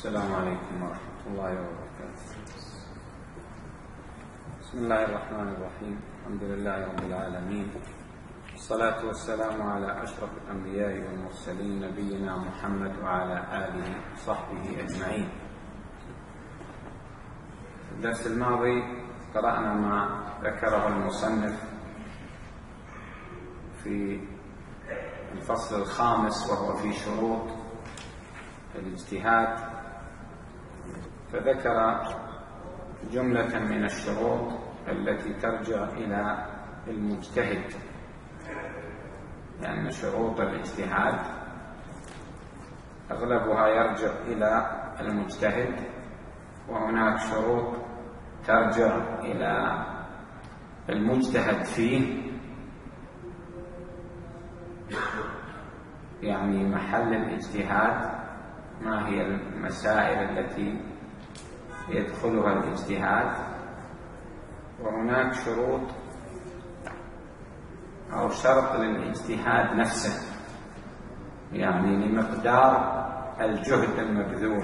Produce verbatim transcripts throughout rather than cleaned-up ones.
السلام عليكم ورحمة الله وبركاته. بسم الله الرحمن الرحيم. الحمد لله رب العالمين، والصلاة والسلام على أشرف الأنبياء والمرسلين نبينا محمد وعلى آله وصحبه أجمعين. في الدرس الماضي قرأنا ما ذكره المصنف في الفصل الخامس وهو في شروط الاجتهاد، فذكر جملة من الشروط التي ترجع إلى المجتهد، لأن شروط الاجتهاد أغلبها يرجع إلى المجتهد، وهناك شروط ترجع إلى المجتهد فيه، يعني محل الاجتهاد، ما هي المسائل التي يدخلها الاجتهاد. وهناك شروط أو شرط للاجتهاد نفسه، يعني لمقدار الجهد المبذول.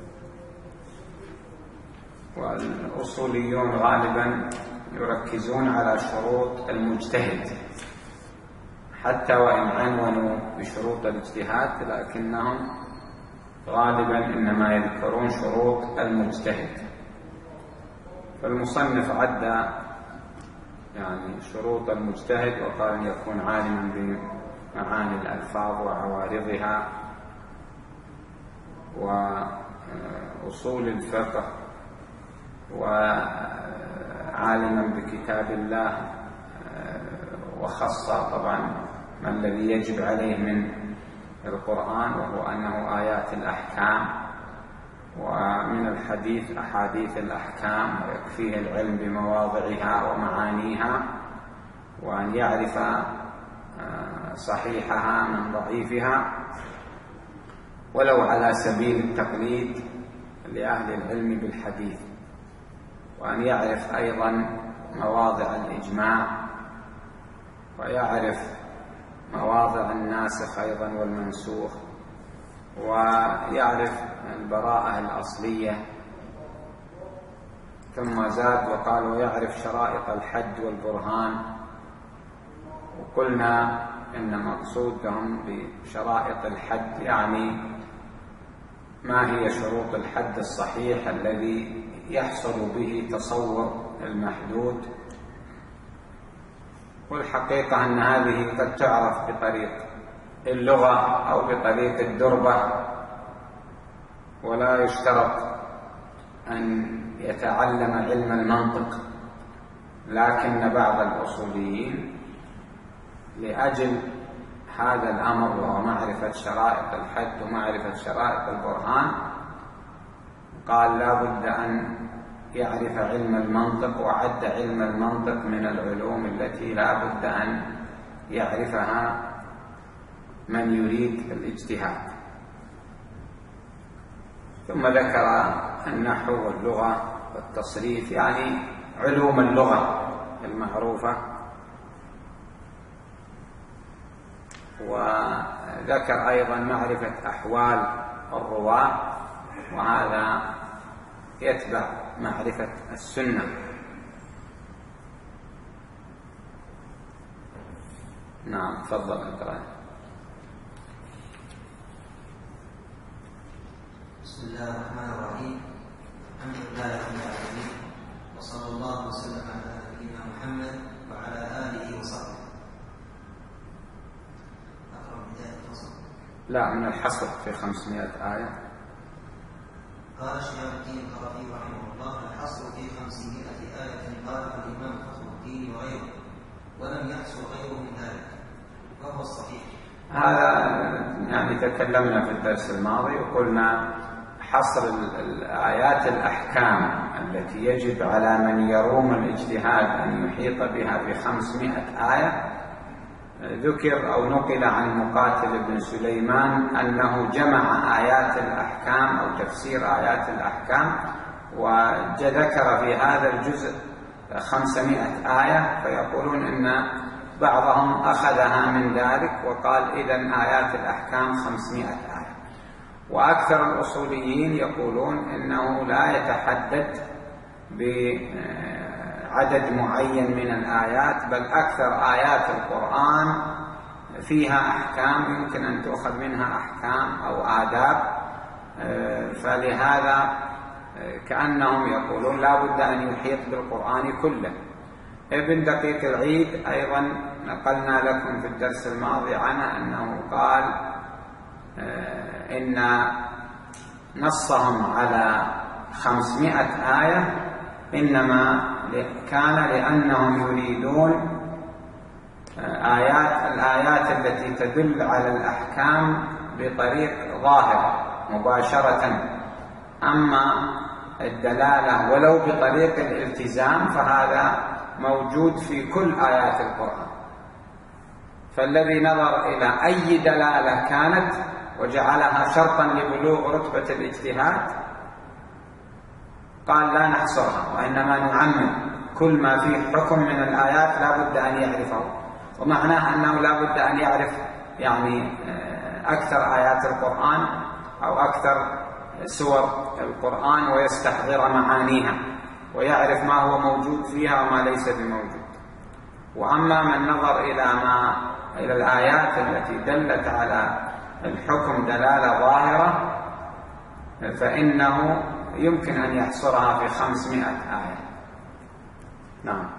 والأصوليون غالبا يركزون على شروط المجتهد، حتى وإن عنونوا بشروط الاجتهاد لكنهم غالبا إنما يذكرون شروط المجتهد. فالمصنف عد يعني شروط المجتهد، وقال أن يكون عالما بمعاني الألفاظ وعوارضها وأصول الفقه، وعالما بكتاب الله، وخص طبعا ما الذي يجب عليه من القرآن، وهو أنه آيات الأحكام، ومن الحديث أحاديث الأحكام، ويكفيه العلم بمواضعها ومعانيها، وأن يعرف صحيحها من ضعيفها ولو على سبيل التقليد لأهل العلم بالحديث، وأن يعرف أيضا مواضع الإجماع، ويعرف مواضع الناسخ أيضا والمنسوخ، ويعرف البراءة الأصلية. ثم زاد وقال ويعرف شرائط الحد والبرهان. وقلنا إن مقصودهم بشرائط الحد يعني ما هي شروط الحد الصحيح الذي يحصل به تصور المحدود. والحقيقة أن هذه قد تعرف بطريق اللغة أو بطريق الدربة، ولا يشترط أن يتعلم علم المنطق، لكن بعض الأصوليين لأجل هذا الأمر، وهو معرفة شرائط الحد ومعرفة شرائط البرهان، قال لا بد أن يعرف علم المنطق، وعد علم المنطق من العلوم التي لا بد أن يعرفها من يريد الاجتهاد. ثم ذكر النحو واللغة والتصريف، يعني علوم اللغة المعروفة. وذكر أيضا معرفة أحوال الرواة، وهذا يتبع معرفة السنة. نعم، تفضل اقرأ. بسم الله الرحمن الرحيم. الحمد لله رب العالمين، وصلى الله وسلم على نبينا محمد وعلى آله وصحبه. أقرأ بداية الفصل. لا، من الحصر في خمسمائة آية. قال شهاب الدين القرافي رحمه الله: الحصر في خمسمائة آية قاله الإمام فخر الدين وغيره، ولم يحصر غيره من ذلك، وهو الصحيح. هذا يعني تكلمنا في الدرس الماضي وقلنا حصر الآيات الأحكام التي يجب على من يروم الاجتهاد أن يحيط بها في خمسمائة آية. ذكر أو نقل عن مقاتل بن سليمان أنه جمع آيات الأحكام أو تفسير آيات الأحكام، وذكر في هذا الجزء خمسمائة آية، فيقولون إن بعضهم أخذها من ذلك وقال إذن آيات الأحكام خمسمائة آية. وأكثر الأصوليين يقولون إنه لا يتحدد بعدد معين من الآيات، بل أكثر آيات القرآن فيها أحكام يمكن أن تؤخذ منها أحكام أو آداب، فلهذا كأنهم يقولون لا بد أن يحيط بالقرآن كله. ابن دقيق العيد أيضا نقلنا لكم في الدرس الماضي عنه أنه قال إن نصهم على خمسمائة آية إنما كان لأنهم يريدون آيات الآيات التي تدل على الأحكام بطريق ظاهر مباشرة، أما الدلالة ولو بطريق الالتزام فهذا موجود في كل آيات القرآن. فالذي نظر إلى أي دلالة كانت وجعلها شرطا لبلوغ رتبة الاجتهاد قال لا نحصرها، وإنما نعمم كل ما فيه حكم من الآيات لا بد أن يعرفه، ومعناه أنه لا بد أن يعرف يعني أكثر آيات القرآن أو أكثر سور القرآن ويستحضر معانيها ويعرف ما هو موجود فيها وما ليس بموجود. وأما من نظر إلى ما إلى الآيات التي دلت على الحكم دلالة ظاهرة فإنه يمكن أن يحصرها في خمسمائة آية. نعم.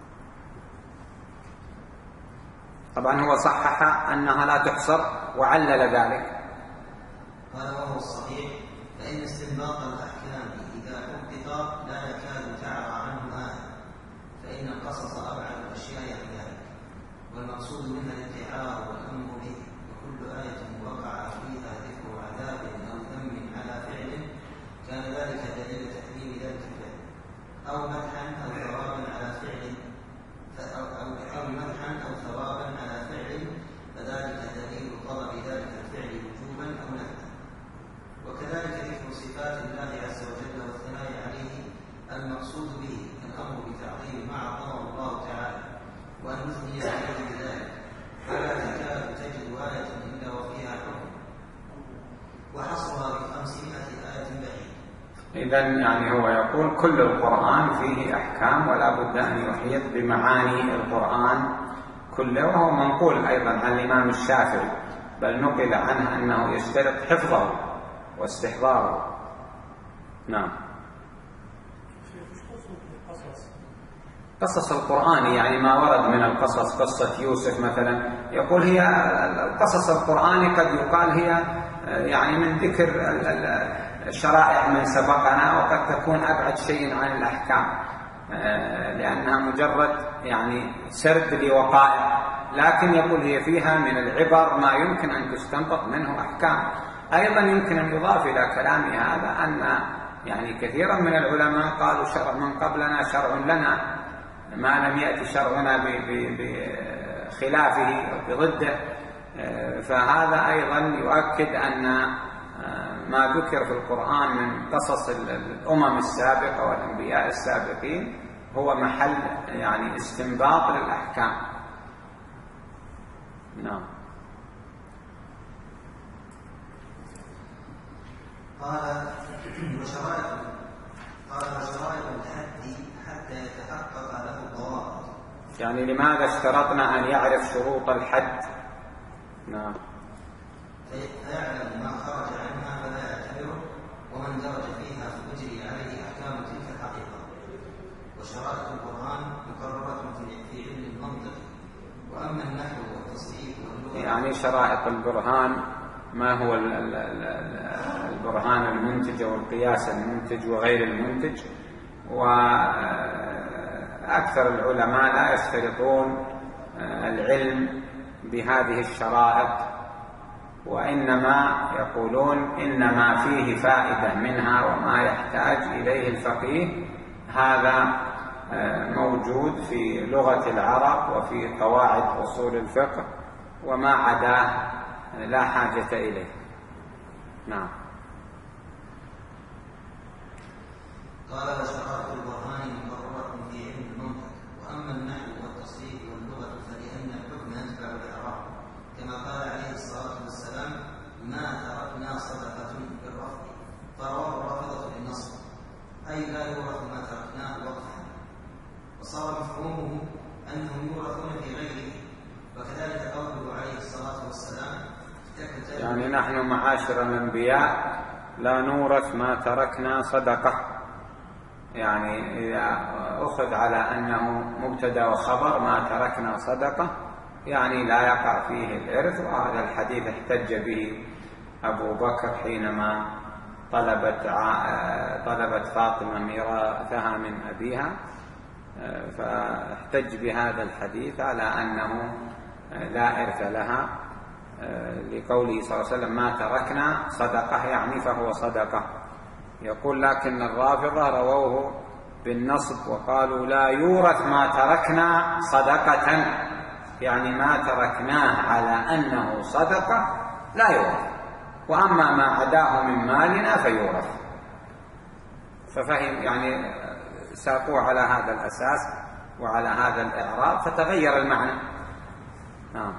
طبعا هو صحح أنها لا تحصر وعلل ذلك. قال وهو الصحيح فإن استنباط الأحكام إذا حقق لا يكاد تعرى عنه آية، فإن القصص أبعد الأشياء عن ذلك، والمقصود منها الاتعاظ والأمر به، وكل آية وقع فيها ذكر عذاب أو ذم على فعل كان ذلك دليل تحريم ذلك الفعل، أو مدحا أو ثوابا على فعل أو أو مدحا أو ثوابا على فعل فذلك دليل طلب ذلك الفعل وجوبا أو نفعا. وكذلك ذكر صفات الله عز وجل والثناء عليه المقصود به الأمر بتعظيم ما عظمه الله تعالى وأن نثني عليه بذلك، فلا تكاد تجد آية إلا وفيها حكم، وحصرها بخمسمائة آية بعيد. إذن يعني هو يقول كل القرآن فيه أحكام ولا بد أن يحيط بمعاني القرآن كله، وهو منقول أيضا عن الإمام الشافعي، بل نقل عنه أنه يشترط حفظه واستحضاره. نعم. قصص القرآن يعني ما ورد من القصص، قصة يوسف مثلا، يقول هي القصص القرآني قد يقال هي يعني من ذكر الشرائع من سبقنا، وقد تكون أبعد شيء عن الأحكام لأنها مجرد يعني سرد لوقائع، لكن يقول هي فيها من العبر ما يمكن أن تستنبط منه أحكام. أيضا يمكن أن يضاف إلى كلام هذا أن يعني كثيرا من العلماء قالوا شرع من قبلنا شرع لنا ما لم يأتي شرعنا بخلافه أو بضده، فهذا أيضا يؤكد أن ما ذكر في القرآن من قصص الأمم السابقة والأنبياء السابقين هو محل يعني استنباط للأحكام. نعم. قال وشرائط قال وشرائط الحد حتى يتحقق له الضوابط. يعني لماذا اشترطنا أن يعرف شروط الحد؟ نعم. فيعلم ما خرج عنها فلا يعتبره، ومن درج فيها فأجري عليه أحكام تلك الحقيقة. وشرائط القرآن مقررة في علم المنطق، وأما النحو والتصريف واللغة يعني شرائط البرهان ما هو البرهان المنتج والقياس المنتج وغير المنتج، وأكثر العلماء لا يشترطون العلم بهذه الشرائط، وإنما يقولون إنما فيه فائدة منها وما يحتاج إليه الفقيه هذا موجود في لغة العرب وفي قواعد أصول الفقه، وما عداه لا حاجة إليه. نعم. قال وشرائط البرهان مقررة في علم المنطق، وأما النحو والتصريف واللغة فلأن الحكم يتبع الإعراب، كما قال عليه الصلاة والسلام ما تركنا صدقة نحن معاشر الأنبياء لا نورث ما تركنا صدقة، يعني إذا أخذ على أنه مبتدأ وخبر ما تركنا صدقة يعني لا يقع فيه الإرث. وهذا الحديث احتج به أبو بكر حينما طلبت طلبت فاطمة ميراثها من أبيها، فاحتج بهذا الحديث على أنه لا إرث لها، لقوله صلى الله عليه وسلم ما تركنا صدقة يعني فهو صدقة. يقول لكن الرافضة رووه بالنصب وقالوا لا يورث ما تركنا صدقة، يعني ما تركناه على أنه صدقة لا يورث، وأما ما عداه من مالنا فيورث. ففهم يعني ساقوه على هذا الأساس وعلى هذا الإعراب فتغير المعنى. نعم.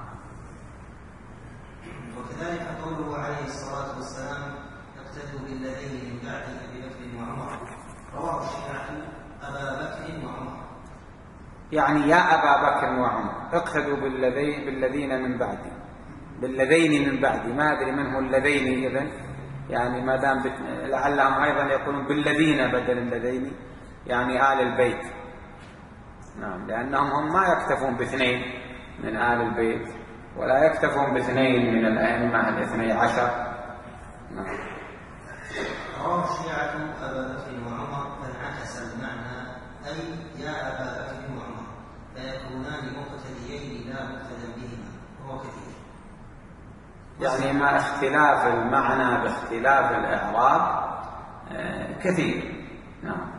وكذلك قوله عليه الصلاة والسلام اقتدوا بالذين من بعد أبي بكر وعمر، رواه الشيعة أبا بكر وعمر، يعني يا أبا بكر وعمر اقتدوا بالذين بالذين من بعدي، بالذين من بعدي، ما أدري من هو اللذين إذن، يعني ما دام بت... لعلهم أيضا يقولون بالذين بدل اللذين، يعني آل البيت. نعم، لأنهم هم ما يكتفون باثنين من آل البيت ولا يكتفون باثنين من الأئمة الاثني عشر. نعم. رواه الشيعة أبا بكر وعمر فانعكس المعنى أي يا أبا بكر وعمر، فيكونان مقتديين لا مقتدى بهما، وهو كثير. يعني مع اختلاف المعنى باختلاف الإعراب كثير. نعم.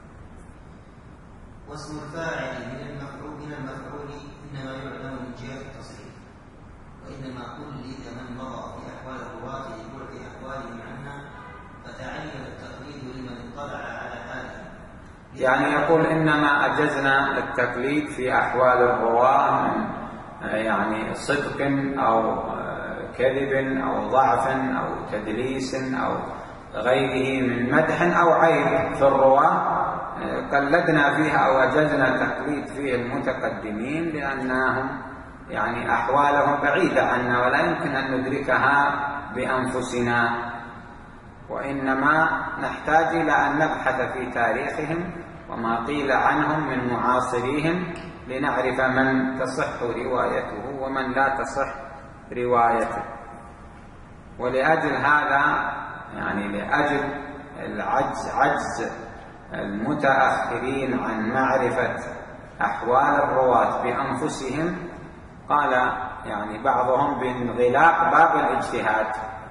واسم الفاعل من المفعول من المفعول إنما يعلم من جهة التصريف، وإنما قلد من مضى في أحوال الرواة لبعد أحوالهم عنا، فتعين التقليد لمن اطلع على حاله. يعني يقول إنما أجزنا التقليد في أحوال الرواة من يعني صدق أو كذب أو ضعف أو تدليس أو غيره من مدح أو عيب في الرواة، قلدنا فيها أو أجزنا تقليد فيه المتقدمين لأنهم يعني أحوالهم بعيدة عنا ولا يمكن أن ندركها بأنفسنا، وإنما نحتاج إلى أن نبحث في تاريخهم وما قيل عنهم من معاصريهم لنعرف من تصح روايته ومن لا تصح روايته. ولأجل هذا يعني لأجل العجز عجز المتأخرين عن معرفة أحوال الرواة بأنفسهم قال يعني بعضهم بانغلاق باب الاجتهاد،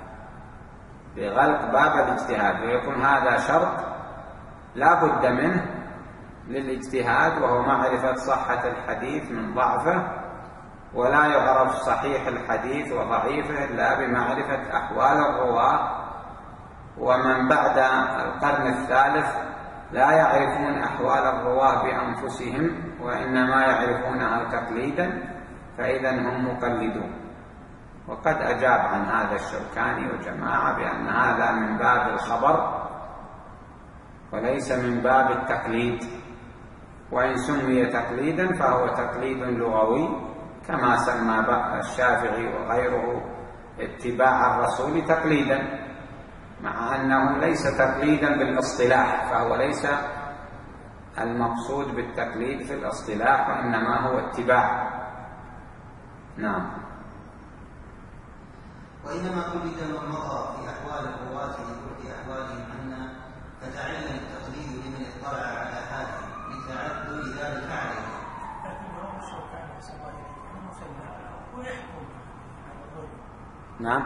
بغلق باب الاجتهاد، ويكون هذا شرط لا بد منه للاجتهاد، وهو معرفة صحة الحديث من ضعفه، ولا يعرف صحيح الحديث وضعيفه إلا بمعرفة أحوال الرواة. ومن بعد القرن الثالث لا يعرفون أحوال الرواة بأنفسهم وإنما يعرفونها تقليدا، فإذا هم مقلدون. وقد أجاب عن هذا الشوكاني وجماعة بأن هذا من باب الخبر وليس من باب التقليد، وإن سمي تقليدا فهو تقليد لغوي كما سمى الشافعي وغيره اتباع الرسول تقليدا، مع أنه ليس تقليدا بالاصطلاح، فهو ليس المقصود بالتقليد في الاصطلاح وإنما هو اتباع. نعم. وإنما قلد من مضى في أحوال الرواة لبعد أحوالهم عنا، فتعين التقليد لمن اطلع على حاله لتعذر ذلك عليه. نعم.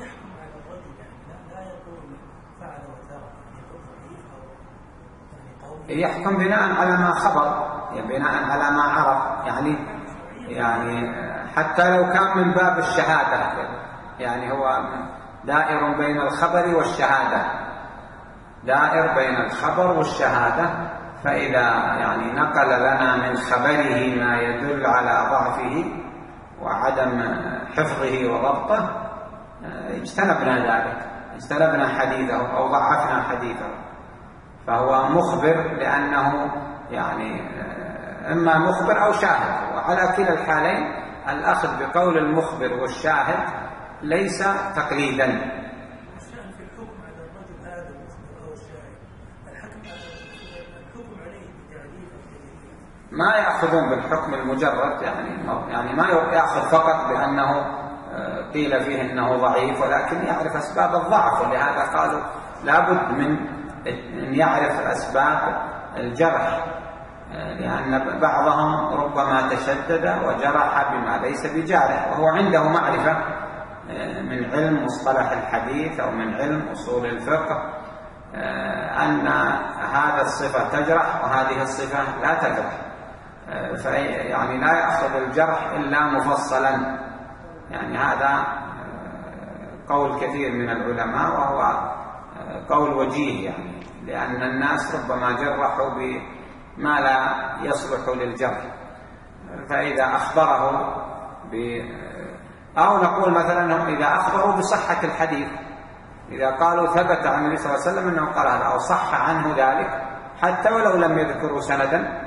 يحكم بناء على ما خبر، بناء على ما عرف، يعني يعني حتى لو كان من باب الشهادة، يعني هو دائر بين الخبر والشهادة، دائر بين الخبر والشهادة، فإذا يعني نقل لنا من خبره ما يدل على ضعفه وعدم حفظه وضبطه اجتنبنا ذلك، اجتنبنا حديثه أو ضعفنا حديثه، فهو مخبر لأنه يعني إما مخبر أو شاهد، وعلى كلا الحالين الأخذ بقول المخبر والشاهد ليس تقليدا. الشأن في الحكم على الرجل هذا المخبر أو الشاهد، الحكم الحكم عليه بتعريف الدليل. ما يأخذون بالحكم المجرد، يعني يعني ما يأخذ فقط بأنه قيل فيه أنه ضعيف، ولكن يعرف أسباب الضعف، ولهذا قالوا لابد من أن يعرف أسباب الجرح، لأن بعضهم ربما تشدد وجرح بما ليس بجارح، وهو عنده معرفة من علم مصطلح الحديث أو من علم أصول الفقه أن هذا الصفة تجرح وهذه الصفة لا تجرح، فيعني لا يأخذ الجرح إلا مفصلا. يعني هذا قول كثير من العلماء، وهو قول وجيه، يعني لأن الناس ربما جرحوا بما لا يصلح للجرح، فإذا أخبره ب أو نقول مثلا إذا أخبروا بصحة الحديث، إذا قالوا ثبت عن النبي صلى الله عليه وسلم أنه قال هذا أو صح عنه ذلك، حتى ولو لم يذكروا سندا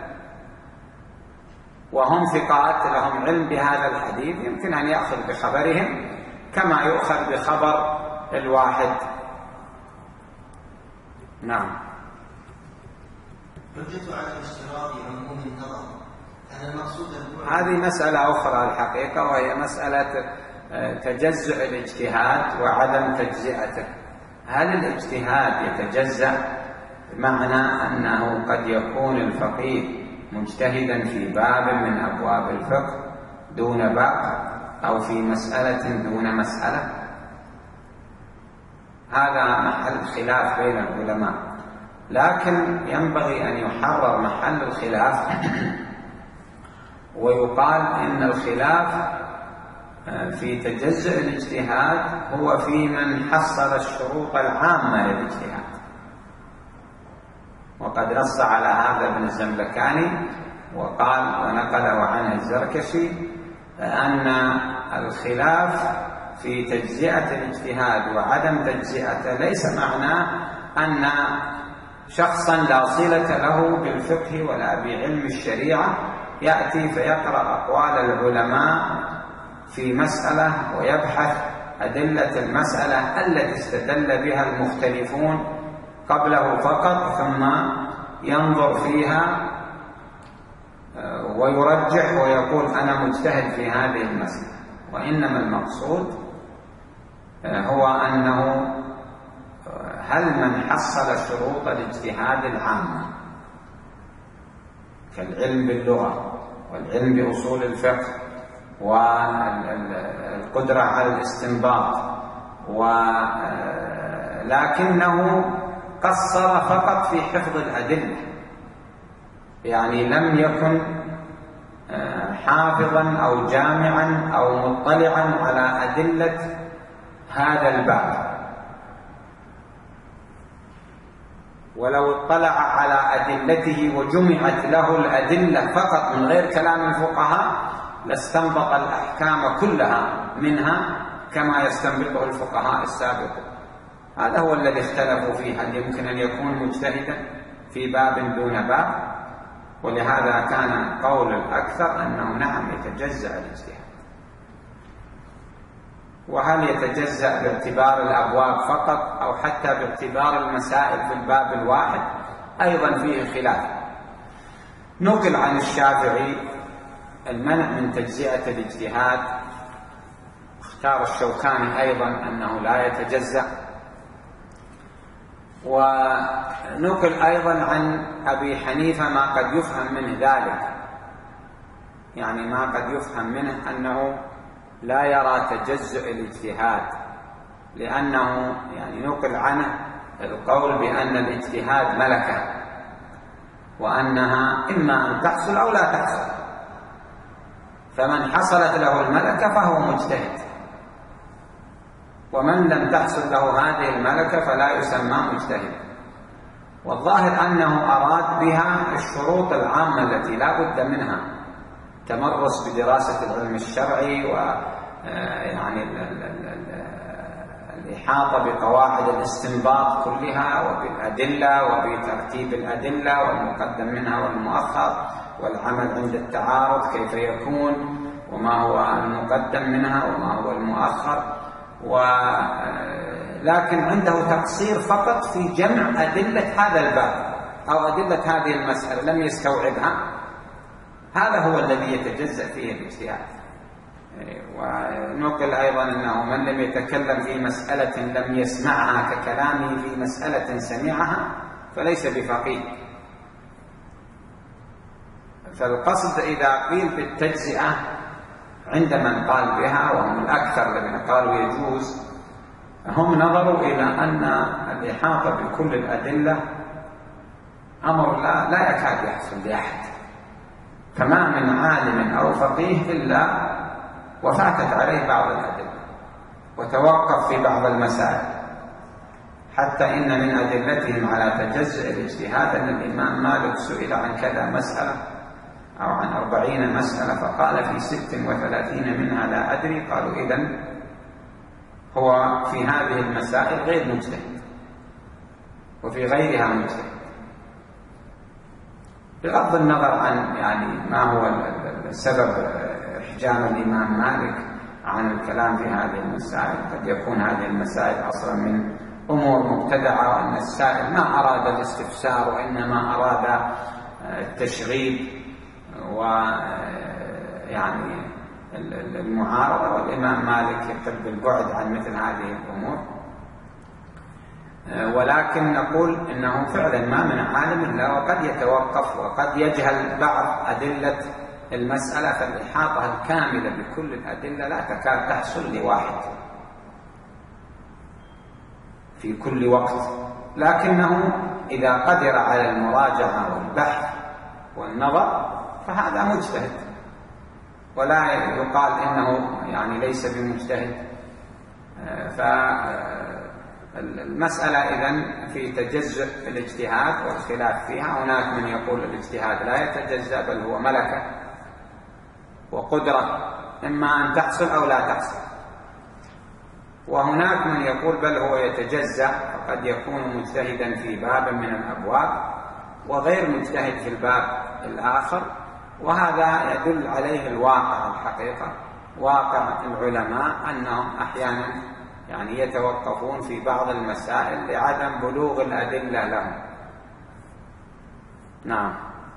وهم ثقات لهم علم بهذا الحديث، يمكن أن يأخذ بخبرهم كما يؤخذ بخبر الواحد. نعم. حجة على الاشتراط عموم النظر أن المقصود هذه مسألة أخرى الحقيقة، وهي مسألة تجزؤ الاجتهاد وعدم تجزئته. هل الاجتهاد يتجزأ بمعنى أنه قد يكون الفقيه مجتهدا في باب من أبواب الفقه دون باب، أو في مسألة دون مسألة؟ هذا محل خلاف بين العلماء، لكن ينبغي أن يحرر محل الخلاف ويقال إن الخلاف في تجزؤ الاجتهاد هو في من حصل الشروط العامة للاجتهاد، وقد نص على هذا ابن الزملكاني وقال ونقله عنه الزركشي أن الخلاف في تجزئة الاجتهاد وعدم تجزئته ليس معناه أن شخصا لا صلة له بالفقه ولا بعلم الشريعة يأتي فيقرأ أقوال العلماء في مسألة ويبحث أدلة المسألة التي استدل بها المختلفون قبله فقط، ثم ينظر فيها ويرجح ويقول أنا مجتهد في هذه المسألة. وإنما المقصود هو أنه هل من حصل شروط الاجتهاد العامة كالعلم باللغة والعلم بأصول الفقه والقدرة على الاستنباط، ولكنه قصر فقط في حفظ الأدلة، يعني لم يكن حافظا أو جامعا أو مطلعا على أدلة هذا الباب، ولو اطلع على أدلته وجمعت له الأدلة فقط من غير كلام الفقهاء لاستنبط الأحكام كلها منها كما يستنبطه الفقهاء السابقون. هذا هو الذي اختلفوا فيه، هل يمكن أن يكون مجتهدا في باب دون باب؟ ولهذا كان قول الأكثر أنه نعم يتجزأ الاجتهاد. وهل يتجزأ باعتبار الأبواب فقط أو حتى باعتبار المسائل في الباب الواحد؟ أيضا فيه خلاف. نقل عن الشافعي المنع من تجزئة الاجتهاد، اختار الشوكاني أيضا أنه لا يتجزأ. ونقل أيضا عن أبي حنيفة ما قد يفهم منه ذلك، يعني ما قد يفهم منه أنه لا يرى تجزؤ الاجتهاد، لأنه يعني نقل عنه القول بأن الاجتهاد ملكة وأنها إما أن تحصل أو لا تحصل، فمن حصلت له الملكة فهو مجتهد، ومن لم تحصل له هذه الملكة فلا يسمى مجتهد. والظاهر أنه أراد بها الشروط العامة التي لا بد منها، تمرس بدراسة العلم الشرعي ويعني الإحاطة بقواعد الاستنباط كلها وبالأدلة وبترتيب الأدلة والمقدم منها والمؤخر والعمل عند التعارض كيف يكون وما هو المقدم منها وما هو المؤخر. ولكن عنده تقصير فقط في جمع أدلة هذا الباب أو أدلة هذه المسألة لم يستوعبها، هذا هو الذي يتجزأ فيه الاجتهاد. ونقل أيضا أنه من لم يتكلم في مسألة لم يسمعها ككلامه في مسألة سمعها فليس بفقيه. فالقصد إذا قيل بالتجزئة عند من قال بها وهم الأكثر الذين قالوا يجوز، هم نظروا إلى أن الإحاطة بكل الأدلة أمر لا, لا يكاد يحصل لأحد، فما من عالم أو فقيه إلا وفاتت عليه بعض الأدلة وتوقف في بعض المسائل، حتى إن من أدلتهم على تجزئ الاجتهاد أن الإمام مالك سئل عن كذا مسألة أو عن أربعين مسألة فقال في ست وثلاثين منها لا أدري، قالوا إذن هو في هذه المسائل غير مجتهد وفي غيرها مجتهد، بغض النظر عن يعني ما هو السبب إحجام الإمام مالك عن الكلام في هذه المسائل. قد يكون هذه المسائل أصلا من أمور مبتدعة وأن السائل ما أراد الاستفسار وإنما أراد التشغيب ويعني المعارضة، والإمام مالك يحب البعد عن مثل هذه الأمور. ولكن نقول إنه فعلا ما من عالم إلا وقد يتوقف وقد يجهل بعض أدلة المسألة، فالإحاطة الكاملة بكل الأدلة لا تكاد تحصل لواحد في كل وقت، لكنه إذا قدر على المراجعة والبحث والنظر فهذا مجتهد، ولا يقال إنه يعني ليس بمجتهد. فالمسألة إذن في تجزء الاجتهاد والخلاف فيها. هناك من يقول الاجتهاد لا يتجزأ بل هو ملكة وقدرة إما أن تحصل أو لا تحصل، وهناك من يقول بل هو يتجزأ، فقد يكون مجتهدا في باب من الأبواب وغير مجتهد في الباب الآخر، وهذا يدل عليه الواقع الحقيقة، واقع العلماء أنهم أحيانا يعني يتوقفون في بعض المسائل لعدم بلوغ الأدلة لهم. نعم.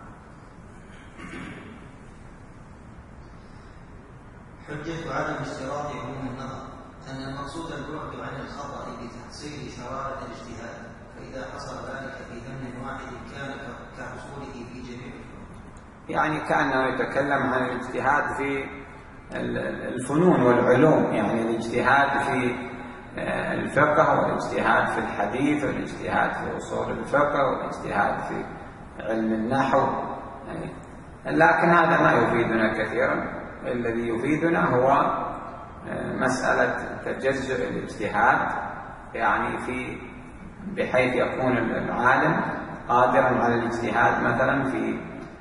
حجة عدم اشتراط عموم النظر أن المقصود البعد عن الخطأ بتحصيل شرارة الاجتهاد، فإذا حصل ذلك في ذم واحد كان كحصوله في جميع الفنون. يعني كأنه يتكلم عن الاجتهاد في الفنون والعلوم، يعني الاجتهاد في الفقه والاجتهاد في الحديث والاجتهاد في أصول الفقه والاجتهاد في علم النحو يعني. لكن هذا ما يفيدنا كثيرا، الذي يفيدنا هو مسألة تجزؤ الاجتهاد، يعني في بحيث يكون العالم قادرا على الاجتهاد مثلا في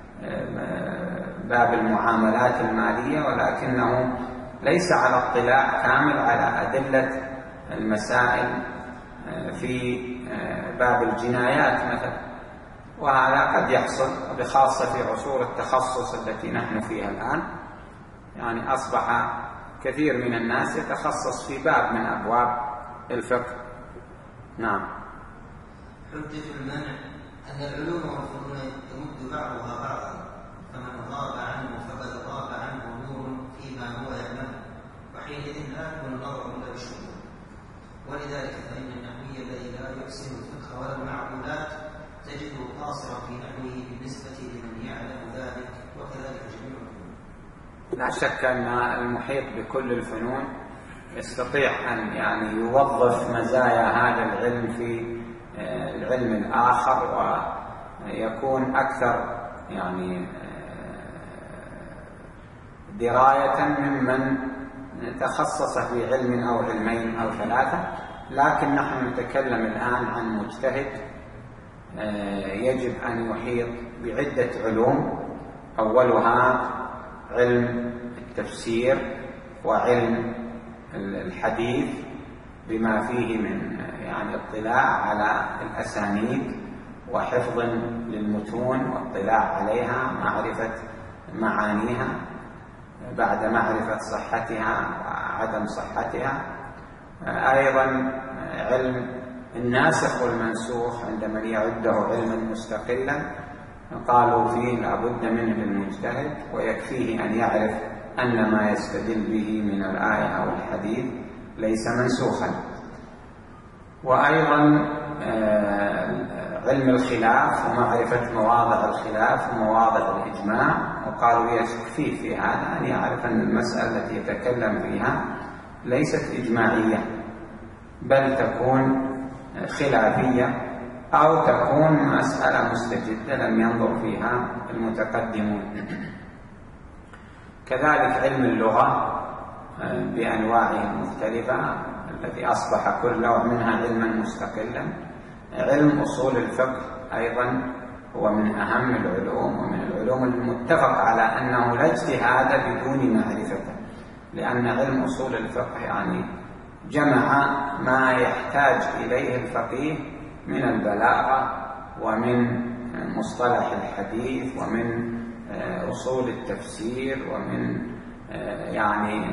باب المعاملات المالية، ولكنه ليس على اطلاع كامل على أدلة المسائل في باب الجنايات مثلا، وهذا قد يحصل بخاصة في عصور التخصص التي نحن فيها الآن. يعني أصبح كثير من الناس يتخصص في باب من أبواب الفقه. نعم. حجة المنع أن العلوم والفنون تمد بعضها بعضا، فمن غاب عنه فقد غاب عنه نور فيما هو يعلمه، وحينئذ لا يكون النظر إلا بالشهود. ولذلك فإن النحوي الذي لا يحسن الفقه ولا المعقولات تجده قاصرا في نحوه بالنسبة لمن يعلم ذلك، وكذلك جميع الفنون. لا شك أن المحيط بكل الفنون يستطيع أن يعني يوظف مزايا هذا العلم في العلم الآخر، ويكون أكثر يعني دراية ممن تخصص في علم أو علمين أو ثلاثة. لكن نحن نتكلم الآن عن مجتهد يجب أن يحيط بعدة علوم، أولها علم التفسير وعلم الحديث بما فيه من يعني اطلاع على الأسانيد وحفظ للمتون واطلاع عليها، معرفة معانيها بعد معرفة صحتها وعدم صحتها. أيضا علم الناسخ والمنسوخ عندما يعده علما مستقلا قالوا فيه لا بد منه للمجتهد، ويكفيه أن يعرف أن ما يستدل به من الآية أو الحديث ليس منسوخا. وأيضا علم الخلاف ومعرفة مواضع الخلاف ومواضع الإجماع، وقالوا يكفيه في هذا أن يعرف أن المسألة التي يتكلم فيها ليست إجماعية بل تكون خلافية أو تكون مسألة مستجدة لم ينظر فيها المتقدمون. كذلك علم اللغة بأنواعه المختلفة التي أصبح كل نوع منها علما مستقلا. علم أصول الفقه أيضا هو من أهم العلوم ومن العلوم المتفق على أنه لا اجتهاد بدون معرفته، لأن علم أصول الفقه يعني جمع ما يحتاج إليه الفقيه من البلاغة ومن مصطلح الحديث ومن أصول التفسير ومن يعني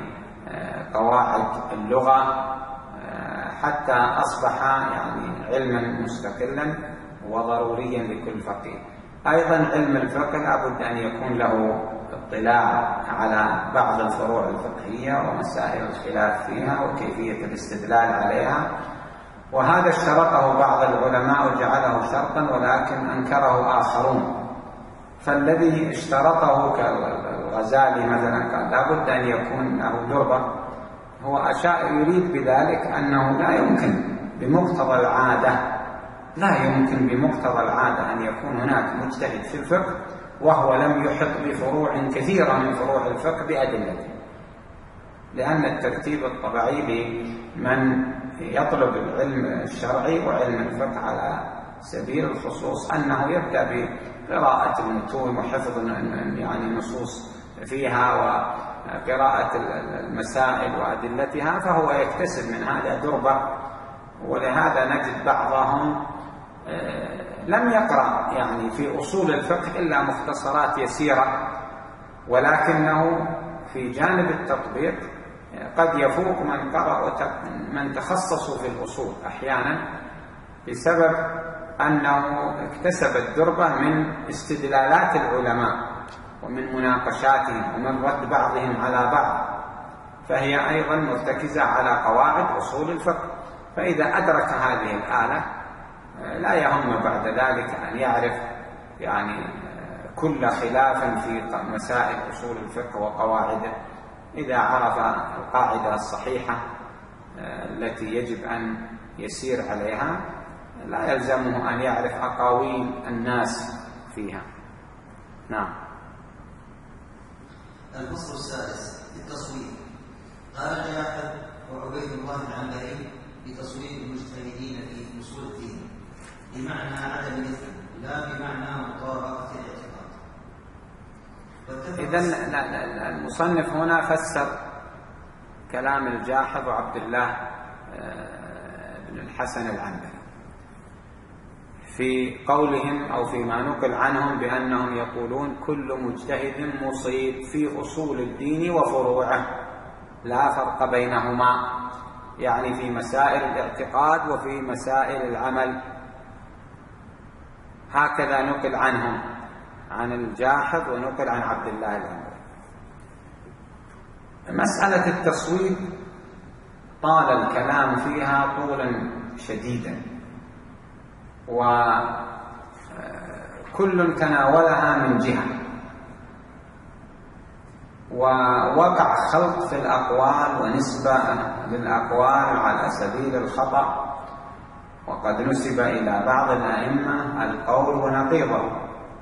قواعد اللغة، حتى أصبح يعني علما مستقلا وضروريا لكل فقيه. أيضا علم الفقه لابد أن يكون له اطلاع على بعض الفروع الفقهية ومسائل الخلاف فيها وكيفية الاستدلال عليها، وهذا اشترطه بعض العلماء وجعله شرطا ولكن أنكره آخرون. فالذي اشترطه كالغزالي مثلا قال لابد أن يكون له دربة، هو أشاء يريد بذلك أنه لا يمكن بمقتضى العادة لا يمكن بمقتضى العادة أن يكون هناك مجتهد في الفقه وهو لم يحط بفروع كثيرة من فروع الفقه بأدلته، لأن الترتيب الطبيعي لمن يطلب العلم الشرعي وعلم الفقه على سبيل الخصوص أنه يبدأ بقراءة المتون وحفظ يعني نصوص فيها وقراءة المسائل وأدلتها، فهو يكتسب من هذا دربة. ولهذا نجد بعضهم لم يقرأ يعني في أصول الفقه إلا مختصرات يسيرة، ولكنه في جانب التطبيق قد يفوق من قرأ من تخصصوا في الأصول أحيانا بسبب أنه اكتسب الدربة من استدلالات العلماء ومن مناقشاتهم ومن رد بعضهم على بعض، فهي أيضا مرتكزة على قواعد أصول الفقه. فإذا أدرك هذه الآلة لا يهم بعد ذلك أن يعرف يعني كل خلاف في مسائل أصول الفقه وقواعده. إذا عرف القاعدة الصحيحة التي يجب أن يسير عليها لا يلزمه أن يعرف أقاويل الناس فيها. نعم. الفصل السادس في التصويب. قال جاحظ وعبيد الله العنبري بتصويب المجتهدين في أصول الدين بمعنى عدم الإثم لا بمعنى مطابقة الاعتقاد. إذن المصنف هنا فسر كلام الجاحظ وعبد الله بن الحسن العنبري في قولهم أو فيما نقل عنهم بأنهم يقولون كل مجتهد مصيب في أصول الدين وفروعه لا فرق بينهما، يعني في مسائل الاعتقاد وفي مسائل العمل. هكذا نقل عنهم عن الجاحظ ونقل عن عبد الله العنبري. مسألة التصويب طال الكلام فيها طولا شديدا، وكل تناولها من جهة، ووقع خلط في الأقوال ونسبة للأقوال على سبيل الخطأ، وقد نسب إلى بعض الأئمة القول ونقيضه.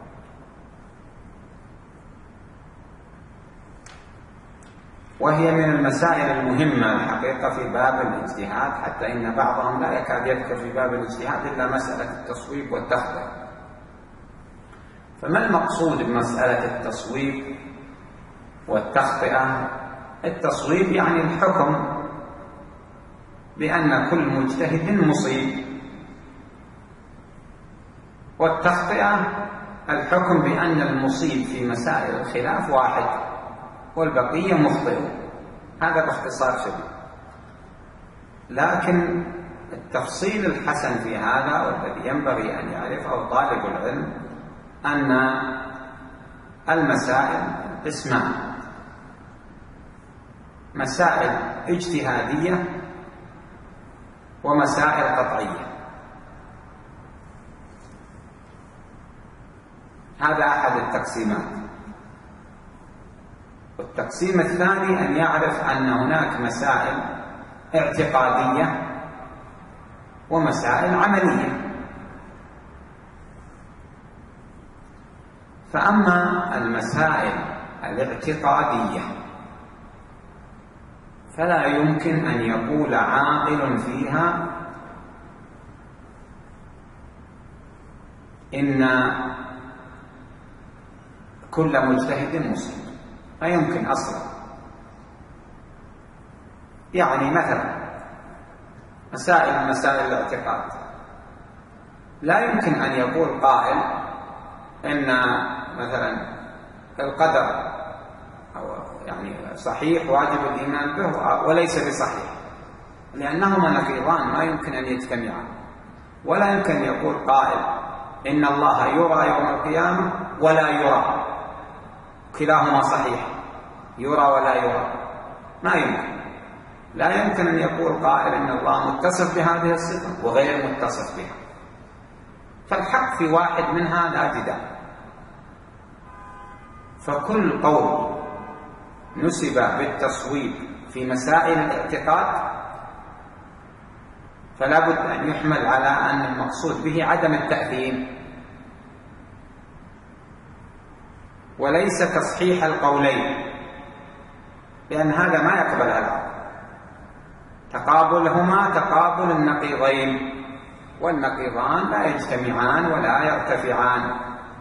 وهي من المسائل المهمة الحقيقة في باب الاجتهاد، حتى إن بعضهم لا يكاد يذكر في باب الاجتهاد إلا مسألة التصويب والتخطئة. فما المقصود بمسألة التصويب والتخطئة؟ التصويب يعني الحكم بأن كل مجتهد مصيب، والتخطئة الحكم بأن المصيب في مسائل الخلاف واحد والبقية مخطئ. هذا باختصار شديد. لكن التفصيل الحسن في هذا والذي ينبغي أن يعرفه طالب العلم أن المسائل قسمان: مسائل اجتهادية ومسائل قطعية. هذا أحد التقسيمات. والتقسيم الثاني أن يعرف أن هناك مسائل اعتقادية ومسائل عملية. فأما المسائل الاعتقادية فلا يمكن أن يقول عاقل فيها إن كل مجتهد مصيب، لا يمكن أصلا. يعني مثلا مسائل مسائل الاعتقاد لا يمكن أن يقول قائل إن مثلا القدر أو يعني صحيح واجب الإيمان به وليس بصحيح، لأنهما نقيضان ما يمكن أن يجتمعان. ولا يمكن أن يقول قائل إن الله يرى يوم القيامة ولا يرى، كلاهما صحيح، يرى ولا يرى، ما يمكن. لا يمكن أن يقول قائل إن الله متصف بهذه الصفة وغير متصف بها. فالحق في واحد منها لا جدال. فكل قول نسب بالتصويب في مسائل الاعتقاد فلا بد أن يحمل على أن المقصود به عدم التأثيم، وليس تصحيح القولين، لأن هذا ما يقبل العقل. تقابلهما تقابل النقيضين، والنقيضان لا يجتمعان ولا يرتفعان.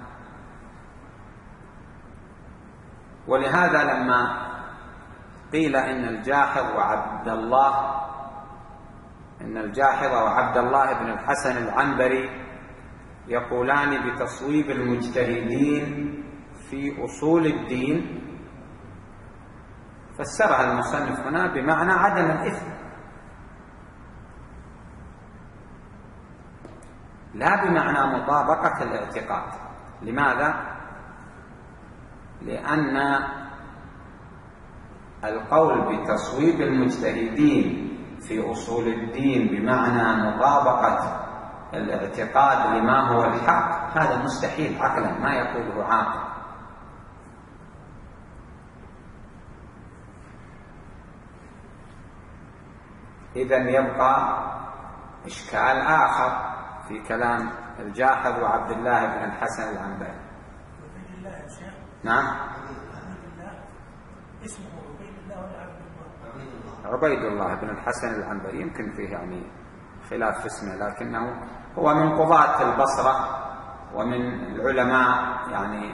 ولهذا لما قيل إن الجاحظ وعبد الله إن الجاحظ وعبد الله بن الحسن العنبري يقولان بتصويب المجتهدين في أصول الدين، فسرها المصنف هنا بمعنى عدم الإثم، لا بمعنى مطابقة الاعتقاد. لماذا؟ لأن القول بتصويب المجتهدين في أصول الدين بمعنى مطابقة الاعتقاد لما هو الحق هذا مستحيل عقلا، ما يقوله عاقل. إذن يبقى إشكال آخر في كلام الجاحظ وعبد الله بن الحسن العنبري. عبيد الله يا شيخ. نعم. عبيد الله اسمه عبيد الله ولا عبد الله؟ عبيد الله بن الحسن العنبري، يمكن فيه يعني خلاف في اسمه، لكنه هو من قضاة البصرة ومن العلماء يعني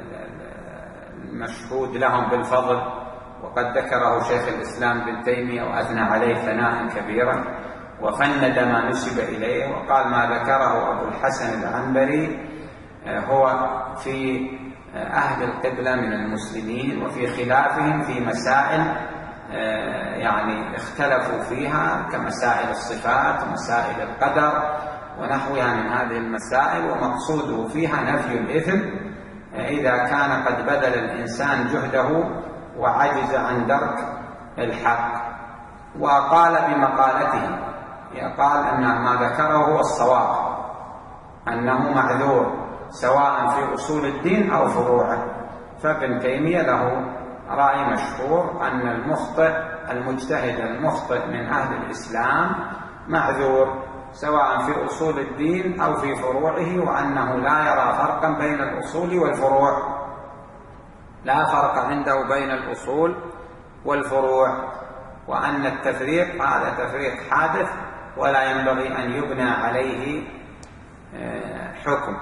المشهود لهم بالفضل، وقد ذكره شيخ الإسلام بن تيمية وأثنى عليه ثناء كبيرا وفند ما نسب إليه، وقال ما ذكره أبو الحسن العنبري هو في أهل القبلة من المسلمين وفي خلافهم في مسائل يعني اختلفوا فيها كمسائل الصفات ومسائل القدر ونحوها من هذه المسائل، ومقصوده فيها نفي الإثم إذا كان قد بذل الإنسان جهده وعجز عن درك الحق. وقال بمقالته، قال أن ما ذكره هو الصواب، أنه معذور سواء في أصول الدين أو فروعه. فابن تيمية له رأي مشهور أن المخطئ المجتهد المخطئ من أهل الإسلام معذور سواء في أصول الدين أو في فروعه، وأنه لا يرى فرقا بين الأصول والفروع، لا فرق عنده بين الأصول والفروع، وأن التفريق هذا تفريق حادث ولا ينبغي أن يبنى عليه حكم.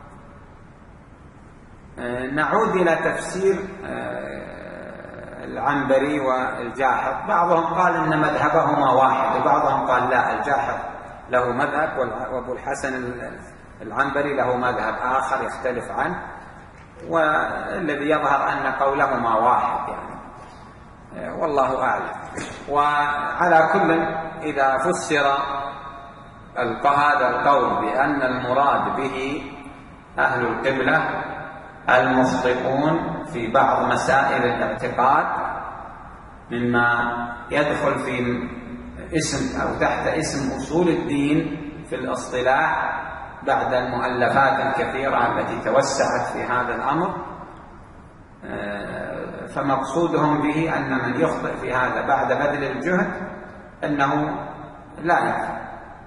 نعود إلى تفسير العنبري والجاحظ. بعضهم قال إن مذهبهما واحد، وبعضهم قال لا، الجاحظ له مذهب وأبو الحسن العنبري له مذهب آخر يختلف عنه، والذي يظهر أن قولهما واحد يعني، والله أعلم. وعلى كل إذا فسر هذا القول بأن المراد به أهل القبلة المخطئون في بعض مسائل الاعتقاد مما يدخل في اسم أو تحت اسم أصول الدين في الاصطلاح بعد المؤلفات الكثيرة التي توسعت في هذا الأمر، فمقصودهم به أن من يخطئ في هذا بعد بذل الجهد أنه لا يفعل.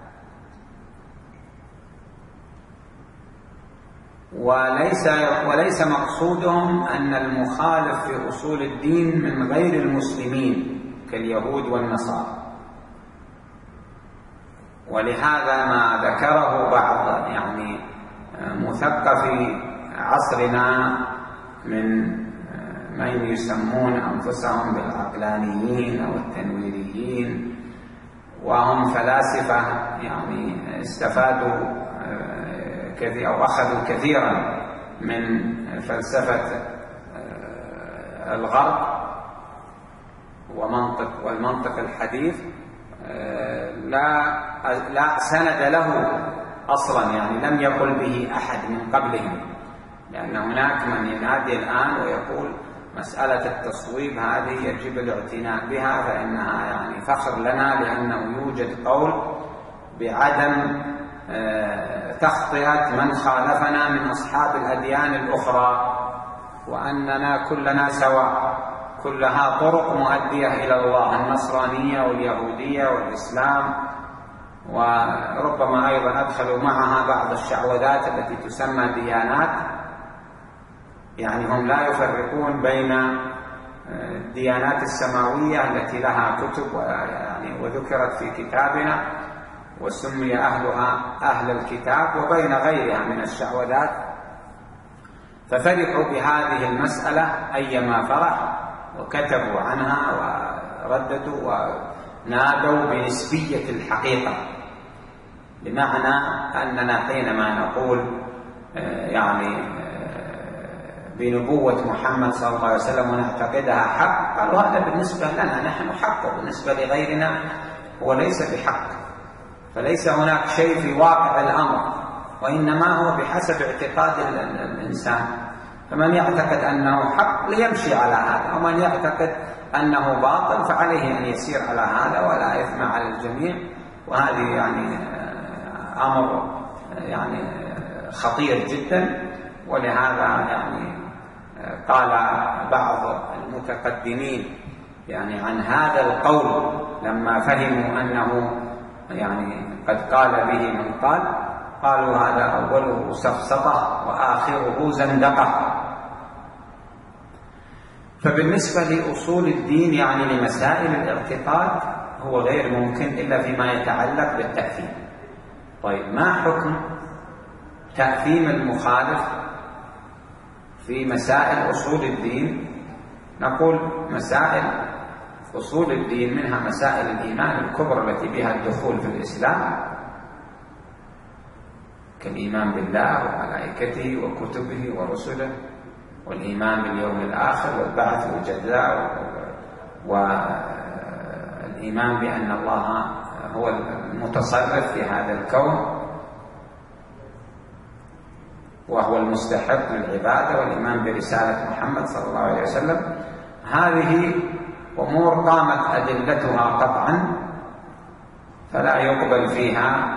وليس وليس مقصودهم أن المخالف في أصول الدين من غير المسلمين كاليهود والنصارى. ولهذا ما ذكره بعض يعني مثقفي عصرنا من من يسمون أنفسهم بالعقلانيين أو التنويريين، وهم فلاسفة يعني استفادوا كثير أو أخذوا كثيرا من فلسفة الغرب ومنطق والمنطق الحديث، لا لا سند له أصلا، يعني لم يقل به أحد من قبلهم، لأن هناك من ينادي الآن ويقول مسألة التصويب هذه يجب الاعتناء بها، فإنها يعني فخر لنا لأنه يوجد قول بعدم تخطئة من خالفنا من أصحاب الأديان الأخرى، وأننا كلنا سواء، كلها طرق مؤدية إلى الله، النصرانية واليهودية والإسلام، وربما أيضا أدخلوا معها بعض الشعوذات التي تسمى ديانات، يعني هم لا يفرقون بين الديانات السماوية التي لها كتب يعني وذكرت في كتابنا وسمي أهلها أهل الكتاب، وبين غيرها من الشعوذات، ففرحوا بهذه المسألة أيما فرح وكتبوا عنها ورددوا ونادوا بنسبية الحقيقة، بمعنى أننا حينما نقول يعني بنبوة محمد صلى الله عليه وسلم ونعتقدها حق، قالوا هذا بالنسبة لنا نحن حق، وبالنسبة لغيرنا هو ليس بحق، فليس هناك شيء في واقع الأمر، وإنما هو بحسب اعتقاد الإنسان، فمن يعتقد أنه حق ليمشي على هذا، ومن يعتقد أنه باطل فعليه أن يسير على هذا ولا إثم على الجميع. وهذه يعني أمر يعني خطير جدا، ولهذا يعني قال بعض المتقدمين يعني عن هذا القول لما فهموا أنه يعني قد قال به من قال، قالوا هذا أوله سفسطة وآخره زندقة. فبالنسبة لأصول الدين يعني لمسائل الاعتقاد هو غير ممكن إلا فيما يتعلق بالتأثيم. طيب ما حكم تأثيم المخالف في مسائل أصول الدين؟ نقول مسائل أصول الدين منها مسائل الإيمان الكبرى التي بها الدخول في الإسلام، كالإيمان بالله وملائكته وكتبه ورسله، والإيمان باليوم الآخر والبعث والجزاء، والإيمان بأن الله هو المتصرف في هذا الكون وهو المستحق للعبادة، والإيمان برسالة محمد صلى الله عليه وسلم. هذه أمور قامت أدلتها قطعا، فلا يقبل فيها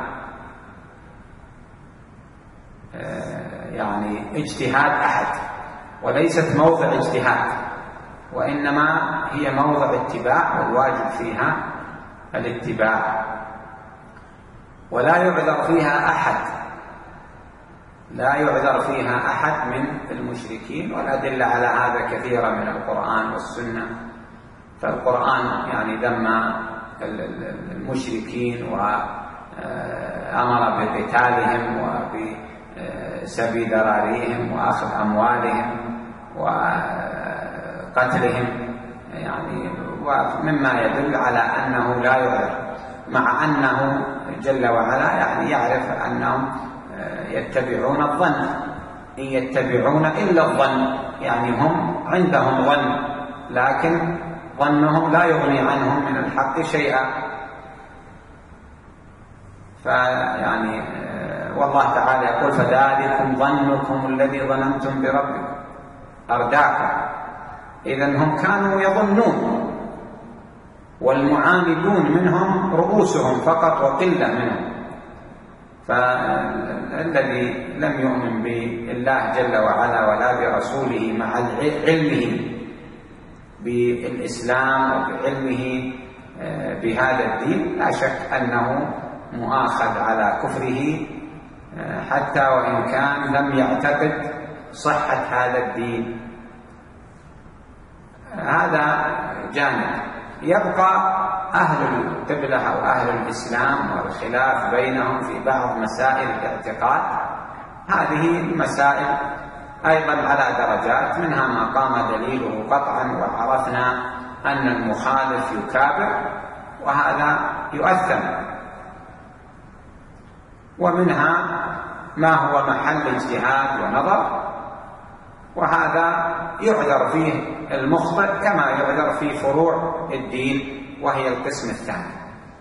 يعني اجتهاد أحد، وليست موضع اجتهاد، وإنما هي موضع اتباع، والواجب فيها الاتباع، ولا يعذر فيها أحد لا يعذر فيها أحد من المشركين، والأدلة على هذا كثيرة من القرآن والسنة. فالقرآن يعني ذم المشركين وأمر بقتالهم وبسبي ذراريهم وأخذ أموالهم وقتلهم، يعني ومما يدل على أنه لا يعذر، مع أنه جل وعلا يعني يعرف أنهم يتبعون الظن، إن يتبعون إلا الظن، يعني هم عندهم ظن، لكن ظنهم لا يغني عنهم من الحق شيئا. فيعني والله تعالى يقول فذلكم ظنكم الذي ظننتم بربكم أرداكم. إذن هم كانوا يظنون، والمعاندون منهم رؤوسهم فقط وقلة منهم. فالذي لم يؤمن بالله جل وعلا ولا برسوله مع علمه بالإسلام وبعلمه بهذا الدين لا شك أنه مؤاخذ على كفره، حتى وإن كان لم يعتقد صحة هذا الدين. هذا جانب. يبقى أهل القبلة أو أهل الإسلام والخلاف بينهم في بعض مسائل الاعتقاد. هذه المسائل أيضا على درجات، منها ما قام دليله قطعا وعرفنا أن المخالف يكابر وهذا يؤثم، ومنها ما هو محل اجتهاد ونظر وهذا يعذر فيه المخطئ كما يعذر في فروع الدين، وهي القسم الثاني.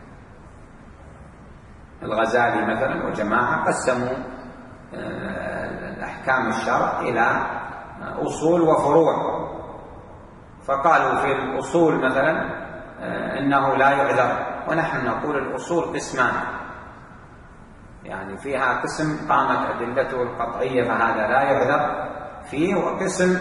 الغزالي مثلا وجماعة قسموا الأحكام الشرع إلى أصول وفروع، فقالوا في الأصول مثلا إنه لا يعذر، ونحن نقول الأصول قسمان، يعني فيها قسم قامت أدلته القطعية فهذا لا يعذر فيه، وقسم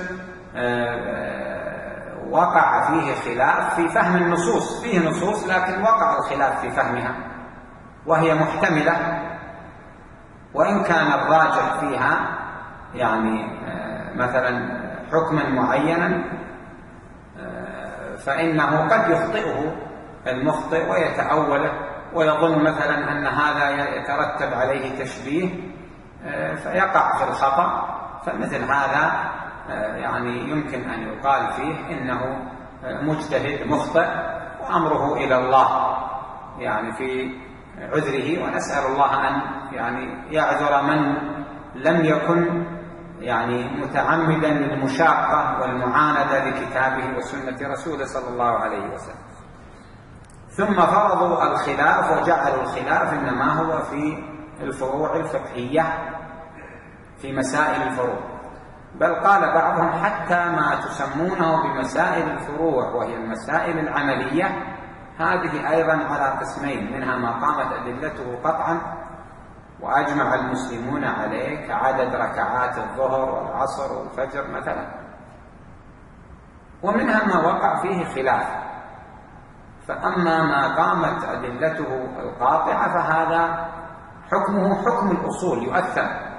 وقع فيه خلاف في فهم النصوص، فيه نصوص لكن وقع الخلاف في فهمها وهي محتملة، وإن كان الراجح فيها يعني مثلا حكما معينا فإنه قد يخطئه المخطئ ويتأوله ويظن مثلا أن هذا يترتب عليه تشبيه فيقع في الخطأ. فمثل هذا يعني يمكن أن يقال فيه إنه مجتهد مخطئ وأمره إلى الله يعني في عذره، ونسأل الله أن يعني يعذر من لم يكن يعني متعمدا للمشاقة والمعاندة لكتابه وسنة رسوله صلى الله عليه وسلم. ثم فرضوا الخلاف وجعلوا الخلاف إنما هو في الفروع الفقهية في مسائل الفروع، بل قال بعضهم حتى ما تسمونه بمسائل الفروع وهي المسائل العملية هذه أيضا على قسمين، منها ما قامت أدلته قطعا وأجمع المسلمون عليه كعدد ركعات الظهر والعصر والفجر مثلا، ومنها ما وقع فيه خلاف. فأما ما قامت أدلته القاطعة فهذا حكمه حكم الأصول يؤثر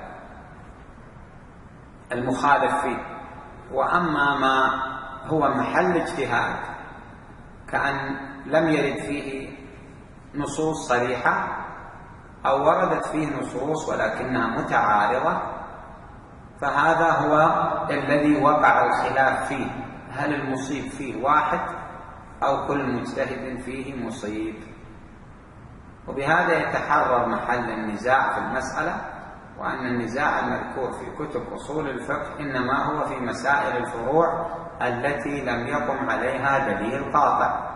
المخالف فيه، وأما ما هو محل اجتهاد كأن لم يرد فيه نصوص صريحة أو وردت فيه نصوص ولكنها متعارضة، فهذا هو الذي وقع الخلاف فيه، هل المصيب فيه واحد أو كل مجتهد فيه مصيب. وبهذا يتحرر محل النزاع في المسألة، وأن النزاع المذكور في كتب أصول الفقه إنما هو في مسائل الفروع التي لم يقم عليها دليل قاطع،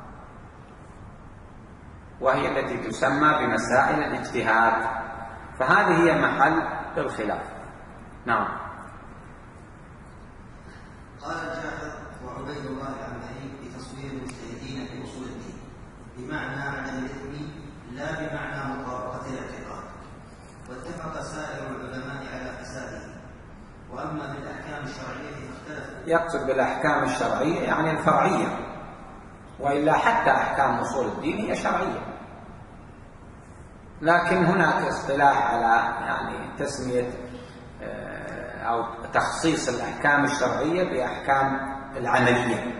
وهي التي تسمى بمسائل الاجتهاد، فهذه هي محل الخلاف. نعم. قال الجاحظ وعبيد الله العنبري بتصوير المجتهدين في أصول الدين بمعنى عدم الإثم لا بمعنى مطابقة الاعتقاد، واتفق سائر العلماء على فساده. وأما بالأحكام الشرعية فاختلفوا. يقصد بالأحكام الشرعية يعني الفرعية، وإلا حتى أحكام أصول الدين هي شرعية، لكن هناك اصطلاح على يعني تسمية أو تخصيص الأحكام الشرعية بأحكام العملية.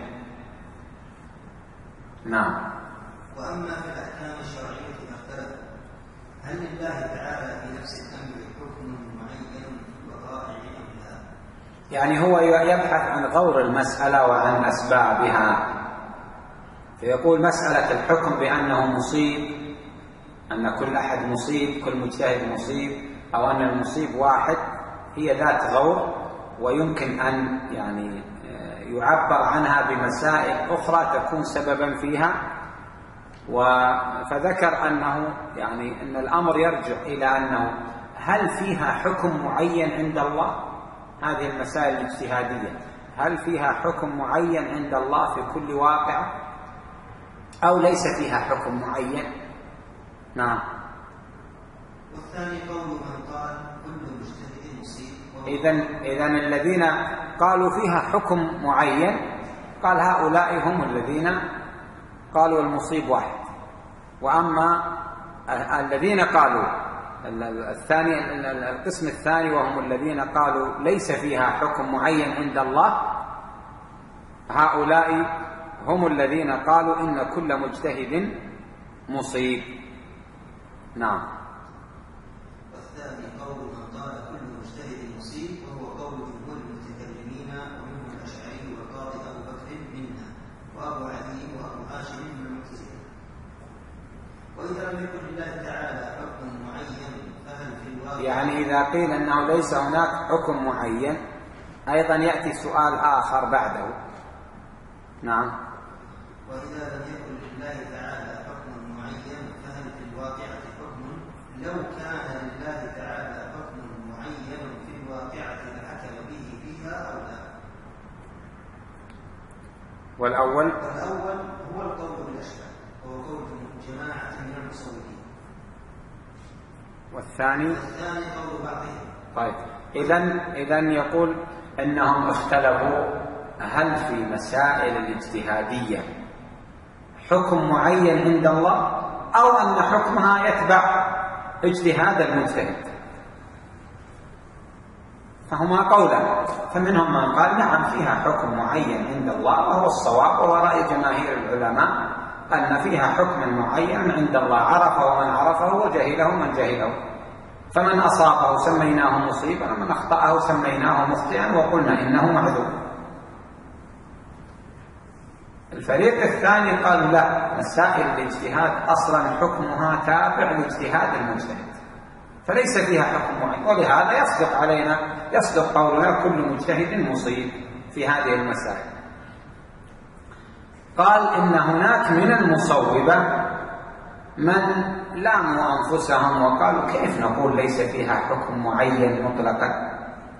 نعم. وأما في الأحكام الشرعية فاختلفوا، هل لله تعالى في نفس الأمر حكم معين وقائع أم لا؟ يعني هو يبحث عن غور المسألة وعن أسبابها، فيقول مسألة الحكم بأنه مصيب، أن كل أحد مصيب، كل مجتهد مصيب، أو أن المصيب واحد، هي ذات غور، ويمكن أن يعني يعبر عنها بمسائل أخرى تكون سببا فيها. فذكر أنه يعني أن الأمر يرجع إلى أنه هل فيها حكم معين عند الله؟ هذه المسائل الاجتهادية هل فيها حكم معين عند الله في كل واقع أو ليس فيها حكم معين؟ نعم. والثاني قول من قال كل مجتهد مصيب. إذن إذن الذين قالوا فيها حكم معين قال هؤلاء هم الذين قالوا المصيب واحد. وأما الذين قالوا الثاني القسم الثاني وهم الذين قالوا ليس فيها حكم معين عند الله، هؤلاء هم الذين قالوا إن كل مجتهد مصيب. نعم. والثاني قول من قال كل مجتهد مصيب وهو قول جمهور المتكلمين ومنهم الأشعري والقاضي أبو بكر منا وأبو علي وأبو هاشم من المعتزلة. وإذا لم يكن لله تعالى حكم معين فهل في الواقع يعني إذا قيل أنه ليس هناك حكم معين أيضا يأتي سؤال آخر بعده. نعم. وإذا لم يكن لله تعالى حكم معين فهل في الواقعة حكم لو كان لله تعالى حكم معين في الواقعة لحكم به فيها أو لا؟ والأول والأول هو القول بالأشبه وهو قول جماعة من المصوبين. والثاني والثاني قول بعضهم. طيب إذن إذن يقول أنهم اختلفوا هل في مسائل الاجتهادية حكم معين عند الله أو أن حكمها يتبع اجتهاد المجتهد، فهما قولان. فمنهم من قال نعم فيها حكم معين عند الله وهو الصواب وهو رأي جماهير العلماء أن فيها حكم معين عند الله عرفه من عرفه وجهله من جهله، فمن أصابه سميناه مصيبا ومن أخطأه سميناه مخطئا وقلنا إنه معذور. الفريق الثاني قالوا لا، مسائل الاجتهاد أصلا حكمها تابع لاجتهاد المجتهد فليس فيها حكم معين، ولهذا يصدق علينا يصدق قولنا كل مجتهد مصيب في هذه المسائل. قال إن هناك من المصوبة من لاموا أنفسهم وقالوا كيف نقول ليس فيها حكم معين مطلقا،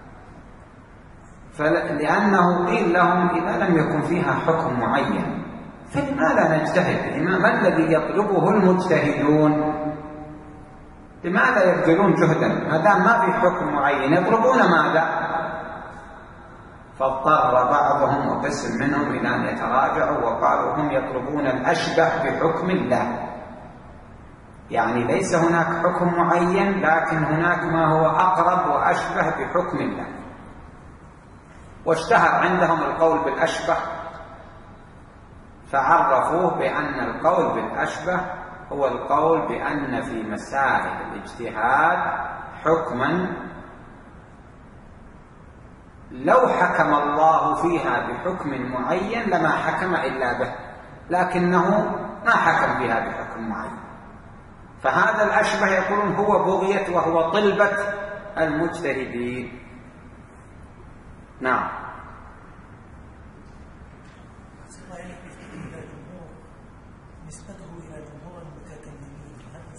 لأنه قيل لهم إذا لم يكن فيها حكم معين فلماذا نجتهد؟ ما الذي يطلبه المجتهدون؟ لماذا يبذلون جهدا ما دام ما في حكم معين؟ يطلبون ماذا؟ فاضطر بعضهم وقسم منهم إلى أن يتراجعوا وقالوا هم يطلبون الأشبه بحكم الله، يعني ليس هناك حكم معين لكن هناك ما هو أقرب وأشبه بحكم الله. واشتهر عندهم القول بالأشبه فعرفوه بأن القول بالأشبه هو القول بأن في مسائل الاجتهاد حكما لو حكم الله فيها بحكم معين لما حكم إلا به، لكنه ما حكم بها بحكم معين. فهذا الأشبه يقولون هو بغية وهو طلبة المجتهدين. نعم. نسبته إلى جمهور المتكلمين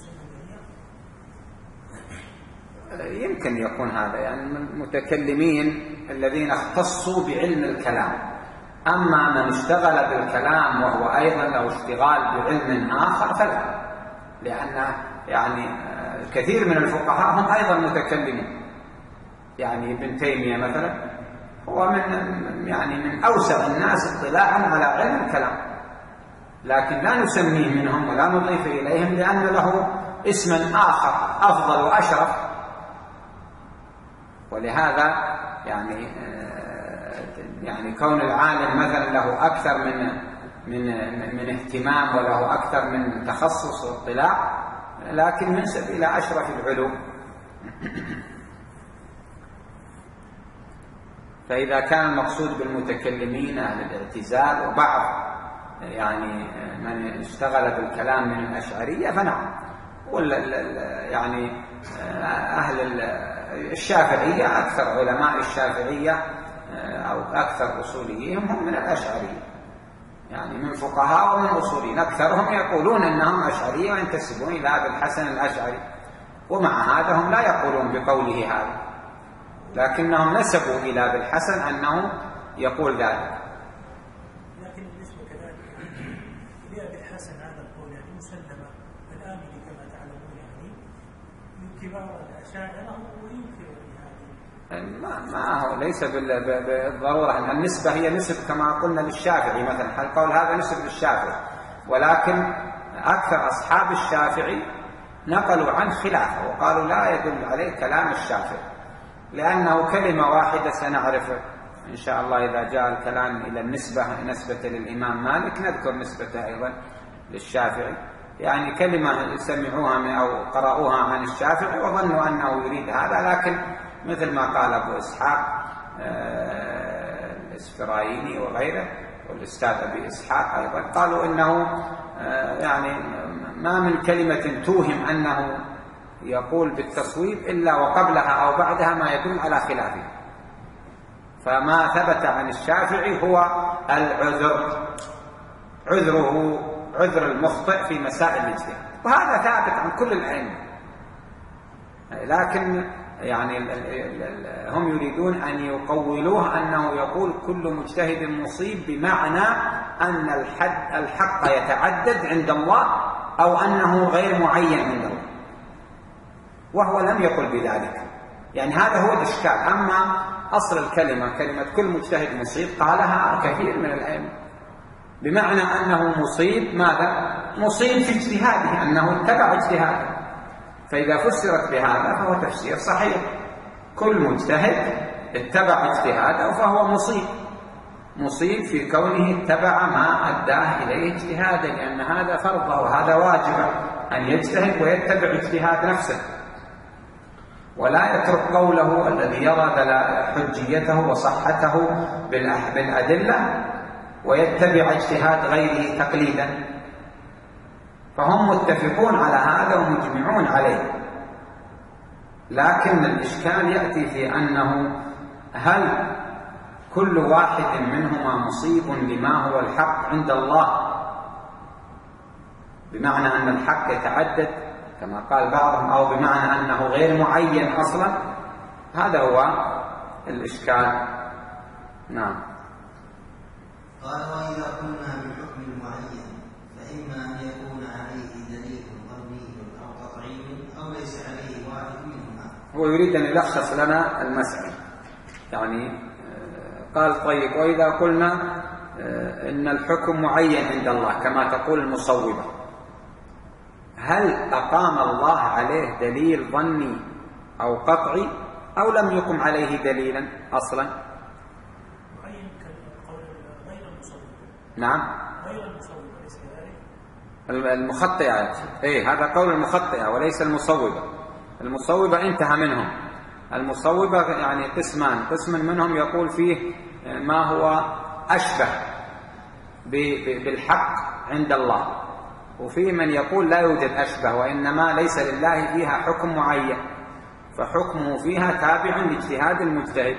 يمكن يكون هذا يعني المتكلمين الذين اختصوا بعلم الكلام، أما من اشتغل بالكلام وهو أيضا له اشتغال بعلم آخر فلا، لأن يعني كثير من الفقهاء هم أيضا متكلمون. يعني ابن تيمية مثلا هو من يعني من أوسع الناس اطلاعا على علم الكلام، لكن لا نسميه منهم ولا نضيف إليهم لأن له اسما آخر أفضل وأشرف. ولهذا يعني يعني كون العالم مثلا له أكثر من من من اهتمام وله أكثر من تخصص واطلاع، لكن ينسب إلى أشرف العلوم. فإذا كان المقصود بالمتكلمين أهل الاعتزال وبعض يعني من اشتغل بالكلام من الأشعرية فنعم، ولا يعني أهل الشافعية أكثر علماء الشافعية أو أكثر أصوليين هم من الأشعرية. يعني من فقهاء ومن أصوليين، أكثرهم يقولون أنهم أشعرية وينتسبون إلى أبي الحسن الأشعري، ومع هذا هم لا يقولون بقوله هذا، لكنهم نسبوا إلى أبي الحسن أنه يقول ذلك. لكن بالنسبة كذلك لأبي الحسن هذا القول يعني مسلمة الآملي كما تعلمون يعني من كبار الأشاعرة وينكر هذه. ما ما هو ليس بالضرورة. النسبة هي نسب كما قلنا للشافعي مثلا، القول هذا نسب للشافعي، ولكن أكثر أصحاب الشافعي نقلوا عن خلافه وقالوا لا يدل عليه كلام الشافعي، لأنه كلمة واحدة سنعرف إن شاء الله إذا جاء الكلام إلى النسبة نسبة للإمام مالك نذكر نسبته أيضا للشافعي، يعني كلمة سمعوها أو قرأوها عن الشافعي وظنوا أنه يريد هذا، لكن مثل ما قال أبو إسحاق الإسفرايني وغيره والأستاذ أبي إسحاق أيضا قالوا إنه يعني ما من كلمة توهم أنه يقول بالتصويب إلا وقبلها أو بعدها ما يدل على خلافه، فما ثبت عن الشافعي هو العذر، عذره عذر المخطئ في مسائل الاجتهاد، وهذا ثابت عن كل الأئمة، لكن يعني هم يريدون أن يقولوه أنه يقول كل مجتهد مصيب، بمعنى أن الحد الحق يتعدد عند الله أو أنه غير معين عند الله، وهو لم يقل بذلك، يعني هذا هو الإشكال. أما أصل الكلمة كلمة كل مجتهد مصيب قالها كثير من الأئمة، بمعنى أنه مصيب ماذا؟ مصيب في اجتهاده، أنه اتبع اجتهاده، فإذا فسرت بهذا فهو تفسير صحيح، كل مجتهد اتبع اجتهاده فهو مصيب، مصيب في كونه اتبع ما أداه إليه اجتهادا، لأن هذا فرضه وهذا واجبه أن يجتهد ويتبع اجتهاد نفسه، ولا يترك قوله الذي يرى حجيته وصحته بالأدلة ويتبع اجتهاد غيره تقليدا، فهم متفقون على هذا ومجمعون عليه، لكن الإشكال يأتي في أنه هل كل واحد منهما مصيب لما هو الحق عند الله، بمعنى أن الحق يتعدد كما قال بعضهم، أو بمعنى أنه غير معين أصلا؟ هذا هو الإشكال. نعم. قال وإذا قلنا بالحكم المعين فإما أن يكون عليه دليل ظني أو قطعي أو ليس عليه واحد منهما. هو يريد أن يلخص لنا المسألة، يعني قال طيب وإذا قلنا إن الحكم معين عند الله كما تقول المصوبة، هل أقام الله عليه دليل ظني أو قطعي أو لم يقم عليه دليلا أصلا؟ معين كالقول غير المصوبة. نعم غير المصوبة ليس كذلك؟ المخطئة، إيه هذا قول المخطئة وليس المصوبة. المصوبة انتهى منهم، المصوبة يعني قسمان، قسم منهم يقول فيه ما هو أشبه بالحق عند الله، وفي من يقول لا يوجد أشبه وإنما ليس لله فيها حكم معين فحكمه فيها تابع لاجتهاد المجتهد.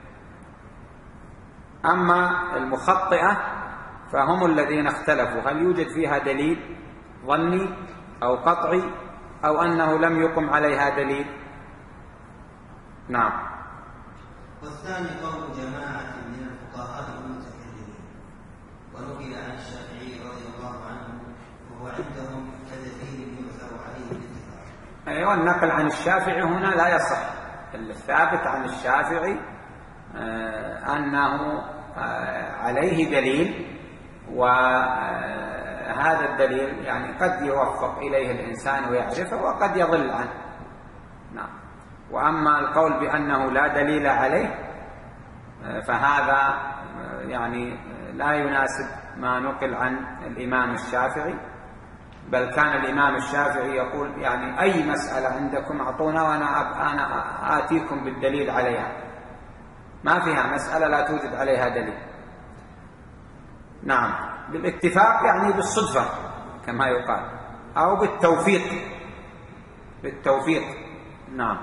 أما المخطئة فهم الذين اختلفوا هل يوجد فيها دليل ظني أو قطعي أو أنه لم يقم عليها دليل. نعم. والثاني قول جماعة من الفقهاء المتكلمين، ونقل عن الشافعي رضي الله عنه وهو عندهم كدليل يؤثر عليه بالاتفاق. أيوة، النقل عن الشافعي هنا لا يصح، الثابت عن الشافعي آه أنه آه عليه دليل، وهذا الدليل يعني قد يوفق إليه الإنسان ويعرفه وقد يضل عنه. نعم. وأما القول بأنه لا دليل عليه فهذا يعني لا يناسب ما نقل عن الإمام الشافعي، بل كان الإمام الشافعي يقول يعني أي مسألة عندكم أعطونا وأنا أنا آتيكم بالدليل عليها، ما فيها مسألة لا توجد عليها دليل. نعم، بالاتفاق يعني بالصدفة كما يقال، أو بالتوفيق، بالتوفيق. نعم.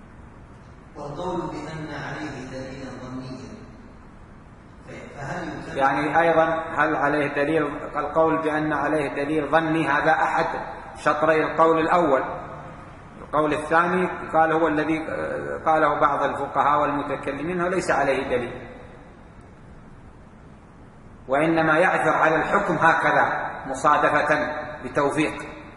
والقول بأن عليه دليلا ظنيا فهل يكلم يعني أيضا هل عليه دليل؟ القول بأن عليه دليل ظني هذا أحد شطري القول الأول. القول الثاني قال هو الذي قاله بعض الفقهاء والمتكلمين وليس عليه دليل، وإنما يعثر على الحكم هكذا مصادفة بتوفيق.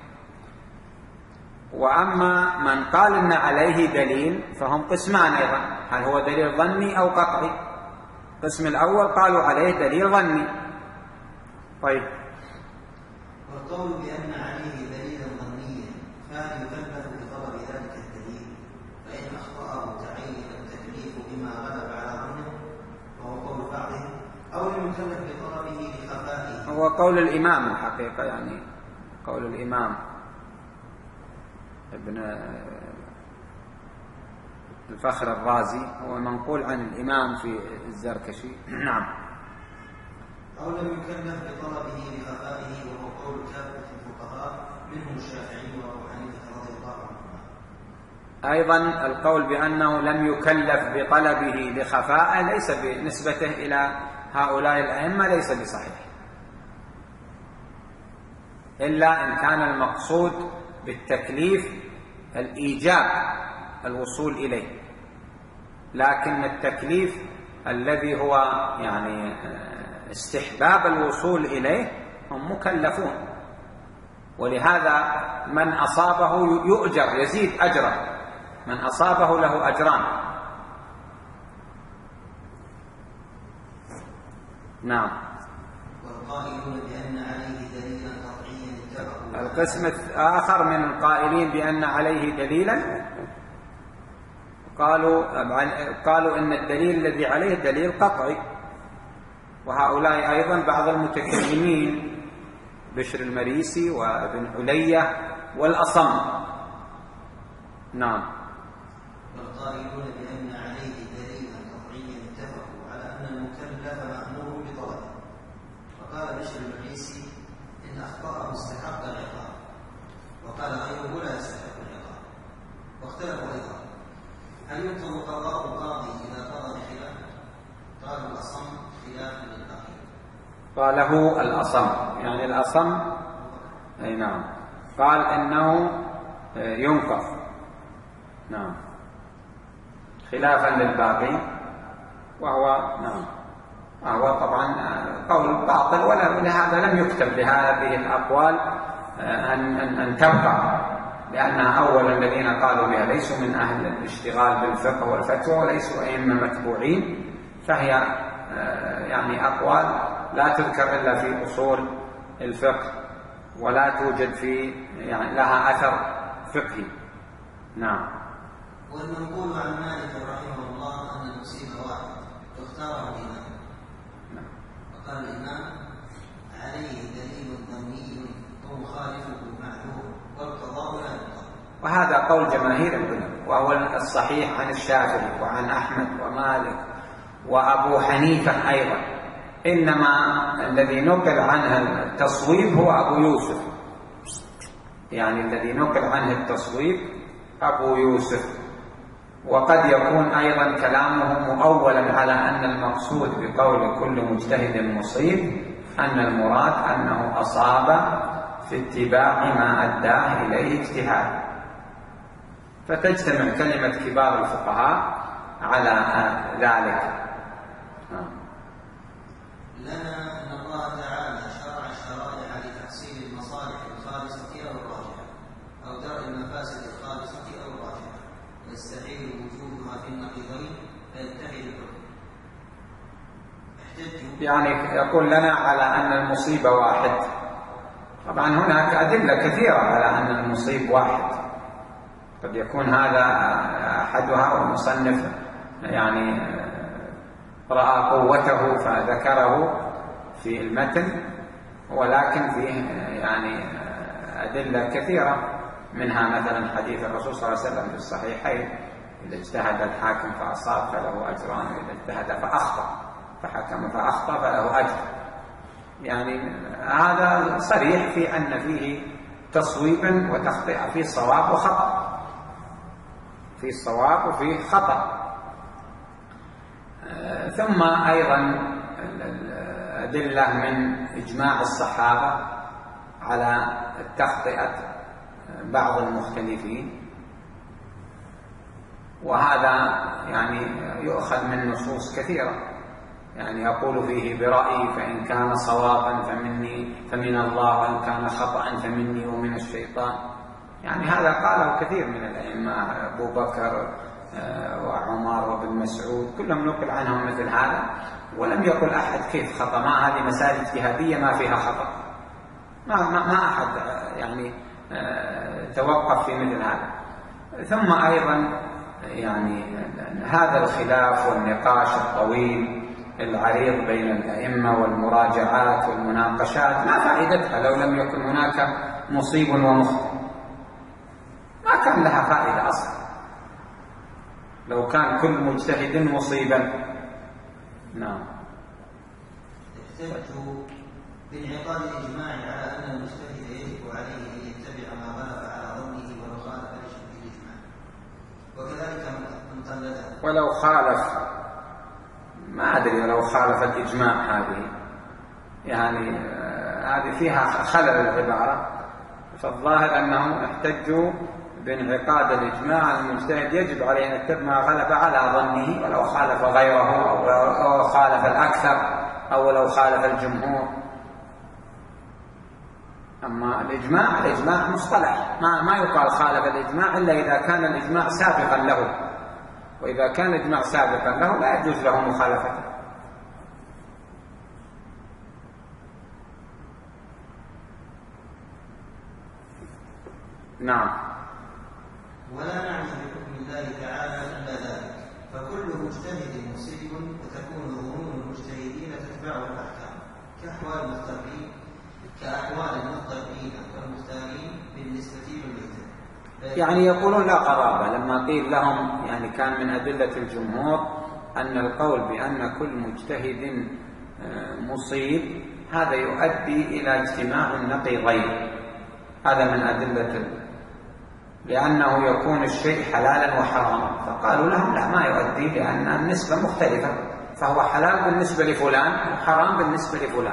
وأما من قال إن عليه دليل فهم قسمان أيضا، هل هو دليل ظني أو قطعي؟ القسم الأول قالوا عليه دليل ظني. طيب، والقول بأن عليه دليلا ظنيا فهل يكلف بطلب ذلك الدليل؟ فإن أخطأه تعين التكليف بما غلب على ظنه وهو قول بعضهم، أو لم يكلف بطلبه لخفائه. هو قول الإمام الحقيقة، يعني قول الإمام ابن الفخر الرازي هو منقول عن الإمام في الزركشي. نعم. أو لم يكلف بطلبه لخفائه وهو قول كافة الفقهاء منهم الشافعي وأبو حنيفة رضي الله عنهما. أيضا القول بأنه لم يكلف بطلبه لخفائه ليس بنسبته إلى هؤلاء الأئمة ليس بصحيح، إلا إن كان المقصود بالتكليف الإيجاب الوصول إليه، لكن التكليف الذي هو يعني استحباب الوصول إليه هم مكلفون، ولهذا من أصابه يؤجر يزيد أجره، من أصابه له أجران. نعم. والقائلون بأن عليه دليلا قطعيا اتبعوا. القسم الآخر من القائلين بأن عليه دليلا قالوا قالوا إن الدليل الذي عليه دليل قطعي، وهؤلاء أيضا بعض المتكلمين بشر المريسي وابن علية والأصم. نعم. والقائلون بأن عليه دليلا قطعيا اتفقوا على أن المكلف مأمور بطلبه. وقال بشر المريسي إن أخطأه استحق العقاب، وقال غيره لا يستحق العقاب. واختلفوا أيضا هل يطلب قضاء القاضي إذا قضى بخلاف؟ قالوا الأصم خلافا للباقي. قاله الأصم، يعني الأصم أي نعم قال إنه ينقض، نعم، خلافا للباقي، وهو نعم وهو طبعا قول باطل، ولهذا لم يكتب بهذه الأقوال أن أن تبقى، لأنها أولا الذين قالوا بها ليسوا من أهل الاشتغال بالفقه والفتوى وليسوا أئمة متبوعين، فهي يعني أقوال لا تذكر إلا في أصول الفقه ولا توجد في يعني لها أثر فقهي. نعم. والمنقول عن مالك رحمه الله أن المصيبة واحد يختاره الإمام. نعم. وقال الإمام عليه دليل ظني ومخالفه معلوم والقضاء لا يقضى. وهذا قول جماهير العلماء، وهو الصحيح عن الشافعي وعن أحمد ومالك وأبو حنيفة أيضا، إنما الذي نقل عنه التصويب هو أبو يوسف، يعني الذي نقل عنه التصويب أبو يوسف. وقد يكون أيضا كلامه مؤولا على أن المقصود بقول كل مجتهد مصيب أن المراد أنه أصاب في اتباع ما أداه إليه اجتهاد، فتجتمع كلمة كبار الفقهاء على ذلك. لنا أن الله تعالى شرع الشرائع لتحصيل المصالح الخالصة أو الراجحة أو درء المفاسد الخالصة أو الراجحة، ويستحيل وجودها في النقيضين فيتحد الحكم. يعني يقول لنا على أن المصيبة واحد. طبعا هناك أدلة كثيرة على أن المصيب واحد، قد يكون هذا أحدها والمصنف يعني رأى قوته فذكره في المتن، ولكن فيه يعني أدلة كثيرة، منها مثلا حديث الرسول صلى الله عليه وسلم في الصحيحين إذا اجتهد الحاكم فأصاب فله أجران، وإذا اجتهد فأخطأ فحكم فأخطأ فله أجر. يعني هذا صريح في أن فيه تصويبا وتخطئة، فيه صواب وخطأ، فيه صواب وفيه خطأ. ثم أيضا أدلة من إجماع الصحابة على تخطئة بعض المختلفين، وهذا يعني يؤخذ من نصوص كثيرة، يعني يقول فيه برأيي فإن كان صوابا فمني فمن الله، وإن كان خطأ فمني ومن الشيطان. يعني هذا قاله كثير من الأئمة، أبو بكر وعمر وابن مسعود كلهم نقل عنهم مثل هذا، ولم يقل أحد كيف خطأ. ما هذه مسائل اجتهادية ما فيها خطأ، ما, ما, ما أحد يعني توقف في مثل هذا. ثم أيضا يعني هذا الخلاف والنقاش الطويل العريض بين الأئمة والمراجعات والمناقشات ما فائدتها لو لم يكن هناك مصيب ومخطئ، ما كان لها فائدة أصلا لو كان كل مجتهد مصيبا. نعم. احتجت بانعقاد الإجماع على أن المجتهد يجب عليه أن يتبع ما غلب على ظنه ولو خالف لشبه الإجماع، وكذلك من قلده ولو خالف، ما أدري لو خالف الإجماع، هذه يعني هذه فيها خلل العبارة، فالظاهر أنهم احتجوا بانعقاد الإجماع المجتهد يجب عليه أن يتبع ما غلب على ظنه ولو خالف غيره أو خالف الأكثر أو لو خالف الجمهور. أما الإجماع الإجماع مصطلح، ما ما يقال خالف الإجماع إلا إذا كان الإجماع سابقا له، وإذا كان الإجماع سابقا له لا يجوز له مخالفته. نعم. ولا نعني بحكم الله تعالى إلا ذلك، فكل مجتهد مصيب، وتكون ظنون المجتهدين تتبعه الأحكام كأحوال المختارين كأحوال المختارين والمختارين بالنسبة للميتة. يعني يقولون لا قرابة، لما قيل لهم يعني كان من أدلة الجمهور أن القول بأن كل مجتهد مصيب هذا يؤدي إلى اجتماع النقيضين، هذا من أدلة، لأنه يكون الشيء حلالا وحراما، فقالوا لهم لا ما يؤدي، لأن النسبة مختلفة، فهو حلال بالنسبة لفلان وحرام بالنسبة لفلان،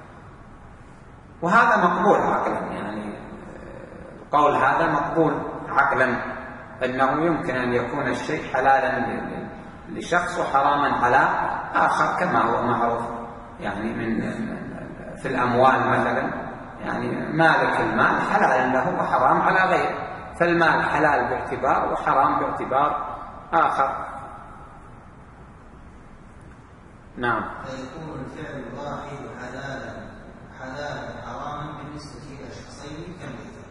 وهذا مقبول عقلا، يعني القول هذا مقبول عقلا، أنه يمكن أن يكون الشيء حلالا لشخص وحراما على آخر، كما هو معروف يعني من في الأموال مثلا، يعني مالك المال حلال له وحرام على غيره، فالمال حلال باعتبار وحرام باعتبار آخر. نعم. فيكون الفعل الواحد حلالا حلالا حراما بالنسبة إلى شخصين كمثل.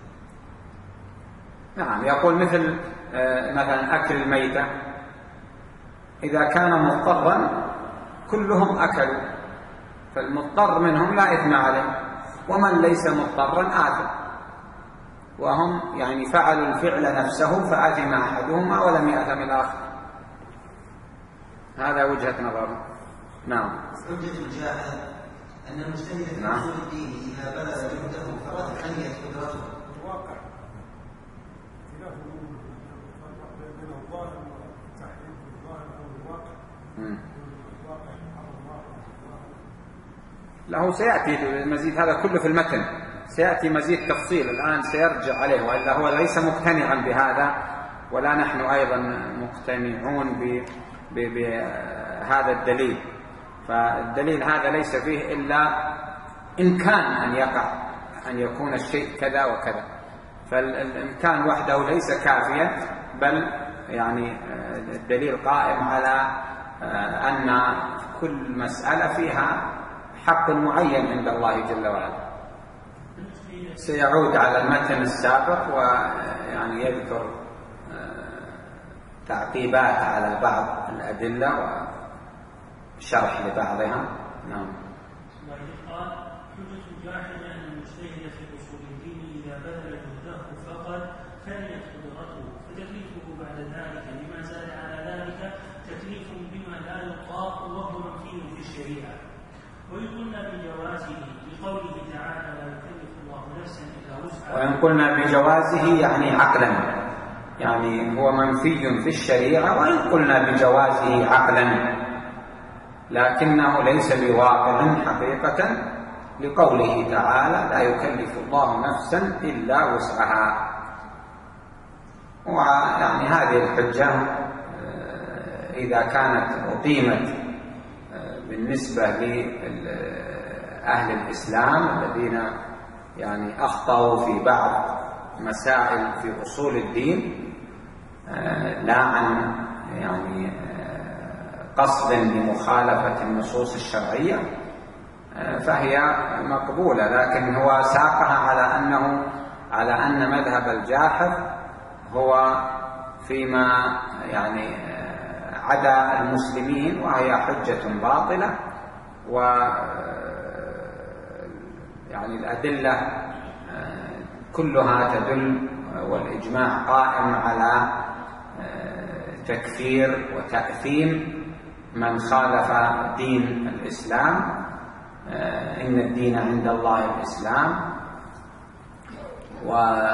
نعم. يقول مثل مثلا أكل الميتة، إذا كان مضطرا كلهم أكلوا، فالمضطر منهم لا إثم عليه، ومن ليس مضطرا آثم، وهم يعني فعلوا الفعل نفسه فآثم أحدهما ولم يأثم الآخر. هذا وجهة نظر. نعم. حجة الجاهل أن المجتهد في أصول الدين إذا بلغ جهده فقد حنيت قدرته. الواقع خلاف بين الظاهر والتحريم في الظاهر أو الواقع. الواقع له سيأتي المزيد، هذا كله في المتن سيأتي مزيد تفصيل، الآن سيرجع عليه، وإلا هو ليس مقتنعا بهذا، ولا نحن أيضا مقتنعون بهذا الدليل، فالدليل هذا ليس فيه إلا إمكان أن يقع، أن يكون الشيء كذا وكذا، فالإمكان وحده ليس كافيا، بل يعني الدليل قائم على أن كل مسألة فيها حق معين عند الله جل وعلا. سيعود على المتن السابق ويعني يذكر تعقيبات على بعض الأدلة وشرح لبعضها. نعم. قال حجة الجاحد أن المجتهد في أصول الدين إذا بذل جهده فقد فنيت قدرته، فتكليفه بعد ذلك لما زاد على ذلك تكليف بما لا يطاق وهو منفي في الشريعة. وإن قلنا بجوازه لقوله تعالى لا يكلف الله نفسا إلا وسعها، وإن قلنا بجوازه يعني عقلا، يعني هو منفي في الشريعة، وإن قلنا بجوازه عقلا لكنه ليس بواقع حقيقة، لقوله تعالى: لا يكلف الله نفسا إلا وسعها. ويعني هذه الحجة إذا كانت أقيمت بالنسبة لأهل الإسلام الذين يعني أخطأوا في بعض مسائل في أصول الدين لا عن يعني قصد لمخالفة النصوص الشرعية، فهي مقبولة، لكن هو ساقها على أنه على أن مذهب الجاحظ هو فيما يعني عدا المسلمين، وهي حجة باطلة. و يعني الأدلة كلها تدل، والإجماع قائم على تكفير وتأثيم من خالف دين الإسلام. إن الدين عند الله الإسلام، و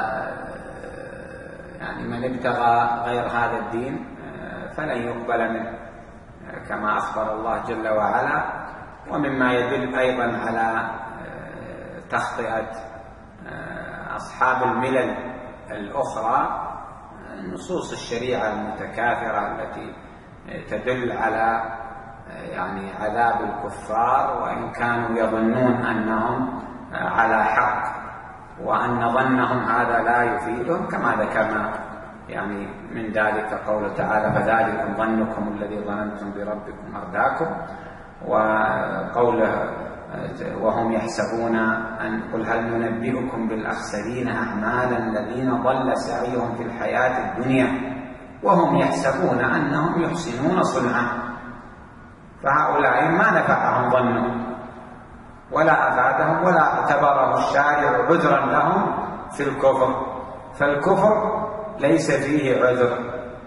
يعني من ابتغى غير هذا الدين فلن يقبل منه، كما أخبر الله جل وعلا. ومما يدل أيضا على تخطئة أصحاب الملل الأخرى نصوص الشريعة المتكاثرة التي تدل على يعني عذاب الكفار، وإن كانوا يظنون أنهم على حق، وأن ظنهم هذا لا يفيدهم، كما ذكرنا يعني من ذلك قوله تعالى: فذلكم ظنكم الذي ظننتم بربكم أرداكم. وقوله: وهم يحسبون أن قل هل ننبئكم بالأخسرين أعمالا الذين ضل سعيهم في الحياة الدنيا وهم يحسبون أنهم يحسنون صنعا. فهؤلاء ما نفعهم ظنهم ولا أفادهم ولا اعتبره الشارع عذرا لهم في الكفر، فالكفر ليس فيه عذر.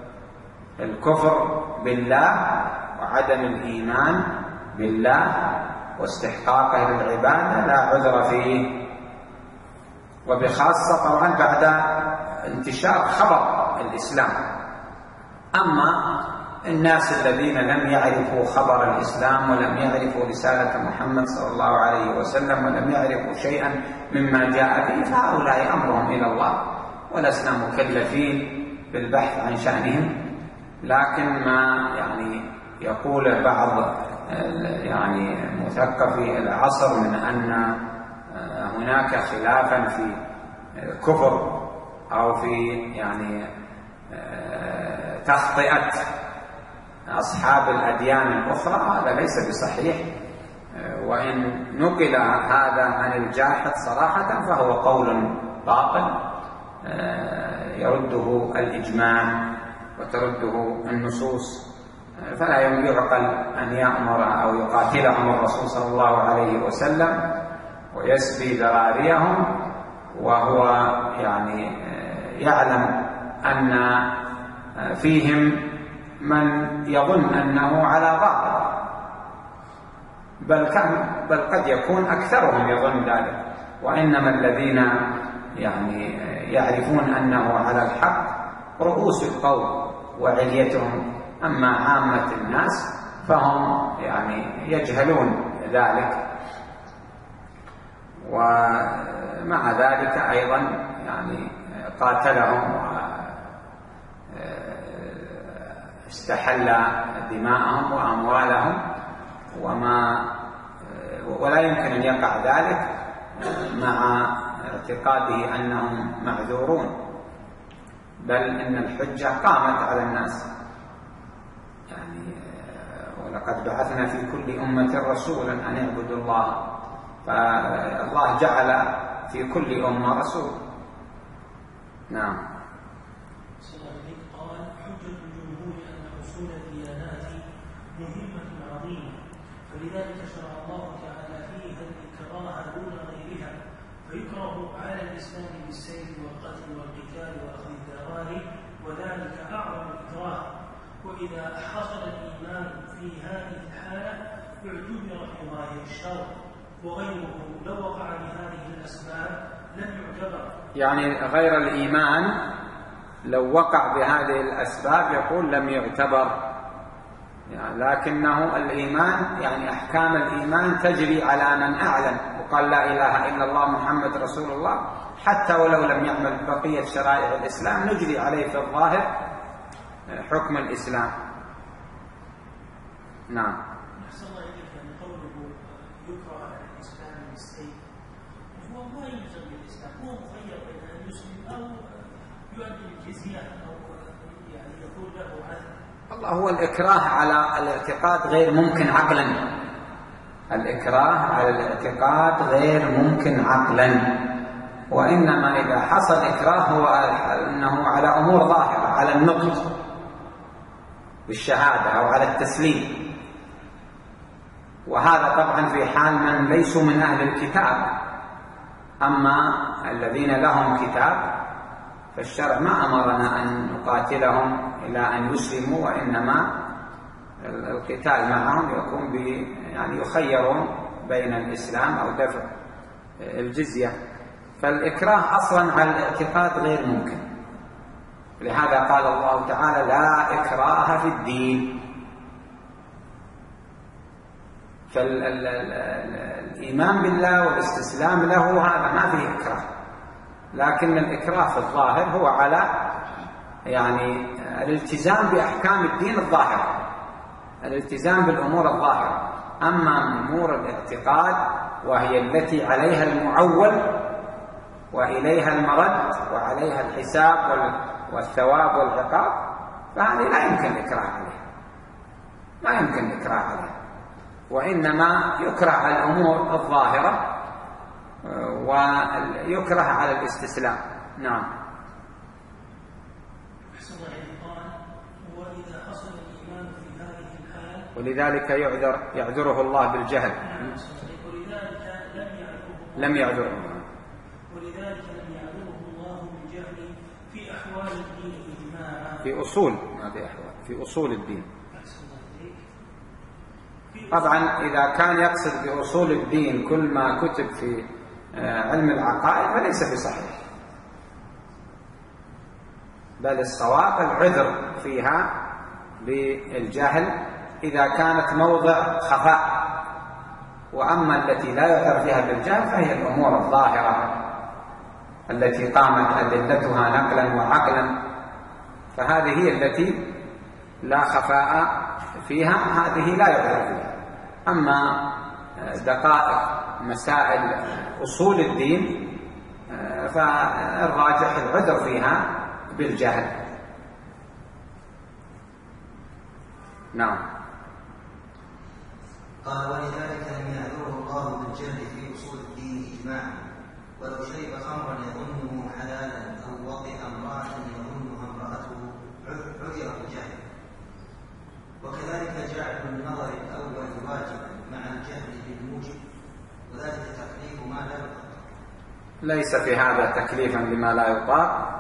الكفر بالله وعدم الإيمان بالله واستحقاقه للعبادة لا عذر فيه، وبخاصة طبعا بعد انتشار خبر الإسلام. أما الناس الذين لم يعرفوا خبر الإسلام ولم يعرفوا رسالة محمد صلى الله عليه وسلم ولم يعرفوا شيئا مما جاء به، فهؤلاء أمرهم إلى الله، ولسنا مكلفين بالبحث عن شأنهم. لكن ما يعني يقول بعض يعني مثقفي العصر من أن هناك خلافا في كفر أو في يعني تخطئة أصحاب الأديان الأخرى، هذا ليس بصحيح. وإن نقل هذا عن الجاحظ صراحة فهو قول باطل يرده الإجماع وترده النصوص، فلا يعقل أن يأمر أو يقاتلهم الرسول صلى الله عليه وسلم ويسبي ذراريهم وهو يعني يعلم أن فيهم من يظن أنه على باطل، بل كان بل قد يكون أكثرهم يظن ذلك، وإنما الذين يعني يعرفون أنه على الحق رؤوس القوم وعليتهم، أما عامة الناس فهم يعني يجهلون ذلك. ومع ذلك أيضا يعني قاتلهم واستحل دماءهم وأموالهم، وما ولا يمكن أن يقع ذلك مع اعتقاده أنهم معذورون، بل إن الحجة قامت على الناس. يعني ولقد بعثنا في كل أمة رسولا أن اعبدوا الله، فالله جعل في كل أمة رسول. نعم. قال: حجة الجمهور أن أصول الديانات مهمة عظيمة، فلذلك شرع الله تعالى فيها الإكراه دون غيرها، فيكره على الإسلام بالسيف والقتل والقتال وأخذ الذراري، وذلك أعظم الإكراه. وإذا حصل الإيمان في هذه الحالة اعتبر في ظاهر الشر، وغيره لو وقع بهذه الأسباب لم يعتبر. يعني غير الإيمان لو وقع بهذه الأسباب يقول لم يعتبر، يعني لكنه الإيمان يعني أحكام الإيمان تجري على من أعلن وقال لا إله إلا الله محمد رسول الله، حتى ولو لم يعمل بقية شرائع الإسلام نجري عليه في الظاهر حكم الإسلام. نعم. أحسن الله إليك أن قوله يكره على الإسلام بالسيف، هو ما يلزم بالإسلام، هو مخير بين أن يسلم أو يؤدي الجزية أو يعني يكون له عهد. الله هو الإكراه على الاعتقاد غير ممكن عقلا، الإكراه على الاعتقاد غير ممكن عقلا، وإنما إذا حصل إكراه هو أنه على أمور ظاهرة، على النطق بالشهادة أو على التسليم، وهذا طبعا في حال من ليسوا من أهل الكتاب. أما الذين لهم كتاب فالشرع ما أمرنا أن نقاتلهم إلى أن يسلموا، وإنما القتال معهم يكون ب يعني يخيرون بين الإسلام أو دفع الجزية. فالإكراه أصلا على الاعتقاد غير ممكن، لهذا قال الله تعالى لا إكراه في الدين. فالإيمان بالله والاستسلام له هذا ما فيه إكراه، لكن الإكراه في الظاهر هو على يعني الالتزام بأحكام الدين الظاهرة، الالتزام بالأمور الظاهرة. أما أمور الاعتقاد وهي التي عليها المعول وإليها المرد وعليها الحساب والثواب والعقاب فهذه لا يمكن الإكراه عليها، لا يمكن الإكراه عليها، وإنما يكره على الأمور الظاهرة ويكره على الاستسلام. نعم. وإذا حصل الإيمان في هذه الحال ولذلك يعذر يعذره الله بالجهل. ولذلك لم يعذره الله ولذلك لم يعذره الله بالجهل في أحوال الدين إجماعا، في أصول ما في أحوال في أصول الدين. طبعا إذا كان يقصد بأصول الدين كل ما كتب في علم العقائد فليس بصحيح، بل الصواب العذر فيها بالجهل إذا كانت موضع خفاء، وأما التي لا يعذر فيها بالجهل فهي الأمور الظاهرة التي قامت أدلتها نقلا وعقلا، فهذه هي التي لا خفاء فيها، هذه لا يعذر فيها. أما دقائق مسائل أصول الدين فالراجح العذر فيها بالجهل. نعم. قال ولذلك لم يعذره الله بالجهل في أصول الدين إجماعا، ولو شرب خمرا يظنه حلالا أو وطئ امرأة يظنها امرأته عذر بالجهل. وكذلك جعل النظر الأول واجبا مع الجهل بالموجب، وذلك تكليف ما لا يطاق. ليس في هذا تكليفا لما لا يطاق،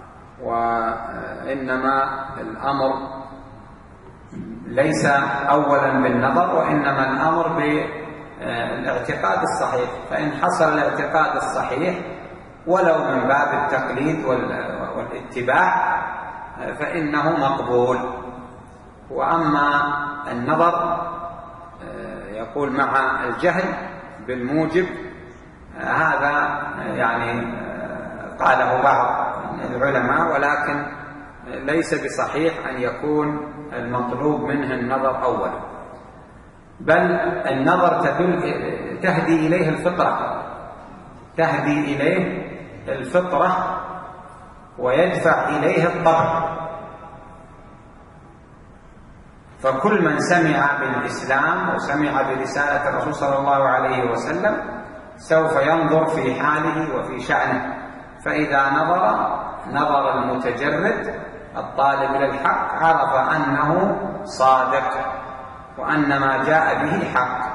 وإنما الأمر ليس أولا بالنظر، وإنما الأمر بالاعتقاد الصحيح. فإن حصل الاعتقاد الصحيح ولو من باب التقليد والاتباع فإنه مقبول. وأما النظر يقول مع الجهل بالموجب هذا يعني قاله بعض العلماء، ولكن ليس بصحيح أن يكون المطلوب منه النظر أولا، بل النظر تدل تهدي إليه الفطرة، تهدي إليه الفطرة ويدفع إليه الطبع. فكل من سمع بالإسلام وسمع برسالة الرسول صلى الله عليه وسلم سوف ينظر في حاله وفي شأنه، فإذا نظر نظر المتجرد الطالب للحق عرف أنه صادق وأن ما جاء به حق.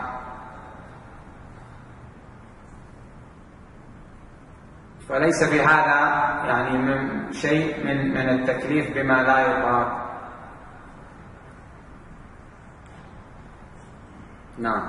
فليس في هذا يعني من شيء من من التكليف بما لا يطاق. نعم.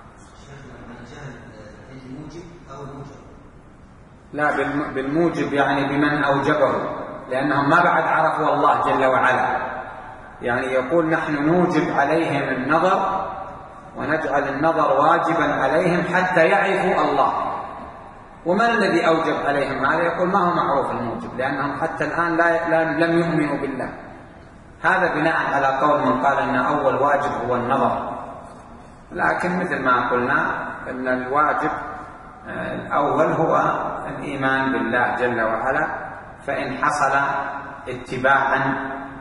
لا بالموجب يعني بمن أوجبه، لأنهم ما بعد عرفوا الله جل وعلا، يعني يقول نحن نوجب عليهم النظر ونجعل النظر واجبا عليهم حتى يعرفوا الله. ومن الذي أوجب عليهم هذا؟ يقول ما هو معروف الموجب، لأنهم حتى الآن لا لم يؤمنوا بالله. هذا بناء على قول من قال أن أول واجب هو النظر، لكن مثل ما قلنا أن الواجب الأول هو الإيمان بالله جل وعلا، فإن حصل اتباعا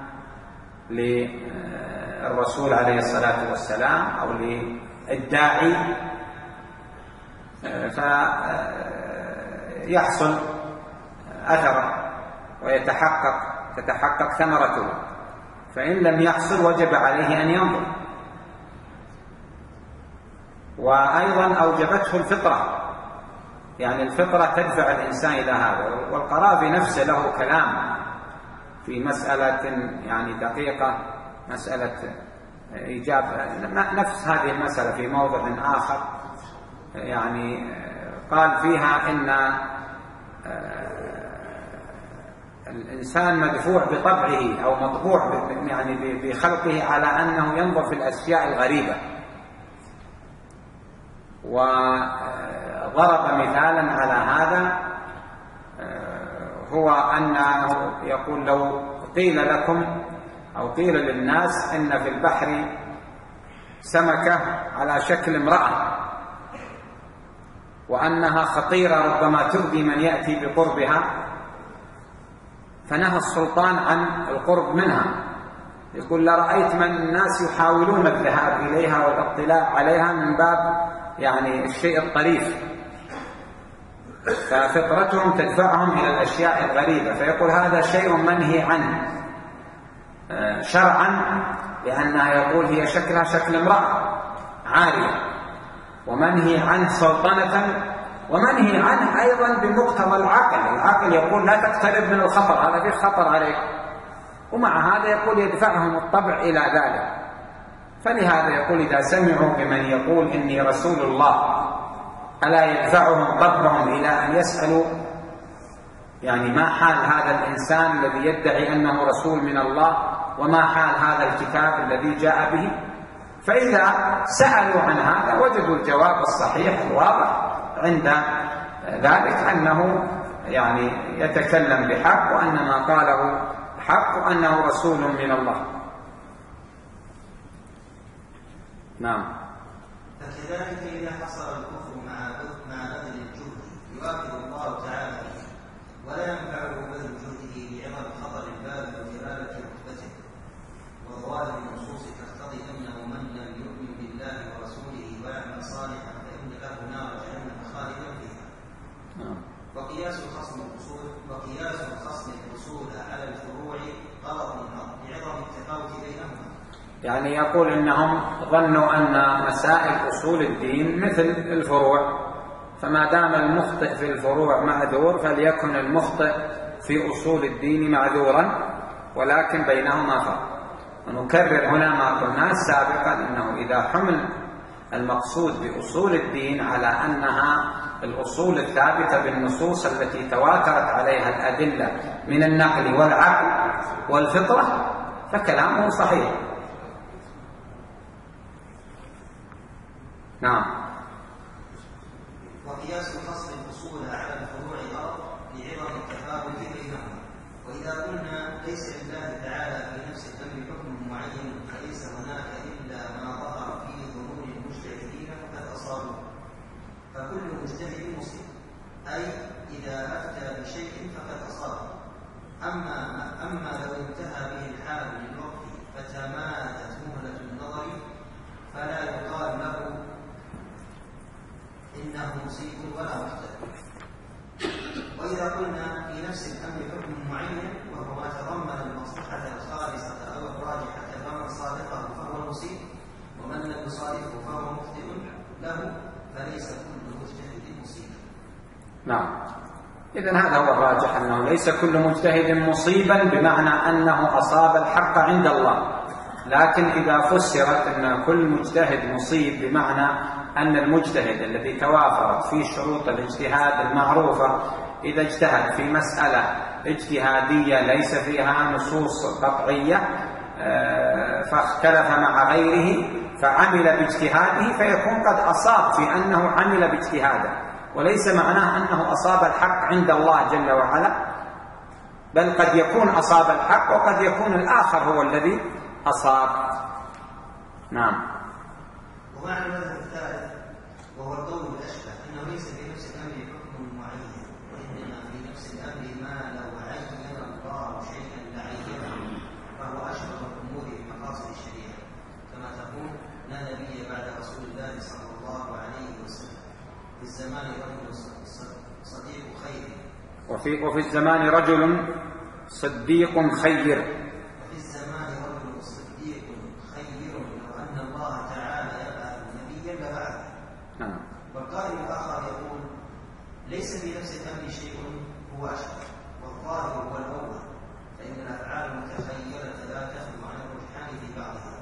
للرسول عليه الصلاة والسلام أو للداعي فيحصل أثره ويتحقق تتحقق ثمرته، فإن لم يحصل وجب عليه أن ينظر. وأيضا أوجبته الفطرة، يعني الفطرة تدفع الإنسان إلى هذا. والقرافي نفسه له كلام في مسألة يعني دقيقة، مسألة إيجاب نفس هذه المسألة في موضع آخر، يعني قال فيها إن الإنسان مدفوع بطبعه أو مطبوع يعني بخلقه على أنه ينظر في الأشياء الغريبة. وضرب مثالا على هذا، هو أنه يقول لو قيل لكم أو قيل للناس إن في البحر سمكة على شكل امرأة وأنها خطيرة ربما تؤذي من يأتي بقربها، فنهى السلطان عن القرب منها. يقول لرأيت من الناس يحاولون الذهاب إليها والاطلاع عليها من باب يعني الشيء الطريف، ففطرتهم تدفعهم إلى الأشياء الغريبة. فيقول هذا شيء منهي عنه شرعا، لأنها يقول هي شكلها شكل امرأة عارية، ومنهي عنه سلطنة، ومنهي عنه أيضا بمقتضى العقل. العقل يقول لا تقترب من الخطر، هذا فيه خطر عليك، ومع هذا يقول يدفعهم الطبع إلى ذلك. فلهذا يقول إذا سمعوا بمن يقول إني رسول الله ألا يدفعهم طبعهم إلى أن يسألوا يعني ما حال هذا الإنسان الذي يدعي أنه رسول من الله، وما حال هذا الكتاب الذي جاء به. فإذا سألوا عن هذا وجدوا الجواب الصحيح الواضح عند ذلك، أنه يعني يتكلم بحق، وأن ما قاله حق، وأنه رسول من الله. نعم. فكذلك إذا حصل الكفر مع مع بذل الجهد يواكب الله تعالى به، ولا ينفعه بذل جهده لعظم خطر الباب وجلالة رتبته. وظواهر النصوص تقتضي أنه من لم يؤمن بالله ورسوله ويعمل صالحا فإن له نار جهنم خالدا فيها. وقياس خصم الأصول وقياس خصم الأصول على الفروع غلط لعظم التفاوت بينهما. يعني يقول إنهم ظنوا أن مسائل أصول الدين مثل الفروع، فما دام المخطئ في الفروع معذور فليكن المخطئ في أصول الدين معذورا، ولكن بينهما فرق. ونكرر هنا ما قلناه سابقا، أنه إذا حمل المقصود بأصول الدين على أنها الأصول الثابتة بالنصوص التي تواترت عليها الأدلة من النقل والعقل والفطرة فكلامه صحيح. نعم. وقياس فصل الأصول على الفروع غلط لعظم التفاوت بينهما. وإذا قلنا ليس لله تعالى في نفس الأمر حكم معين فليس هناك إلا ما ظهر في ظنون المجتهدين فقد أصابوا، فكل مجتهد مصيب، أي إذا أفتى بشيء فقد أصاب. أما أما لو انتهى به الحال للوقت فتمادت مهلة النظر فلا يقال له إنه مصيب ولا مختلف. وإذا قلنا في نفس الأمر حكم معين وهو ما تضمن المصلحة الخالصة أو الراجحة فمن صادقه فهو مصيب، ومن لم يصادقه فهو مخطئ له، فليس كل مجتهد مصيبا. نعم. إذن هذا هو الراجح، أنه ليس كل مجتهد مصيبا بمعنى أنه أصاب الحق عند الله، لكن إذا فسرت أن كل مجتهد مصيب بمعنى أن المجتهد الذي توافرت في شروط الاجتهاد المعروفة إذا اجتهد في مسألة اجتهادية ليس فيها نصوص قطعية فاختلف مع غيره فعمل باجتهاده فيكون قد أصاب في أنه عمل باجتهاده، وليس معناه أنه أصاب الحق عند الله جل وعلا، بل قد يكون أصاب الحق وقد يكون الآخر هو الذي أصاب. نعم. ومعنى المذهب الثالث وهو القول الأشبه أنه ليس في نفس الأمر حكم معين، وإنما في نفس الأمر ما لو عين الله شيئا لعينه فهو أشبه الأمور بمقاصد الشريعة، كما تقول لا نبي بعد رسول الله صلى الله عليه وسلم، في الزمان رجل صديق خير وفي وفي الزمان رجل صديق خير وفي الزمان رجل صديق خير لو أن الله تعالى يبعث نبيا لبعثه. نعم. والقائل الآخر يقول ليس في نفس الأمر شيء هو أشبه، والظاهر هو الأول، فإن الأفعال المتخيرة لا تخلو عن الرجحان في بعضها.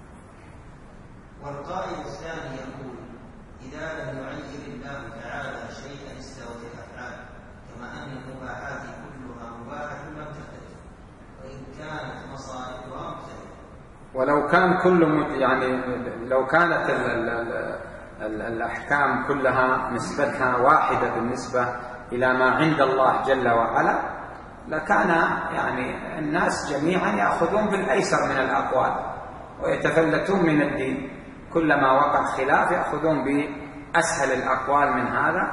والقائل الثاني يقول إذا لم يعين الله تعالى شيئا استوت الأفعال، كما أن المباحات كلها مباحة لم تختلف، وإن كانت مصالحها مختلفة. ولو كان كل يعني لو كانت ال ال ال ال الأحكام كلها نسبتها واحدة بالنسبة إلى ما عند الله جل وعلا لكان يعني الناس جميعا يأخذون بالأيسر من الأقوال ويتفلتون من الدين، كلما وقع خلاف يأخذون بأسهل الأقوال من هذا،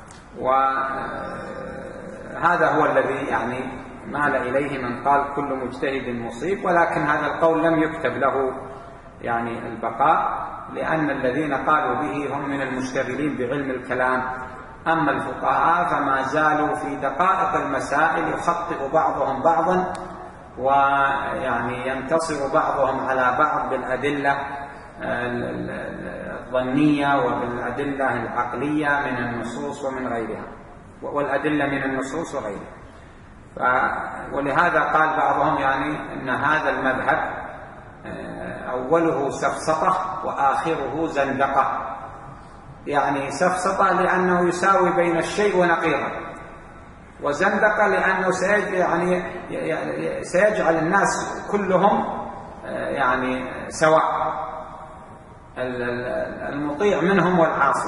وهذا هو الذي يعني مال إليه من قال كل مجتهد مصيب، ولكن هذا القول لم يكتب له يعني البقاء، لأن الذين قالوا به هم من المشتغلين بعلم الكلام، أما الفقهاء فما زالوا في دقائق المسائل يخطئ بعضهم بعضا، ويعني ينتصر بعضهم على بعض بالأدلة الظنية وبالأدلة العقلية من النصوص ومن غيرها، والأدلة من النصوص وغيرها. ولهذا قال بعضهم يعني أن هذا المذهب أوله سفسطة وآخره زندقة، يعني سفسطة لأنه يساوي بين الشيء ونقيضه، وزندقة لأنه يعني سيجعل الناس كلهم يعني سواء، المطيع منهم والعاصي.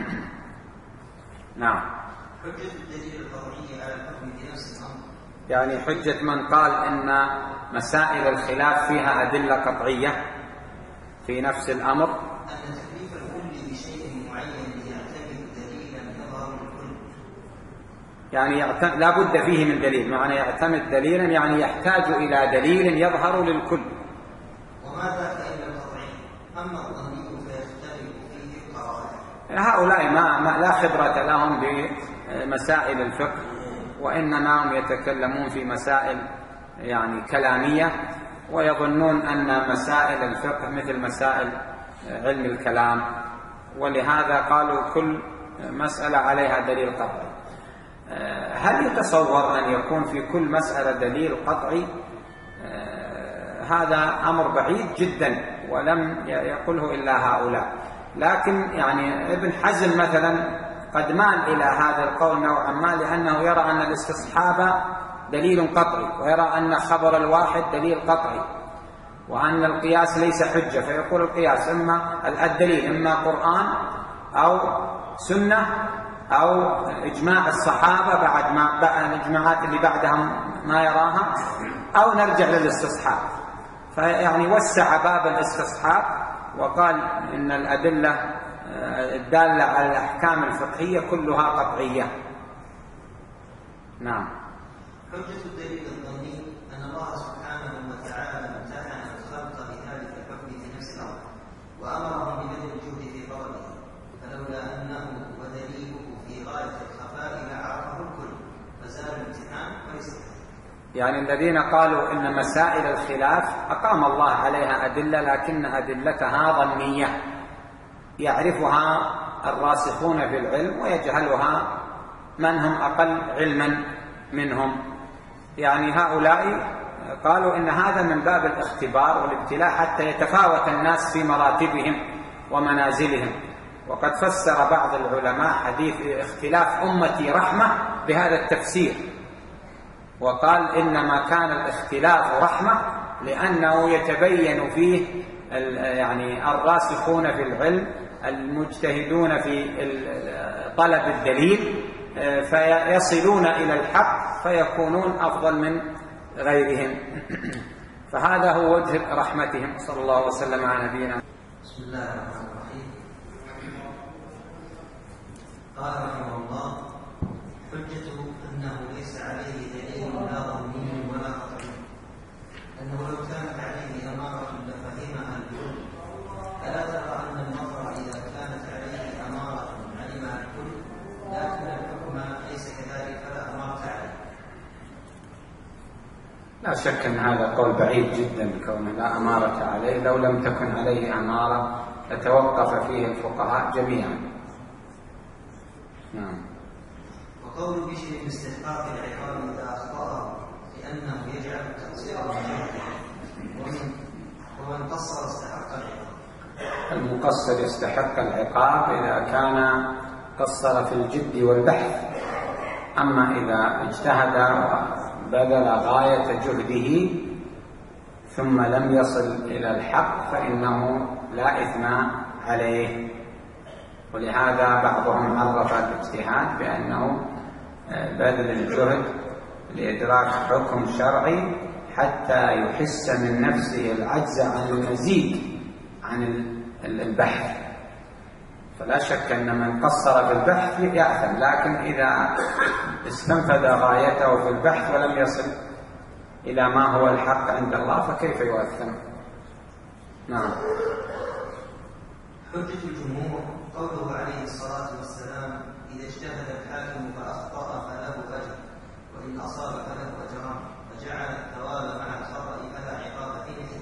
نعم. حجة الدليل القطعي على الحكم في نفس الأمر، يعني حجة من قال إن مسائل الخلاف فيها أدلة قطعية في نفس الأمر، أن تكليف الكل بشيء معين يعتمد دليلا يظهر للكل، يعني يعتمد لا بد فيه من دليل، معنى يعتمد دليلا يعني يحتاج إلى دليل يظهر للكل. وما ذاك إلا القطعي، أما الظني فيختلف فيه القرائن. هؤلاء ما, ما لا خبرة لهم بمسائل الفقه، وإنما هم يتكلمون في مسائل يعني كلامية، ويظنون أن مسائل الفقه مثل مسائل علم الكلام، ولهذا قالوا كل مسألة عليها دليل قطعي. هل يتصور أن يكون في كل مسألة دليل قطعي؟ هذا أمر بعيد جدا ولم يقله إلا هؤلاء، لكن يعني ابن حزم مثلا قد مال إلى هذا القول نوعا ما، لأنه يرى أن الاستصحاب دليل قطعي، ويرى أن خبر الواحد دليل قطعي، وأن القياس ليس حجة، فيقول القياس إما الدليل إما قرآن أو سنة أو إجماع الصحابة بعد ما بعد الإجماعات اللي بعدهم ما يراها، أو نرجع للاستصحاب. فيعني وسع باب الاستصحاب وقال إن الأدلة الدالة على الأحكام الفقهية كلها قطعية. نعم. حجة الدليل الظني أن الله سبحانه وتعالى امتحن الخلق بذلك الحكم في نفس الأمر، وأمرهم ببذل الجهد في طلبه، فلولا أنه ودليله في غاية الخفاء لعرفه الكل، فزال الامتحان وليس. يعني الذين قالوا إن مسائل الخلاف أقام الله عليها أدلة، لكن أدلتها ظنية يعرفها الراسخون في العلم ويجهلها من هم أقل علما منهم. يعني هؤلاء قالوا إن هذا من باب الاختبار والابتلاء حتى يتفاوت الناس في مراتبهم ومنازلهم، وقد فسر بعض العلماء حديث اختلاف أمتي رحمة بهذا التفسير، وقال إنما كان الاختلاف رحمة لأنه يتبين فيه يعني الراسخون في العلم المجتهدون في طلب الدليل فيصلون إلى الحق فيكونون أفضل من غيرهم. فهذا هو وجه رحمتهم. صلى الله وسلم على نبينا. بسم الله الرحمن الرحيم. قال رحمه الله: حجته أنه ليس عليه دليل لا ظني ولا قطعي، أنه لو كانت عليه أمارة لفهمها الكل. ألا ترى أن النظر إذا كانت عليه أمارة علمها الكل، لكن الحكم ليس كذلك فلا أمارة عليه. لا شك أن هذا قول بعيد جدا كونه لا أمارة عليه. لو لم تكن عليه أمارة لتوقف فيه الفقهاء جميعا. نعم. وقول بشر باستحقاق العقاب إذا أخطأه لأنه يجعل التقصير ومن ومن قصر استحق العقاب. المقصر يستحق العقاب إذا كان قصر في الجد والبحث، أما إذا اجتهد وبذل غاية جهده ثم لم يصل إلى الحق فإنه لا إثم عليه. ولهذا بعضهم عرف الاجتهاد بأنه بذل الجهد لإدراك حكم شرعي حتى يحس من نفسه العجز عن المزيد عن البحث. فلا شك أن من قصر في البحث يأثم، لكن إذا استنفذ غايته في البحث ولم يصل إلى ما هو الحق عند الله فكيف يؤثم؟ نعم. حجة الجمهور قوله عليه الصلاة والسلام: إذا اجتهد الحاكم فأخطأ فله أجر، وإن أصاب فله أجران، وجعل الثواب مع الخطأ فلا عقاب حينئذ.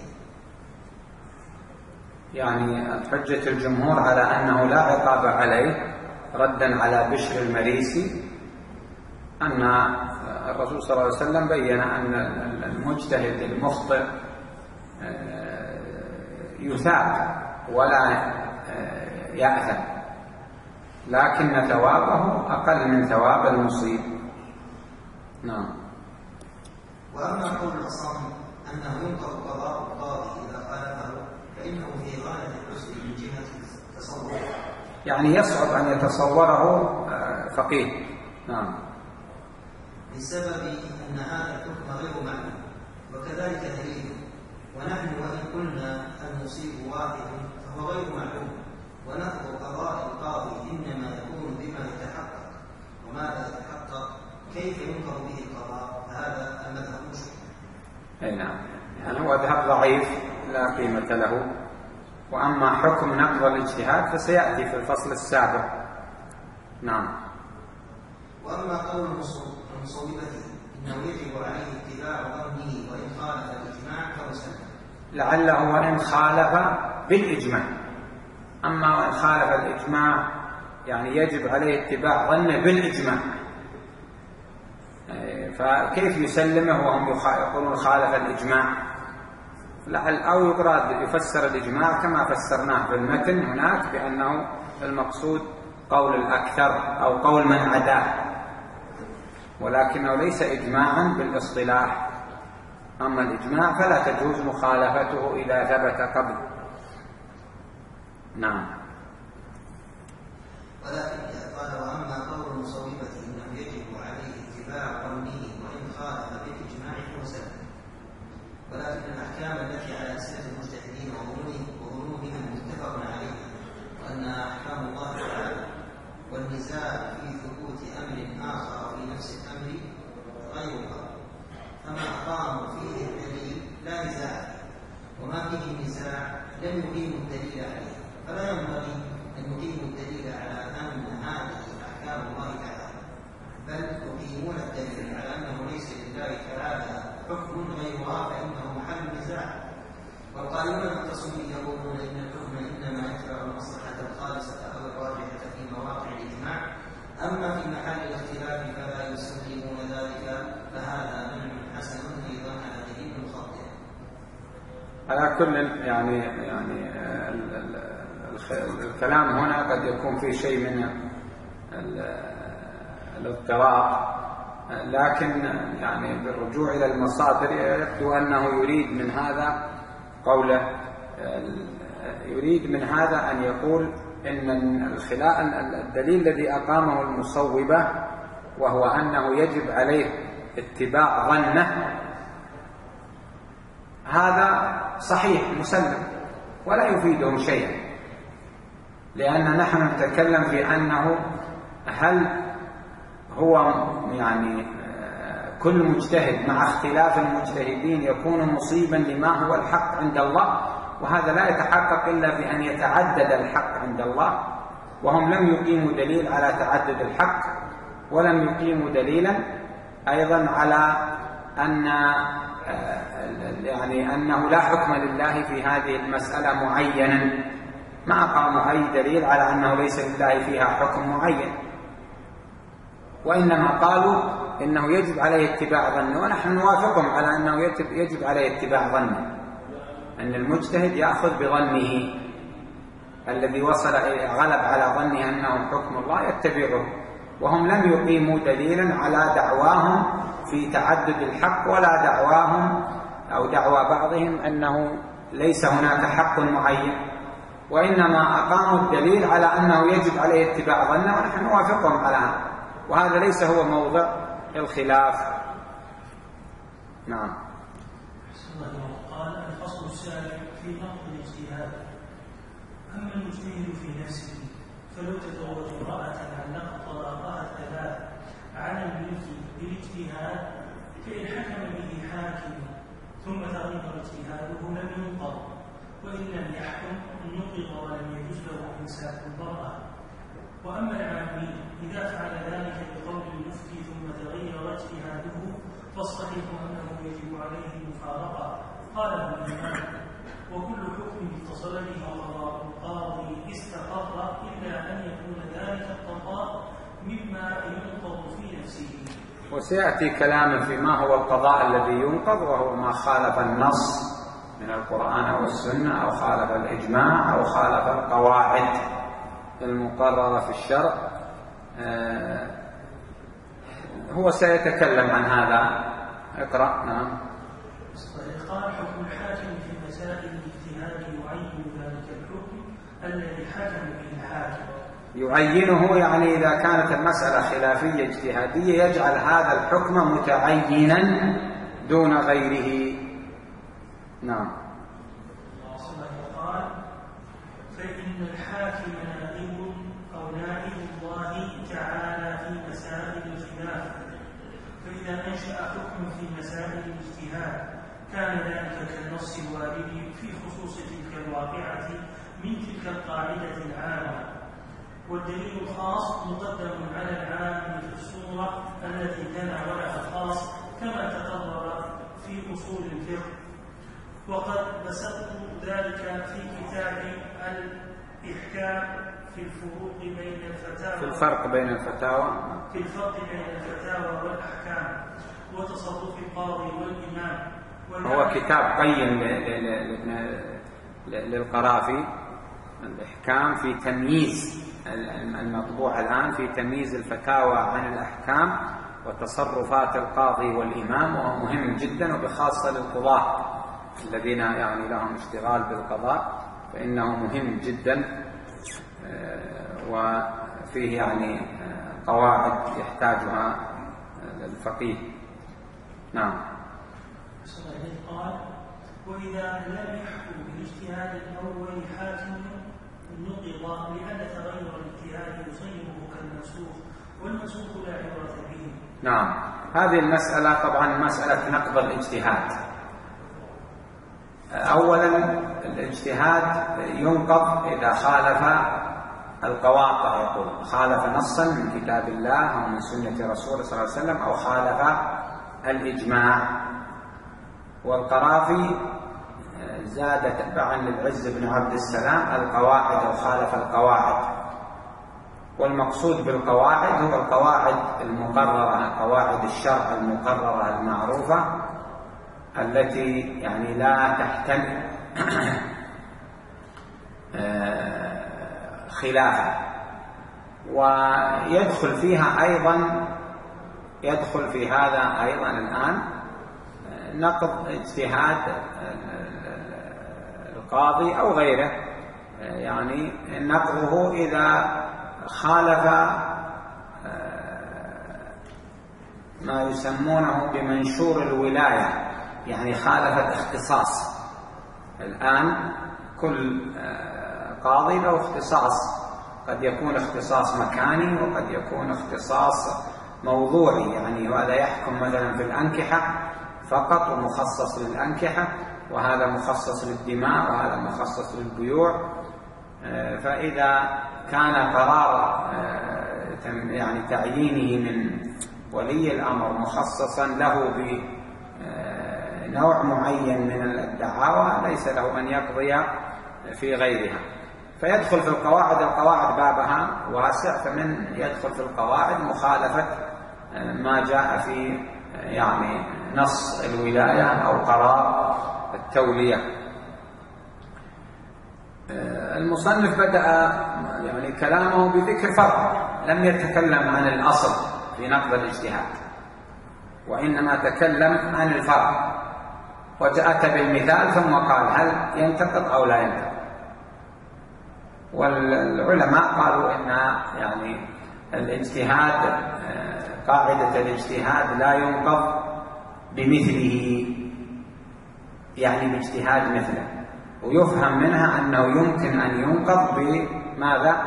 يعني حجة الجمهور على أنه لا عقاب عليه ردا على بشر المريسي أن الرسول صلى الله عليه وسلم بين أن المجتهد المخطئ يثاب ولا يأثم، لكن ثوابه أقل من ثواب المصيب. نعم. وأما قول الأصم أنه ينكر قضاء القاضي إذا خالفه فإنه في غاية الحسن من جهة التصور، يعني يصعب أن يتصوره فقيه. نعم. بسبب أن هذا الحكم غير معلوم، وكذلك دليله. ونحن وإن قلنا المصيب واحد فهو غير معلوم، ونقض قضاء القاضي إنما يكون بما يتحقق، وماذا يتحقق كيف ينكر به القضاء؟ هذا المذهب مشكل. أي نعم، يعني هو مذهب ضعيف لا قيمة له. وأما حكم نقض الاجتهاد فسيأتي في الفصل السابق. نعم. وأما قول المصوبة إنه يجب عليه اتباع ظنه وإن خالف الإجماع فمسلم، لعله وإن خالف بالإجماع. أما وإن خالف الإجماع يعني يجب عليه اتباع ظنه بالإجماع، فكيف يسلمه وهم يقولون خالف الإجماع؟ لعل أو يراد يفسر الإجماع كما فسرناه في المتن هناك بأنه المقصود قول الأكثر أو قول من عداه، ولكنه ليس إجماعا بالاصطلاح. أما الإجماع فلا تجوز مخالفته إذا ثبت قبل. نعم. ولكن قال: وأما قول المصوبة إنه يجب عليه اتباع ظنه وإن خالف بالإجماع فمسلم، ولكن الأحكام التي على ألسنة المجتهدين وظنونهم متفق عليها وأنها أحكام الله تعالى، والنزاع في ثبوت أمر آخر في نفس الأمر غيرها، فما أقاموا فيه الدليل لا نزاع، وما فيه نزاع لم يقيموا الدليل عليه، فلا ينبغي أن يقيموا الدليل على أن هذه أحكام الله تعالى، بل يقيمون الدليل على أنه ليس لله تعالى حكم غيرها فإنه محل نزاع. والقائلون بالتصوير يقولون إن الحكم إنما يتبع المصلحة الخالصة أو الراجحة في مواقع الإجماع، أما في محل الاختلاف فلا يسلمون ذلك، فهذا منع حسن أيضا على دليل خاطئ. على كل يعني يعني الكلام هنا قد يكون فيه شيء من الاضطراب، لكن يعني بالرجوع إلى المصادر يبدو أنه يريد من هذا قوله يريد من هذا أن يقول إن الخلاء الدليل الذي أقامه المصوبة وهو أنه يجب عليه اتباع ظنه هذا صحيح مسلم ولا يفيدهم شيئا، لأن نحن نتكلم في أنه هل هو يعني كل مجتهد مع اختلاف المجتهدين يكون مصيبا لما هو الحق عند الله، وهذا لا يتحقق إلا بأن يتعدد الحق عند الله، وهم لم يقيموا دليل على تعدد الحق، ولم يقيموا دليلا أيضا على أن يعني أنه لا حكم لله في هذه المسألة معينا، ما أقاموا أي دليل على أنه ليس لله فيها حكم معين، وإنما قالوا إنه يجب عليه اتباع ظنه، ونحن نوافقهم على أنه يجب عليه اتباع ظنه، أن المجتهد يأخذ بظنه الذي وصل غلب على ظنه أنه حكم الله يتبعه، وهم لم يقيموا دليلا على دعواهم في تعدد الحق ولا دعواهم أو دعوى بعضهم أنه ليس هناك حق معين، وإنما أقاموا الدليل على أنه يجب عليه اتباع ظنه، ونحن نوافقهم على هذا، وهذا ليس هو موضع الخلاف. نعم. قال الفصل السابع في نقد الاجتهاد. أما المجتهد في نفسه فلو تزوج امرأة علق طلاقها الثلاث على الملك بالاجتهاد فإن حكم به حاكم ثم تغير اجتهاده لم ينقض، وإن لم يحكم نقض ولم يجوز له إمساك المرأة. وأما العامي إذا فعل ذلك بقول المفتي ثم تغير اجتهاده فالصحيح أنه يجب عليه المفارقة. قاله الإمام: وكل حكم اتصل به قضاء القاضي استقر إلا أن يكون ذلك القضاء مما ينقض في نفسه. وسيأتي كلام فيما هو القضاء الذي ينقض، وهو ما خالف النص من القرآن والسنة أو خالف الإجماع أو خالف القواعد المقررة في الشرع. آه هو سيتكلم عن هذا. اقرأ. نعم. قال: حكم الحاكم في مسائل الاجتهاد يعين ذلك الحكم الذي حكم به الحاكم. يعينه يعني إذا كانت المسألة خلافية اجتهادية يجعل هذا الحكم متعينا دون غيره. نعم. قال: فإن الحاكم نائب أو نائب الله تعالى في مسائل الخلاف، فإذا أنشأ حكم في مسائل الاجتهاد كان ذلك كالنص الوارد في خصوص تلك الواقعة من تلك القاعدة العامة، والدليل الخاص مقدم على العام في الصورة التي تناولها الخاص كما تقرر في أصول الفقه. وقد بسطت ذلك في كتاب الإحكام في الفروق بين الفتاوى في الفرق بين الفتاوى في الفرق بين الفتاوى والأحكام وتصرف القاضي والإمام. هو كتاب قيم للقرافي، الإحكام في تمييز المطبوع الآن في تمييز الفتاوى عن الأحكام وتصرفات القاضي والإمام، وهو مهم جدا، وبخاصة للقضاة الذين يعني لهم اشتغال بالقضاء فإنه مهم جدا، وفيه يعني قواعد يحتاجها الفقيه. نعم. قال: وإذا لم يحكم بالاجتهاد الأول حاكم نقض، لأن تغير الاجتهاد يصيبه كالمنسوخ، والمنسوخ لا عبرة به. نعم. هذه المسألة طبعا مسألة نقض الاجتهاد. أولا الاجتهاد ينقض إذا خالف القواطع، يقول خالف نصا من كتاب الله أو من سنة رسوله صلى الله عليه وسلم أو خالف الإجماع. والقرافي زاد تبعا للعز بن عبد السلام القواعد أو خالف القواعد، والمقصود بالقواعد هو القواعد المقررة، قواعد الشرع المقررة المعروفة التي يعني لا تحتمل خلافا، ويدخل فيها أيضا يدخل في هذا أيضا الآن نقض اجتهاد القاضي أو غيره، يعني نقضه إذا خالف ما يسمونه بمنشور الولاية، يعني خالفت اختصاص. الآن كل قاضي له اختصاص، قد يكون اختصاص مكاني وقد يكون اختصاص موضوعي، يعني هذا يحكم مثلا في الأنكحة فقط ومخصص للأنكحة، وهذا مخصص للدماء، وهذا مخصص للبيوع. فإذا كان قرار يعني تعيينه من ولي الأمر مخصصا له بنوع معين من الدعاوى ليس له أن يقضي في غيرها، فيدخل في القواعد. القواعد بابها واسع، فمن يدخل في القواعد مخالفة ما جاء في يعني نص الولاية أو قرار التولية. المصنف بدأ يعني كلامه بذكر فرع، لم يتكلم عن الأصل في نقض الاجتهاد، وإنما تكلم عن الفرع، وجاءت بالمثال ثم قال هل ينتقض أو لا ينتقض. والعلماء قالوا إن يعني الاجتهاد، قاعدة الاجتهاد لا ينقض بمثله، يعني باجتهاد مثله، ويفهم منها أنه يمكن أن ينقض بماذا؟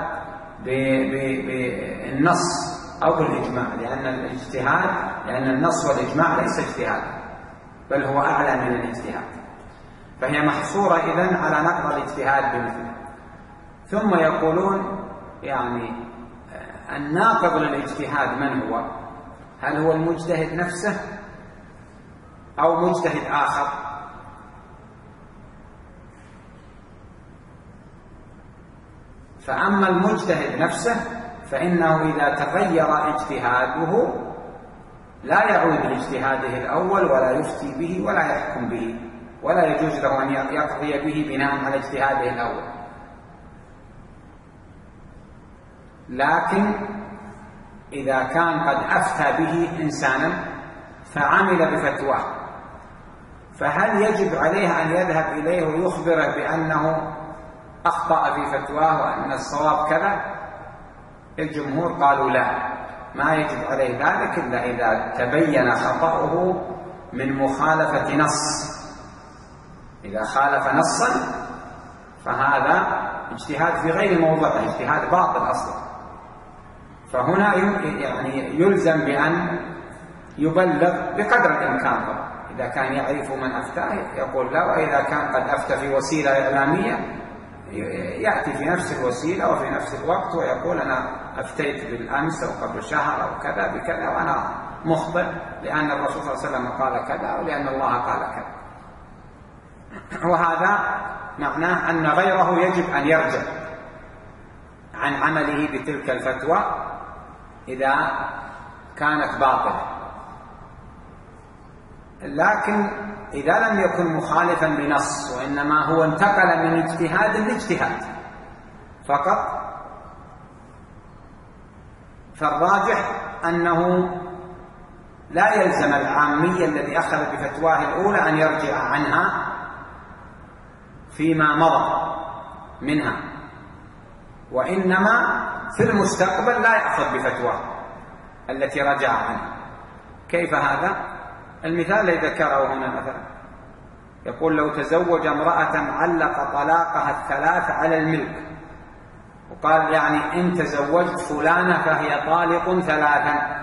بالنص أو بالإجماع، لأن الاجتهاد لأن النص والإجماع ليس اجتهاد بل هو أعلى من الاجتهاد، فهي محصورة إذن على نقض الاجتهاد بمثله. ثم يقولون يعني الناقض للاجتهاد من هو؟ هل هو المجتهد نفسه أو مجتهد آخر؟ فأما المجتهد نفسه فإنه إذا تغير اجتهاده لا يعود لاجتهاده الأول ولا يفتي به ولا يحكم به، ولا يجوز له أن يقضي به بناء على اجتهاده الأول. لكن إذا كان قد أفتى به إنسانا فعمل بفتواه، فهل يجب عليه أن يذهب إليه ويخبره بأنه أخطأ في فتواه وأن الصواب كذا؟ الجمهور قالوا لا، ما يجب عليه ذلك إلا إذا تبين خطأه من مخالفة نص. إذا خالف نصا فهذا اجتهاد في غير موضعه، اجتهاد باطل أصلا، فهنا يعني يلزم بأن يبلغ بقدر الإمكان. إذا كان يعرف من أفتاه يقول لا، وإذا كان قد أفتى في وسيلة إعلامية يأتي في نفس الوسيلة وفي نفس الوقت ويقول أنا أفتيت بالأمس أو قبل شهر أو كذا بكذا وأنا مخطئ، لأن الرسول صلى الله عليه وسلم قال كذا ولأن الله قال كذا. وهذا معناه أن غيره يجب أن يرجع عن عمله بتلك الفتوى إذا كانت باطلة. لكن إذا لم يكن مخالفا بنص وإنما هو انتقل من اجتهاد لاجتهاد فقط، فالراجح أنه لا يلزم العامي الذي أخذ بفتواه الأولى أن يرجع عنها فيما مضى منها، وإنما في المستقبل لا يأخذ بفتواه التي رجع عنها. كيف هذا؟ المثال الذي ذكره هنا مثلا يقول لو تزوج امرأة علق طلاقها الثلاث على الملك، وقال يعني إن تزوجت فلانة فهي طالق ثلاثا،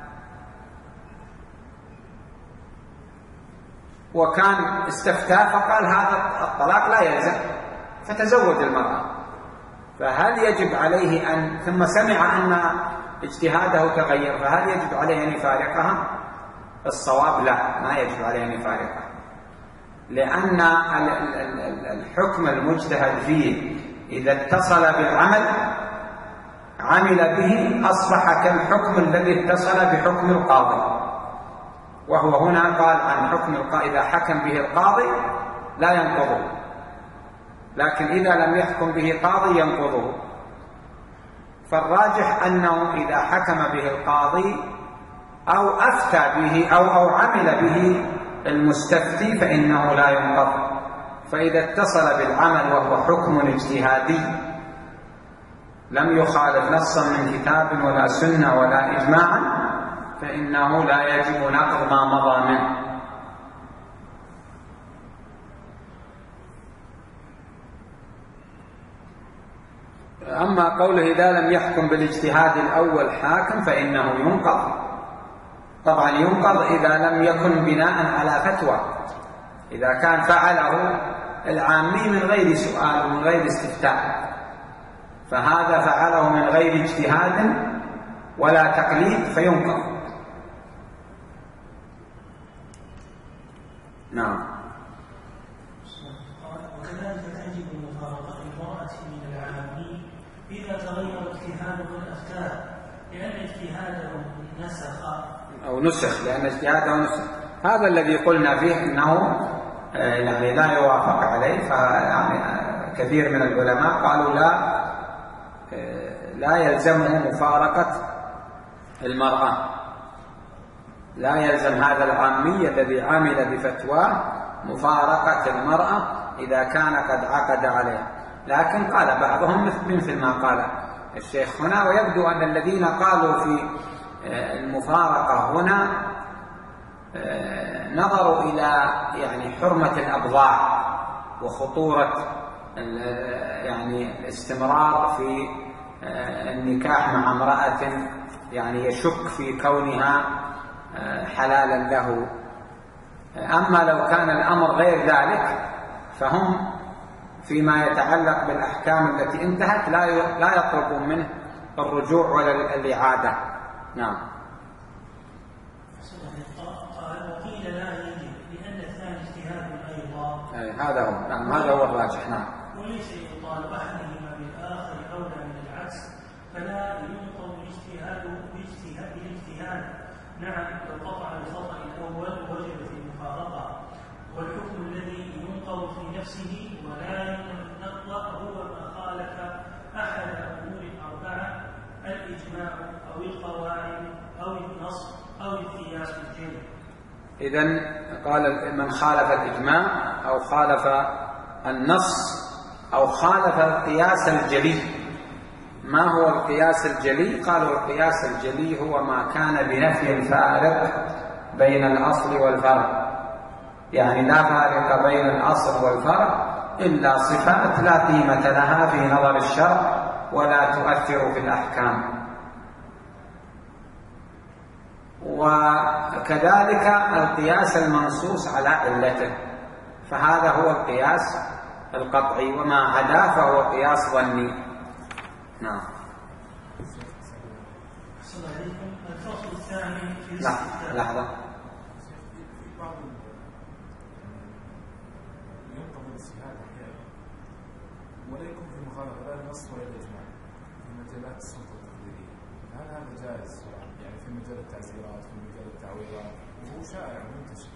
وكان استفتى فقال هذا الطلاق لا يلزم فتزوج المرأة، فهل يجب عليه أن ثم سمع أن اجتهاده تغير فهل يجب عليه أن يفارقها؟ الصواب لا، ما يجب عليه أن يفارقها، لأن الحكم المجتهد فيه إذا اتصل بالعمل عمل به أصبح كالحكم الذي اتصل بحكم القاضي، وهو هنا قال عن حكم القاضي إذا حكم به القاضي لا ينقضه، لكن إذا لم يحكم به قاضي ينقضه. فالراجح أنه إذا حكم به القاضي أو أفتى به أو أو عمل به المستفتي فإنه لا ينقض. فإذا اتصل بالعمل وهو حكم اجتهادي لم يخالف نصا من كتاب ولا سنة ولا إجماعا فإنه لا يجب نقض ما مضى منه. أما قوله إذا لم يحكم بالاجتهاد الأول حاكم فإنه ينقض. طبعا ينقض إذا لم يكن بناء على فتوى، إذا كان فعله العامي من غير سؤال ومن غير استفتاء، فهذا فعله من غير اجتهاد ولا تقليد فينقض. نعم. وكذلك تجب مفارقة المرأة من العامي إذا تغير اجتهاده الأفتاء لأن اجتهاده نسخ أو نسخ لأن اجتهاده نسخ. هذا الذي قلنا فيه أنه يعني لا يوافق عليه. فيعني كثير من العلماء قالوا لا لا يلزمه مفارقة المرأة، لا يلزم هذا العامي الذي عمل بفتواه مفارقة المرأة إذا كان قد عقد عليها. لكن قال بعضهم مثل ما قال الشيخ هنا، ويبدو أن الذين قالوا في المفارقة هنا نظروا إلى يعني حرمة الأبضاع وخطورة يعني الاستمرار في النكاح مع امرأة يعني يشك في كونها حلالا له. أما لو كان الأمر غير ذلك فهم فيما يتعلق بالأحكام التي انتهت لا لا يطلبون منه الرجوع ولا الإعادة. نعم. قال وقيل لا يجب لأن الثاني اجتهاد أيضا. أي هذا هو. نعم هذا هو الراجح. نعم. وليس يطالب أحدهما بالآخر أولى من العكس، فلا ينقض الاجتهاد باجتهاد بالاجتهاد. نعم لو قطع الخطأ الأول وجبت المفارقة، والحكم الذي ينقض في نفسه ولا ينقض هو ما خالف أحد الأمور الأربعة: الإجماع أو القواعد أو النص أو القياس الجلي. إذن قال من خالف الإجماع أو خالف النص أو خالف القياس الجلي. ما هو القياس الجلي؟ قالوا القياس الجلي هو ما كان بنفي الفارق بين الأصل والفرع، يعني لا فارق بين الأصل والفرع إلا صفات لا قيمة لها في نظر الشرع ولا تؤثر في الأحكام. وكذلك القياس المنصوص على علته، فهذا هو القياس القطعي، وما عداه فهو قياس ظني. نعم. الفصل الثاني في لحظة لحظة. ولا يكون في مخالفة لا النص ولا الإجماع في مجالات السلطة التقديرية، هل هذا جائز يعني في مجال التعزيرات في مجال التعويضات وهو شائع ومنتشر؟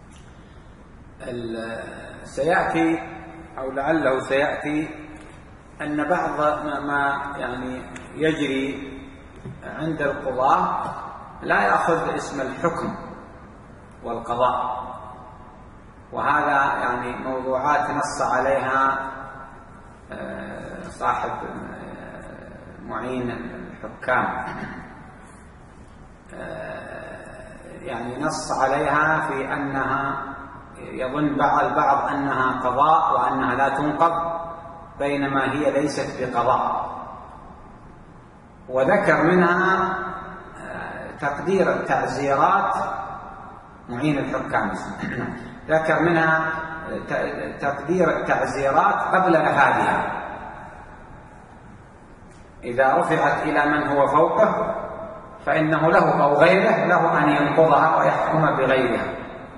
سيأتي أو لعله سيأتي أن بعض ما يعني يجري عند القضاة لا يأخذ اسم الحكم والقضاء، وهذا يعني موضوعات نص عليها صاحب معين الحكام، يعني نص عليها في أنها يظن بعض البعض أنها قضاء وأنها لا تنقض، بينما هي ليست بقضاء. وذكر منها تقدير التعزيرات، معين الحكام ذكر منها تقدير التعزيرات قبل نفاذها، إذا رفعت إلى من هو فوقه فإنه له أو غيره له أن ينقضها ويحكم بغيرها.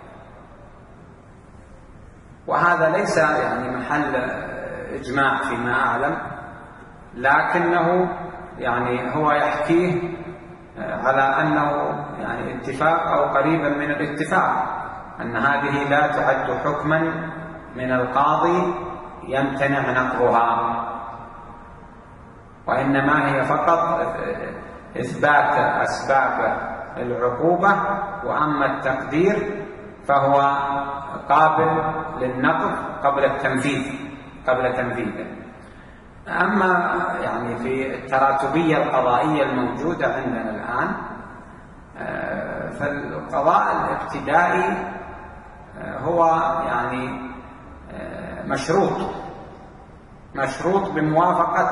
وهذا ليس يعني محل إجماع فيما أعلم، لكنه يعني هو يحكيه على أنه يعني اتفاق أو قريبا من الاتفاق، أن هذه لا تعد حكما من القاضي يمتنع نقضها، وإنما هي فقط إثبات أسباب العقوبة، وأما التقدير فهو قابل للنقض قبل التنفيذ قبل تنفيذه. أما يعني في التراتبية القضائية الموجودة عندنا الآن، فالقضاء الابتدائي هو يعني مشروط مشروط بموافقة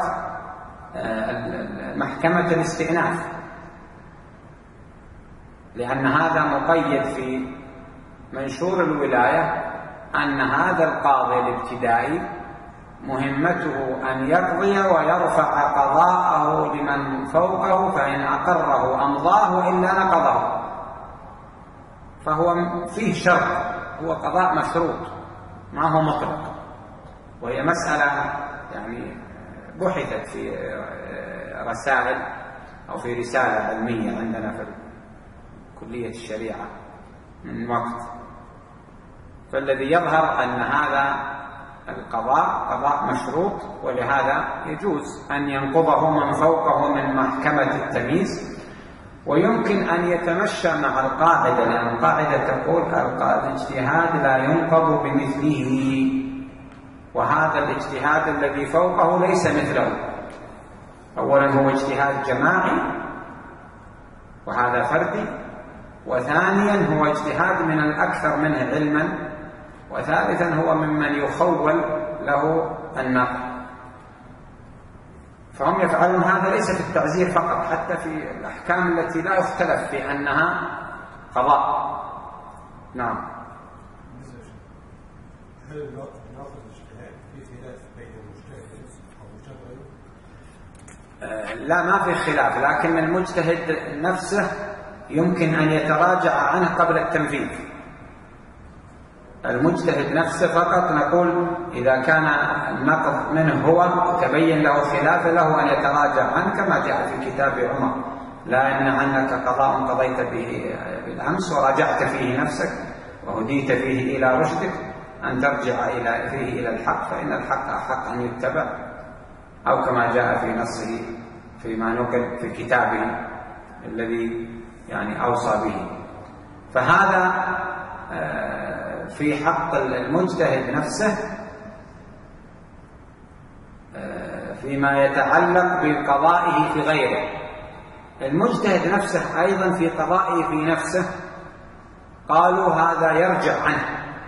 محكمة الاستئناف، لأن هذا مقيد في منشور الولاية أن هذا القاضي الابتدائي مهمته أن يقضي ويرفع قضاءه لمن فوقه، فإن أقره أمضاه وإلا نقضه، فهو فيه شرط، هو قضاء مشروط ما هو مطلق. وهي مسألة يعني بحثت في رسائل أو في رسالة علمية عندنا في كلية الشريعة من وقت، فالذي يظهر أن هذا القضاء قضاء مشروط، ولهذا يجوز أن ينقضه من فوقه من محكمة التمييز، ويمكن أن يتمشى مع القاعدة، لأن القاعدة تقول الاجتهاد لا ينقض بمثله، وهذا الاجتهاد الذي فوقه ليس مثله. أولا هو اجتهاد جماعي وهذا فردي، وثانيا هو اجتهاد من الأكثر منه علما، وثالثا هو ممن يخول له النقل. فهم يفعلون هذا ليس في التعزير فقط، حتى في الأحكام التي لا يختلف في أنها قضاء. نعم. هل ناخذ الاجتهاد في خلاف بين المجتهد والمجتهد؟ آه لا، ما في خلاف، لكن المجتهد نفسه يمكن أن يتراجع عنه قبل التنفيذ. المجتهد نفسه فقط نقول إذا كان النقض منه هو تبين له خلاف، له أن يتراجع عنه، كما جاء في كتاب عمر: لا يمنع عنك قضاء قضيت به بالأمس وراجعت فيه نفسك وهديت فيه إلى رشدك أن ترجع إلى فيه إلى الحق، فإن الحق أحق أن يتبع، أو كما جاء في نصه فيما نقل في كتابه الذي يعني أوصى به. فهذا في حق المجتهد نفسه فيما يتعلق بقضائه في غيره. المجتهد نفسه أيضا في قضائه في نفسه قالوا هذا يرجع عنه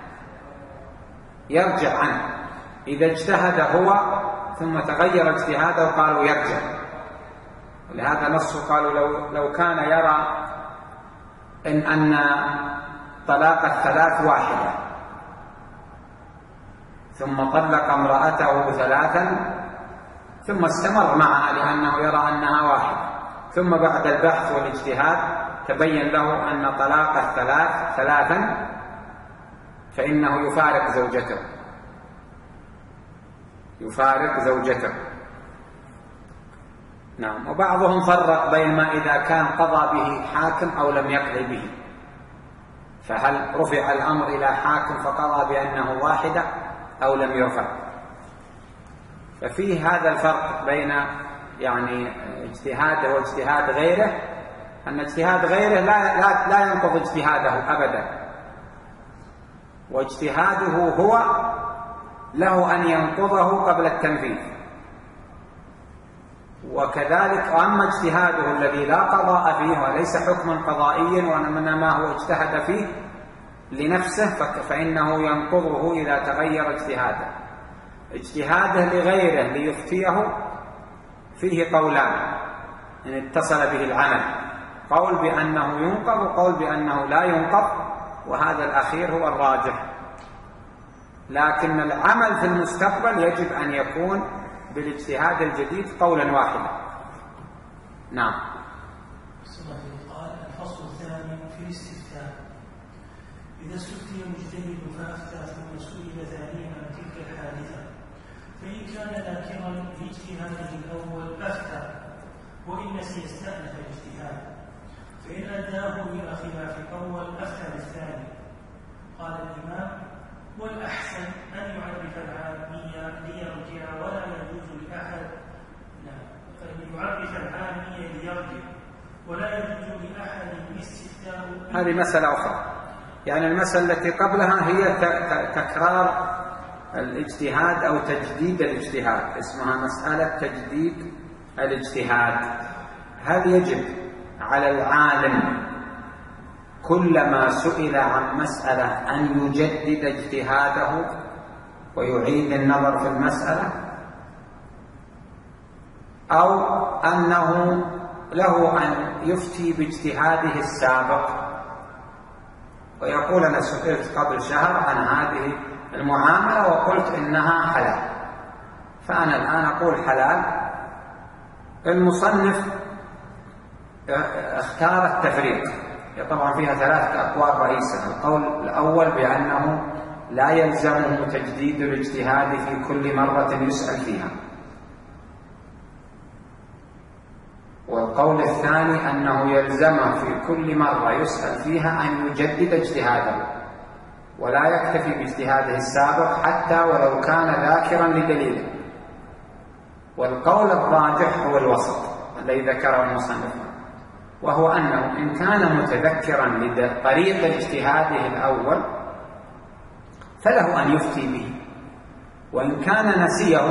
يرجع عنه إذا اجتهد هو ثم تغير اجتهاده قالوا يرجع. ولهذا نص قالوا لو, لو كان يرى إن أن طلاق الثلاث واحدة ثم طلق امرأته ثلاثا ثم استمر معها لأنه يرى أنها واحدة، ثم بعد البحث والاجتهاد تبين له أن طلاق الثلاث ثلاثا، فإنه يفارق زوجته يفارق زوجته نعم. وبعضهم فرق بين ما إذا كان قضى به حاكم أو لم يقضي به، فهل رفع الأمر إلى حاكم فقضى بأنه واحدة أو لم يرفع. ففيه هذا الفرق بين يعني اجتهاده واجتهاد غيره، أن اجتهاد غيره لا, لا, لا ينقض اجتهاده أبدا، واجتهاده هو له أن ينقضه قبل التنفيذ. وكذلك أما اجتهاده الذي لا قضاء فيه وليس حكما قضائيا وإنما هو اجتهد فيه لنفسه فإنه ينقضه إذا تغير اجتهاده. اجتهاده لغيره ليفتيه فيه قولان إن اتصل به العمل، قول بأنه ينقض وقول بأنه لا ينقض، وهذا الأخير هو الراجح. لكن العمل في المستقبل يجب أن يكون بالاجتهاد الجديد قولا واحدا. نعم. قال الفصل الثاني في الاستفتاء: إذا استفتي مجتهد فأفتى ثم سئل ثانيا عن تلك الحادثة، فإن كان ذاكرا في اجتهاده الأول أفتى، وإن نسي استأنف الاجتهاد، فإن أداه إلى خلاف الأول أفتى بالثاني. قال الإمام: والأحسن أن يعرف العامية ليرجع، ولا يجوز لأحد أن يعرف العامية ليرجع، ولا يجوز لأحد الاستفتاء. هذه مسألة أخرى، يعني المسألة التي قبلها هي تكرار الاجتهاد أو تجديد الاجتهاد، اسمها مسألة تجديد الاجتهاد. هذا يجب على العالم كلما سئل عن مسألة أن يجدد اجتهاده ويعيد النظر في المسألة، أو أنه له أن يفتي باجتهاده السابق ويقول أنا سئلت قبل شهر عن هذه المعاملة وقلت إنها حلال، فأنا الآن أقول حلال. المصنف اختار التفريق، طبعا فيها ثلاثة أقوال رئيسة. القول الأول بأنه لا يلزمه تجديد الاجتهاد في كل مرة يسأل فيها، والقول الثاني أنه يلزمه في كل مرة يسأل فيها أن يجدد اجتهاده ولا يكتفي باجتهاده السابق حتى ولو كان ذاكرا لدليله. والقول الراجح هو الوسط الذي ذكره المصنف، وهو أنه إن كان متذكرا لطريق اجتهاده الأول فله أن يفتي به، وإن كان نسيه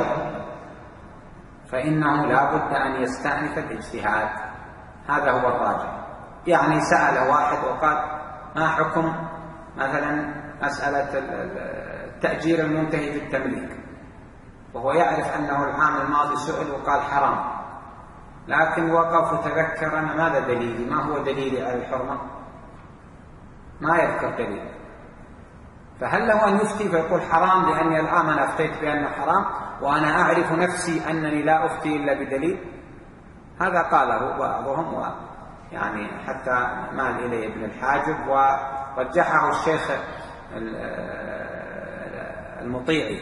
فإنه لا بد أن يستأنف الاجتهاد. هذا هو الراجح. يعني سأل واحد وقال ما حكم مثلا مسألة التأجير المنتهي في التمليك، وهو يعرف أنه العام الماضي سئل وقال حرام، لكن وقف وتذكر أنا ماذا دليلي، ما هو دليلي على الحرمة، ما يذكر دليل، فهل له أن يفتي فيقول حرام لأني الآن أنا أفتيت بأنه حرام وأنا أعرف نفسي أنني لا أفتي إلا بدليل؟ هذا قاله بعضهم، ويعني حتى مال إليه ابن الحاجب ورجحه الشيخ المطيعي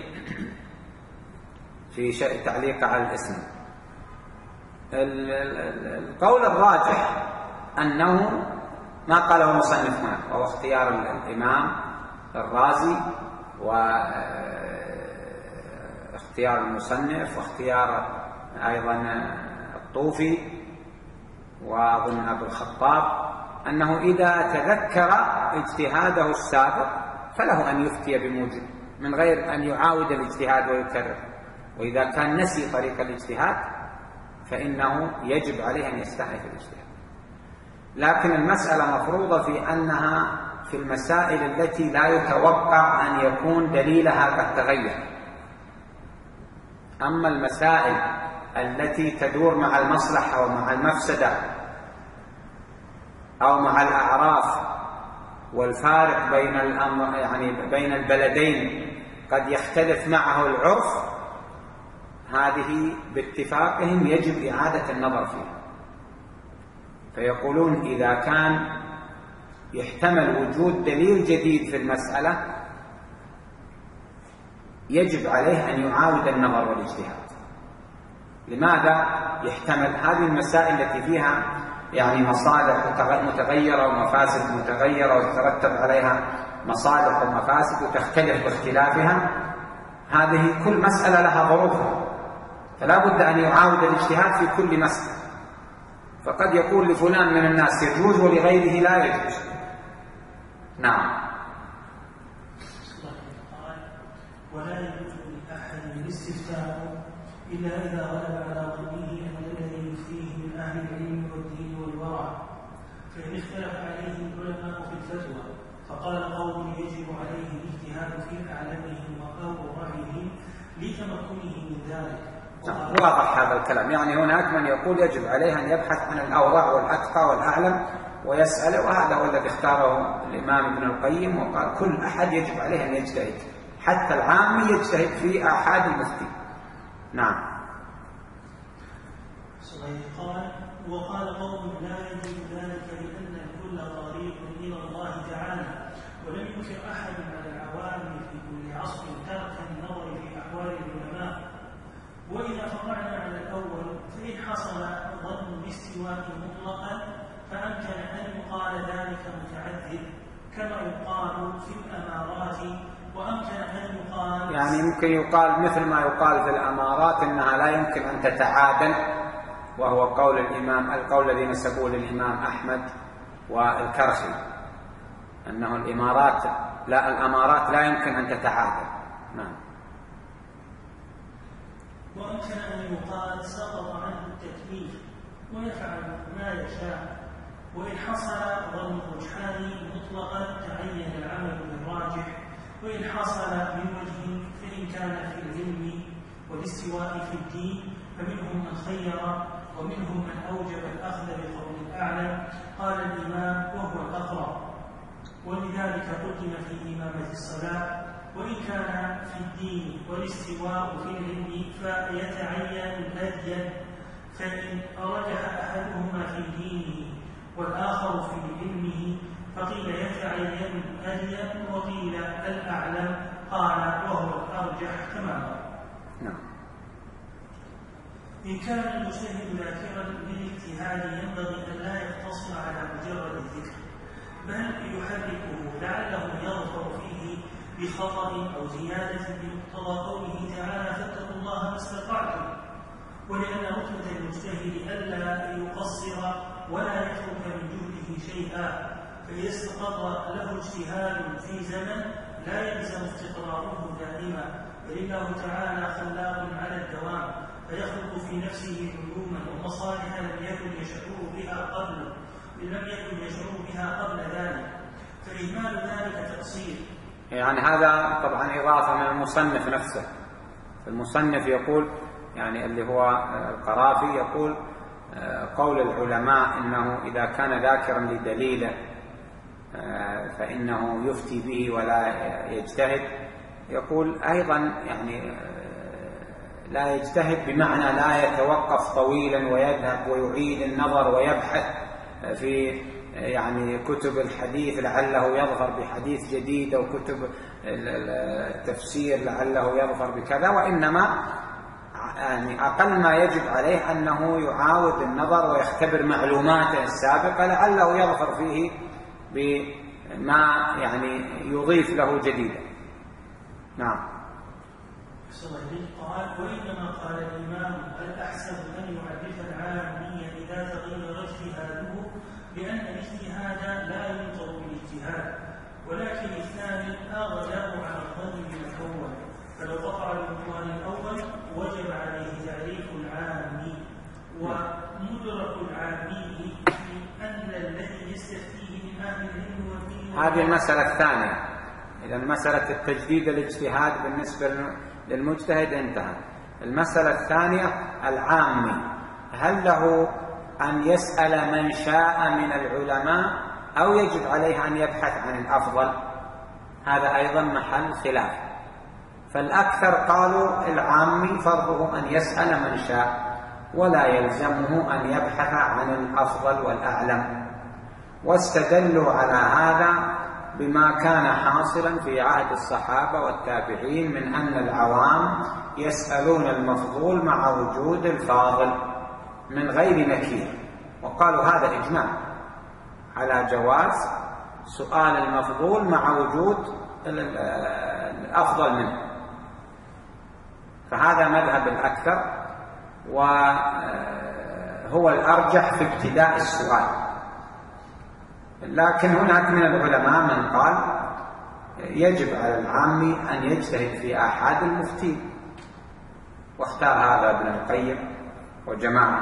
في تعليق على الاسم. القول الراجح أنه ما قاله المصنف هنا، وهو اختيار الإمام الرازي واختيار المصنف واختيار أيضا الطوفي وأظن أبو الخطاب، أنه إذا تذكر اجتهاده السابق فله أن يفتي بموجب من غير أن يعاود الاجتهاد ويكرر، وإذا كان نسي طريق الاجتهاد فإنه يجب عليه أن يستأنف الاجتهاد. لكن المسألة مفروضة في أنها في المسائل التي لا يتوقع أن يكون دليلها قد تغير. أما المسائل التي تدور مع المصلحة ومع المفسدة أو مع الأعراف والفارق بين الأمر يعني بين البلدين قد يختلف معه العرف، هذه باتفاقهم يجب إعادة النظر فيها. فيقولون إذا كان يحتمل وجود دليل جديد في المسألة يجب عليه أن يعاود النظر والاجتهاد. لماذا يحتمل؟ هذه المسائل التي فيها يعني مصالح متغيرة ومفاسد متغيرة ويترتب عليها مصالح ومفاسد وتختلف باختلافها، هذه كل مسألة لها ظروفها، فلا بد أن يعاود الاجتهاد في كل مسألة. فقد يقول لفلان من الناس يجوز ولغيره لا يجوز. نعم. ولا يجوز لأحد الاستفتاء إلا إذا غلب على ظنه أن الذي يفتيه من أهل العلم والدين والورع، فإن اختلف عليه العلماء في الفتوى فقال قوم يجب عليه الاجتهاد في أعلمهم وأورعهم لتمكنه من ذلك. واضح هذا الكلام، يعني هناك من يقول يجب عليه أن يبحث عن الأورع والأتقى والأعلم ويسأل، وهذا هو الذي اختاره الإمام ابن القيم وقال كل أحد يجب عليه أن يجتهد، حتى العامي يجتهد في آحاد المفتي. نعم. قال وقال قوم لا يجوز ذلك لأن الكل طريق إلى الله تعالى، ولم ينكر أحد على العوام في كل عصر ترك النظر في أحوال العلماء. وإذا فرعنا على الأول فإن حصل ظن الاستواء مطلقا فأمكن أن يقال ذلك متعذب كما يقال في الأمارات، وأمكن أن يقال يعني يمكن يقال مثل ما يقال في الأمارات إنها لا يمكن أن تتعادل وهو قول الإمام القول الذي نسبوه للإمام أحمد والكرخي، أنه الإمارات لا الأمارات لا يمكن أن تتعادل. نعم. وأمكن أن يقال سقط عنه التكليف ويفعل ما يشاء، وإن حصل ظن الرجحان مطلقا تعين العمل بالراجح، وإن حصل من وجه فإن كان في العلم والاستواء في الدين فمنهم من خير ومنهم من أوجب الأخذ بقول الأعلى. قال الإمام وهو الأقرب، ولذلك قدم في إمامة الصلاة. وإن كان في الدين والاستواء في العلم فيتعين الأدين، فإن رجح أحدهما في دينه والآخر في علمه فقيل يتعين الأدين وقيل الأعلم. قال وهو الأرجح تماما. نعم. إن كان المجتهد ذاكرا للاجتهاد ينبغي أن لا يقتصر على مجرد الذكر، بل يحركه لعله يظفر فيه بخطأ أو زيادة بمقتضى قوله تعالى فاتقوا الله ما استطعتم، ولأن رتبة المجتهد ألا يقصر ولا يترك من جهده شيئا، فإذا استقر له اجتهاد في زمن لا يلزم استقراره دائما، بل الله تعالى خلاق على الدوام، فيخلق في نفسه علوما ومصالح لم يكن يشعر بها قبل لم يكن يشعر بها قبل ذلك، فإهمال ذلك تقصير. يعني هذا طبعا إضافة من المصنف نفسه. المصنف يقول يعني اللي هو القرافي يقول قول العلماء إنه إذا كان ذاكرا لدليله فإنه يفتي به ولا يجتهد. يقول أيضا يعني لا يجتهد بمعنى لا يتوقف طويلا ويذهب ويعيد النظر ويبحث في يعني كتب الحديث لعله يظفر بحديث جديد أو كتب التفسير لعله يظفر بكذا، وإنما يعني أقل ما يجب عليه أنه يعاود النظر ويختبر معلوماته السابقة لعله يظفر فيه بما يعني يضيف له جديدا. نعم. قال وإنما قال الإمام الأحسن أن يعرف العامي إذا تغير اجتهاده، لأن الاجتهاد لا ينطق بالاجتهاد، ولكن الثاني أغلب على الظن بالأول، فلو وقع العنوان الأول وجب عليه تعريف العامي، ومدرك العامي أن الذي يستفتيه من أهل العلم والدين. هذه المسألة الثانية. إذا مسألة التجديد الاجتهاد بالنسبة للمجتهد انتهى. المسألة الثانية العامي، هل له أن يسأل من شاء من العلماء أو يجب عليه أن يبحث عن الأفضل؟ هذا أيضا محل خلاف. فالأكثر قالوا العامي فرضه أن يسأل من شاء ولا يلزمه أن يبحث عن الأفضل والأعلم، واستدلوا على هذا بما كان حاصلا في عهد الصحابة والتابعين من أن العوام يسألون المفضول مع وجود الفاضل من غير نكير، وقالوا هذا إجماع على جواز سؤال المفضول مع وجود الأفضل منه. فهذا مذهب الأكثر وهو الأرجح في ابتداء السؤال. لكن هناك من العلماء من قال يجب على العامي أن يجتهد في آحاد المفتين، واختار هذا ابن القيم وجماعة.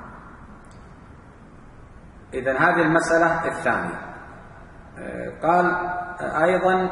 إذن هذه المسألة الثانية. قال أيضا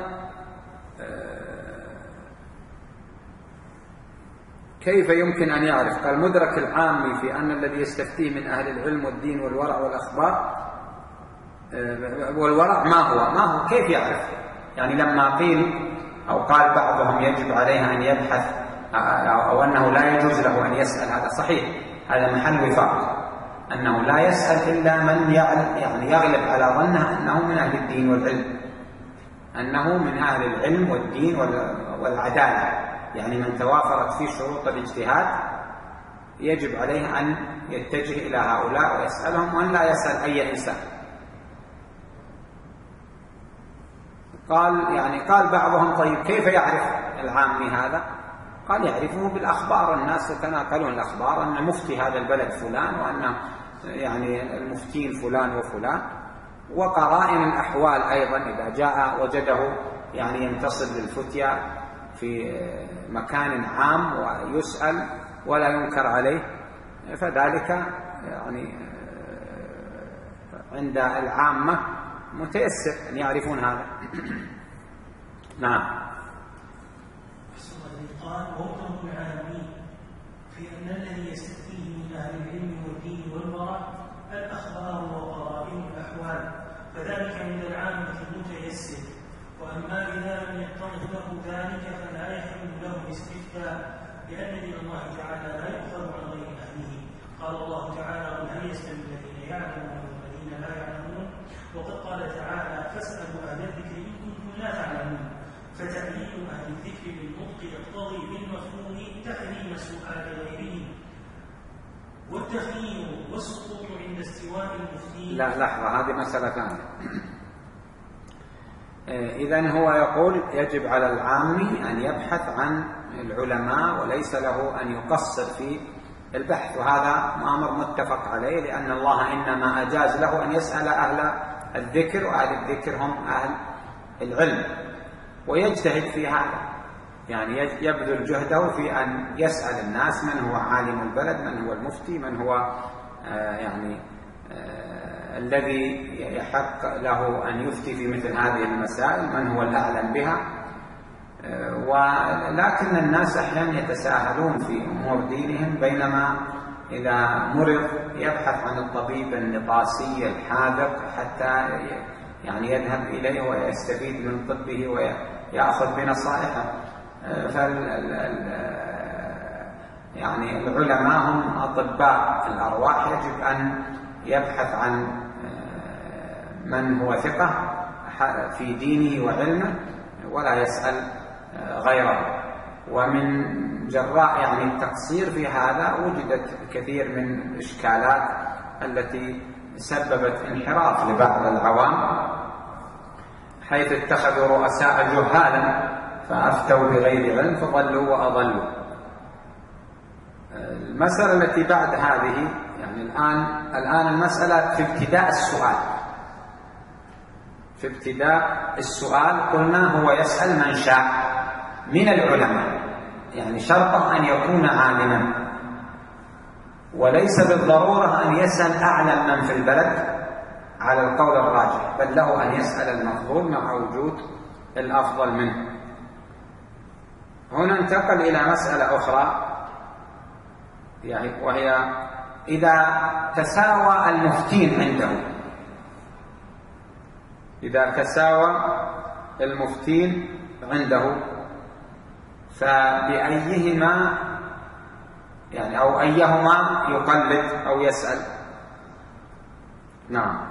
كيف يمكن أن يعرف؟ قال مدرك العامي في أن الذي يستفتيه من أهل العلم والدين والورع والأخبار والورع ما هو ما هو كيف يعرف؟ يعني لما قيل أو قال بعضهم يجب عليه أن يبحث أو أنه لا يجوز له أن يسأل، هذا صحيح، هذا محل وفاق، أنه لا يسأل إلا من يعني يغلب على ظنه أنه من أهل الدين والعلم، أنه من أهل العلم والدين والعدالة، يعني من توافرت فيه شروط الاجتهاد يجب عليه أن يتجه إلى هؤلاء ويسألهم، وأن لا يسأل أي إنسان. قال يعني قال بعضهم طيب كيف يعرف العامي هذا؟ قال يعرفه بالأخبار، الناس يتناقلون الأخبار أن مفتي هذا البلد فلان، وأن يعني المفتين فلان وفلان، وقرائن الأحوال أيضا إذا جاء وجده يعني ينتصب للفتيا في مكان عام ويسأل ولا ينكر عليه، فذلك يعني عند العامة متيسر أن يعرفون هذا. نعم. قال ووقف العالمين في أن الذي يستفيه من أهل العلم والدين والورع الأخبار وقرائن الأحوال، فذلك عند العامة متيسر. وأما إذا لم يتضح له ذلك فلا يحل له الاستفتاء، لأن دين الله تعالى لا يؤخذ عن غير أهله. قال الله تعالى: قل هل يستوي الذين يعلمون والذين لا يعلمون؟ وقد قال تعالى: فاسألوا أهل الذكر إن كنتم لا تعلمون. فتأليل أهل الذكر بالنطق يقتضي بالمفهوم تحريم سؤال غيره، والتخيير والسقوط عند استواء المفتين. لا لحظة، هذه مسألة ثانية. إذن هو يقول يجب على العامي أن يبحث عن العلماء وليس له أن يقصر في البحث، وهذا أمر متفق عليه، لأن الله إنما أجاز له أن يسأل أهل الذكر، وأهل الذكر هم أهل العلم، ويجتهد في هذا، يعني يبذل جهده في أن يسأل الناس من هو عالم البلد، من هو المفتي، من هو آه يعني آه الذي يحق له أن يفتي في مثل هذه المسائل، من هو الأعلم بها. آه ولكن الناس أحيانا يتساهلون في أمور دينهم، بينما إذا مرض يبحث عن الطبيب النقاصي الحاذق حتى يعني يذهب إليه ويستفيد من طبه ويأخذ بنصائحه. فال يعني العلماء هم أطباء الأرواح، يجب أن يبحث عن من هو ثقة في دينه وعلمه ولا يسأل غيره. ومن جراء يعني التقصير في هذا وجدت كثير من الإشكالات التي سببت انحراف لبعض العوام، حيث اتخذوا رؤساء جهالا فأفتوا بغير علم فضلوا وأضلوا. المسألة التي بعد هذه يعني الآن الآن المسألة في ابتداء السؤال. في ابتداء السؤال قلنا هو يسأل من شاء من العلماء، يعني شرطا أن يكون عالما، وليس بالضرورة أن يسأل أعلم من في البلد على القول الراجح، بل له أن يسأل المفضول مع وجود الأفضل منه. هنا انتقل إلى مسألة أخرى، يعني وهي إذا تساوى المفتين عنده، إذا تساوى المفتين عنده فبأيهما يعني أو أيهما يقلد أو يسأل. نعم.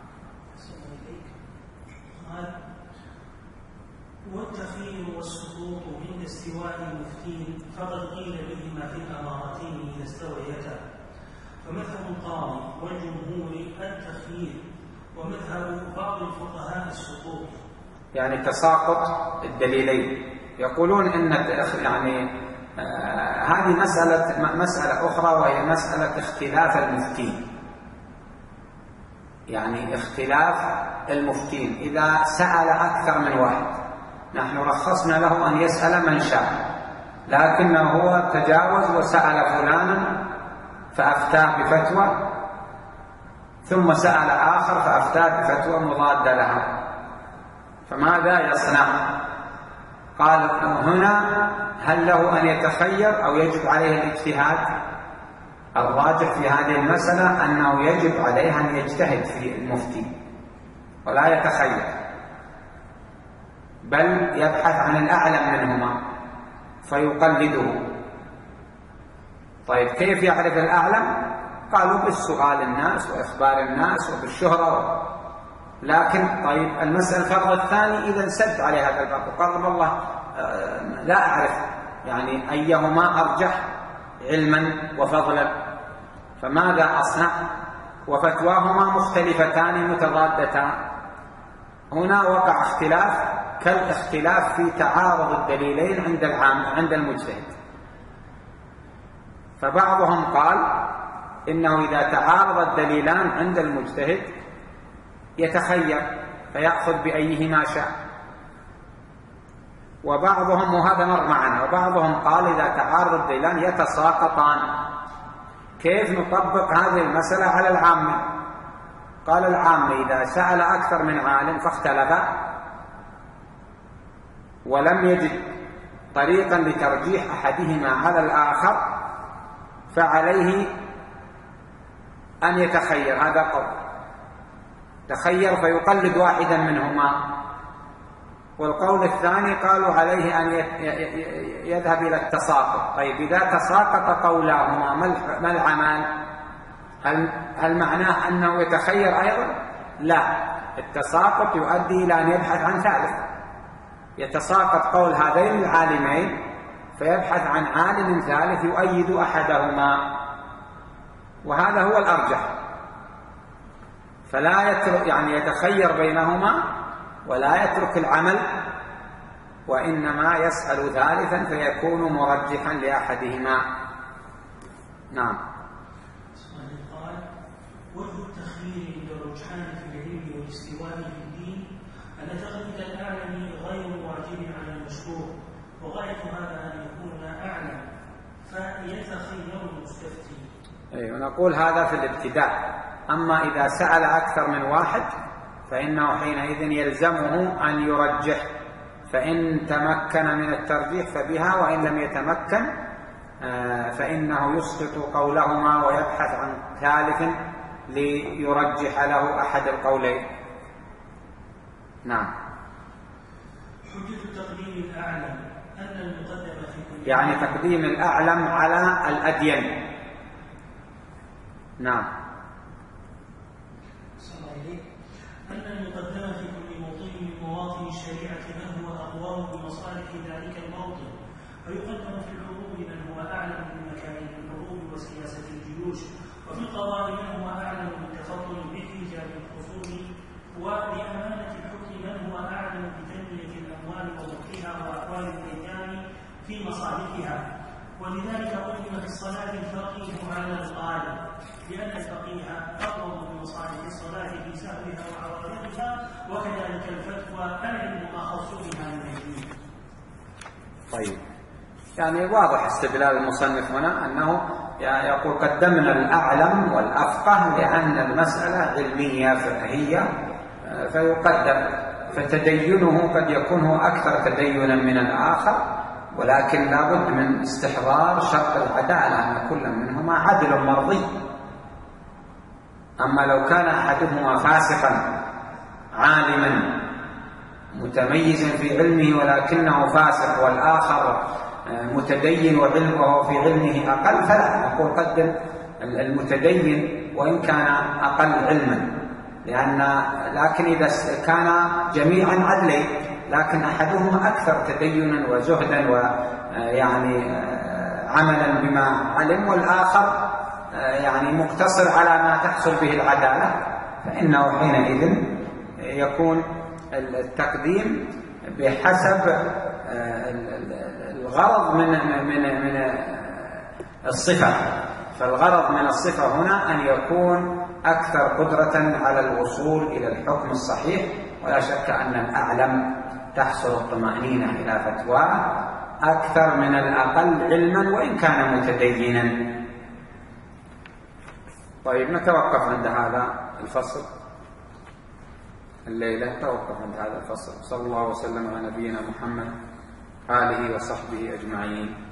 والتخيير والسقوط عند استواء المفتين فقد قيل بهما في الأمارتين إذا استويتا، فمذهب القاضي والجمهور التخيير، ومذهب بعض الفقهاء السقوط، يعني تساقط الدليلين. يقولون إن يعني آه هذه مسألة مسألة أخرى، وهي مسألة اختلاف المفتين، يعني اختلاف المفتين. إذا سأل أكثر من واحد نحن رخصنا له أن يسأل من شاء، لكنه هو تجاوز وسأل فلانا فأفتاه بفتوى، ثم سأل آخر فأفتاه بفتوى مضادة لها، فماذا يصنع؟ قال هنا هل له أن يتخير أو يجب عليه الاجتهاد؟ الراجح في هذه المسألة أنه يجب عليه أن يجتهد في المفتي ولا يتخير، بل يبحث عن الأعلم منهما فيقلده. طيب كيف يعرف الأعلم؟ قالوا بالسؤال الناس وإخبار الناس وبالشهرة. لكن طيب المسألة الفرض الثاني إذا انسد عليه هذا الباب وقال والله لا أعرف يعني أيهما أرجح علما وفضلا، فماذا أصنع؟ وفتواهما مختلفتان متضادتان. هنا وقع اختلاف كالاختلاف في تعارض الدليلين عند العام عند المجتهد. فبعضهم قال إنه إذا تعارض الدليلان عند المجتهد يتخير فيأخذ بأيهما شاء، وبعضهم وهذا مر معنا وبعضهم قال إذا تعارض الدليلان يتساقطان. كيف نطبق هذه المسألة على العامة؟ قال العامة إذا سأل أكثر من عالم فاختلفا ولم يجد طريقا لترجيح أحدهما على الآخر فعليه أن يتخير. هذا قول تخير فيقلد واحدا منهما. والقول الثاني قالوا عليه أن يذهب إلى التساقط. طيب إذا تساقط قولاهما ما العمل؟ هل, هل معناه أنه يتخير أيضا؟ لا، التساقط يؤدي إلى أن يبحث عن ثالث. يتساقط قول هذين العالمين فيبحث عن عالم ثالث يؤيد أحدهما، وهذا هو الأرجح. فلا يترك يعني يتخير بينهما ولا يترك العمل، وإنما يسأل ثالثا فيكون مرجحا لأحدهما. نعم. قال وجه التخيير عند الرجحان في العلم والاستواء في الدين أن تقليد الأعلم غير واجب على المشروع، وغاية هذا أن يكون أعلم فيتخير المستفتي. أي ونقول هذا في الابتداء. أما إذا سأل أكثر من واحد فإنه حينئذ يلزمه أن يرجح، فإن تمكن من الترجيح فبها، وإن لم يتمكن فإنه يسقط قولهما ويبحث عن ثالث ليرجح له أحد القولين. نعم. حجة تقديم الأعلم أن المقدم في كل يعني تقديم الأعلم على الأدين. نعم. أن المقدم في كل موطن من مواطن الشريعة من هو أقوام بمصالح ذلك الموطن، فيقدم في الحروب من هو أعلم بمكان الحروب وسياسة الجيوش، وفي القضاء من هو أعلم بالتفضل بإيجاب الخصوم، وبأمانة الحكم من هو أعلم بتنمية الأموال ووقتها وأحوال الأيام في مصالحها. ولذلك قدم في الصلاة الفقيه على القائل، لأن الفقيه أقوم بمصالح الصلاة في سهوها وعوارضها، وكذلك الفتوى العلم أخص بها من الدين. طيب، يعني واضح استدلال المصنف هنا أنه يعني يقول قدمنا الأعلم والأفقه لأن المسألة علمية فقهية فيقدم، فتدينه قد يكون هو أكثر تدينا من الآخر، ولكن لا بد من استحضار شرط العدالة أن كل منهما عدل مرضي. أما لو كان أحدهما فاسقا عالما متميزا في علمه ولكنه فاسق، والآخر متدين وعلمه في علمه أقل، فلا نقول قدم المتدين وإن كان أقل علما، لأن لكن إذا كان جميعا عدلين لكن أحدهما أكثر تدينا وزهدا ويعني عملا بما علم، والآخر يعني مقتصر على ما تحصل به العدالة، فإنه حينئذ يكون التقديم بحسب الغرض من من من الصفة. فالغرض من الصفة هنا أن يكون أكثر قدرة على الوصول إلى الحكم الصحيح، ولا شك أن الأعلم تحصل الطمأنينة إلى فتواه أكثر من الأقل علما وإن كان متدينا. طيب، نتوقف عند هذا الفصل الليلة، توقف عند هذا الفصل. صلى الله وسلم على نبينا محمد آله وصحبه أجمعين.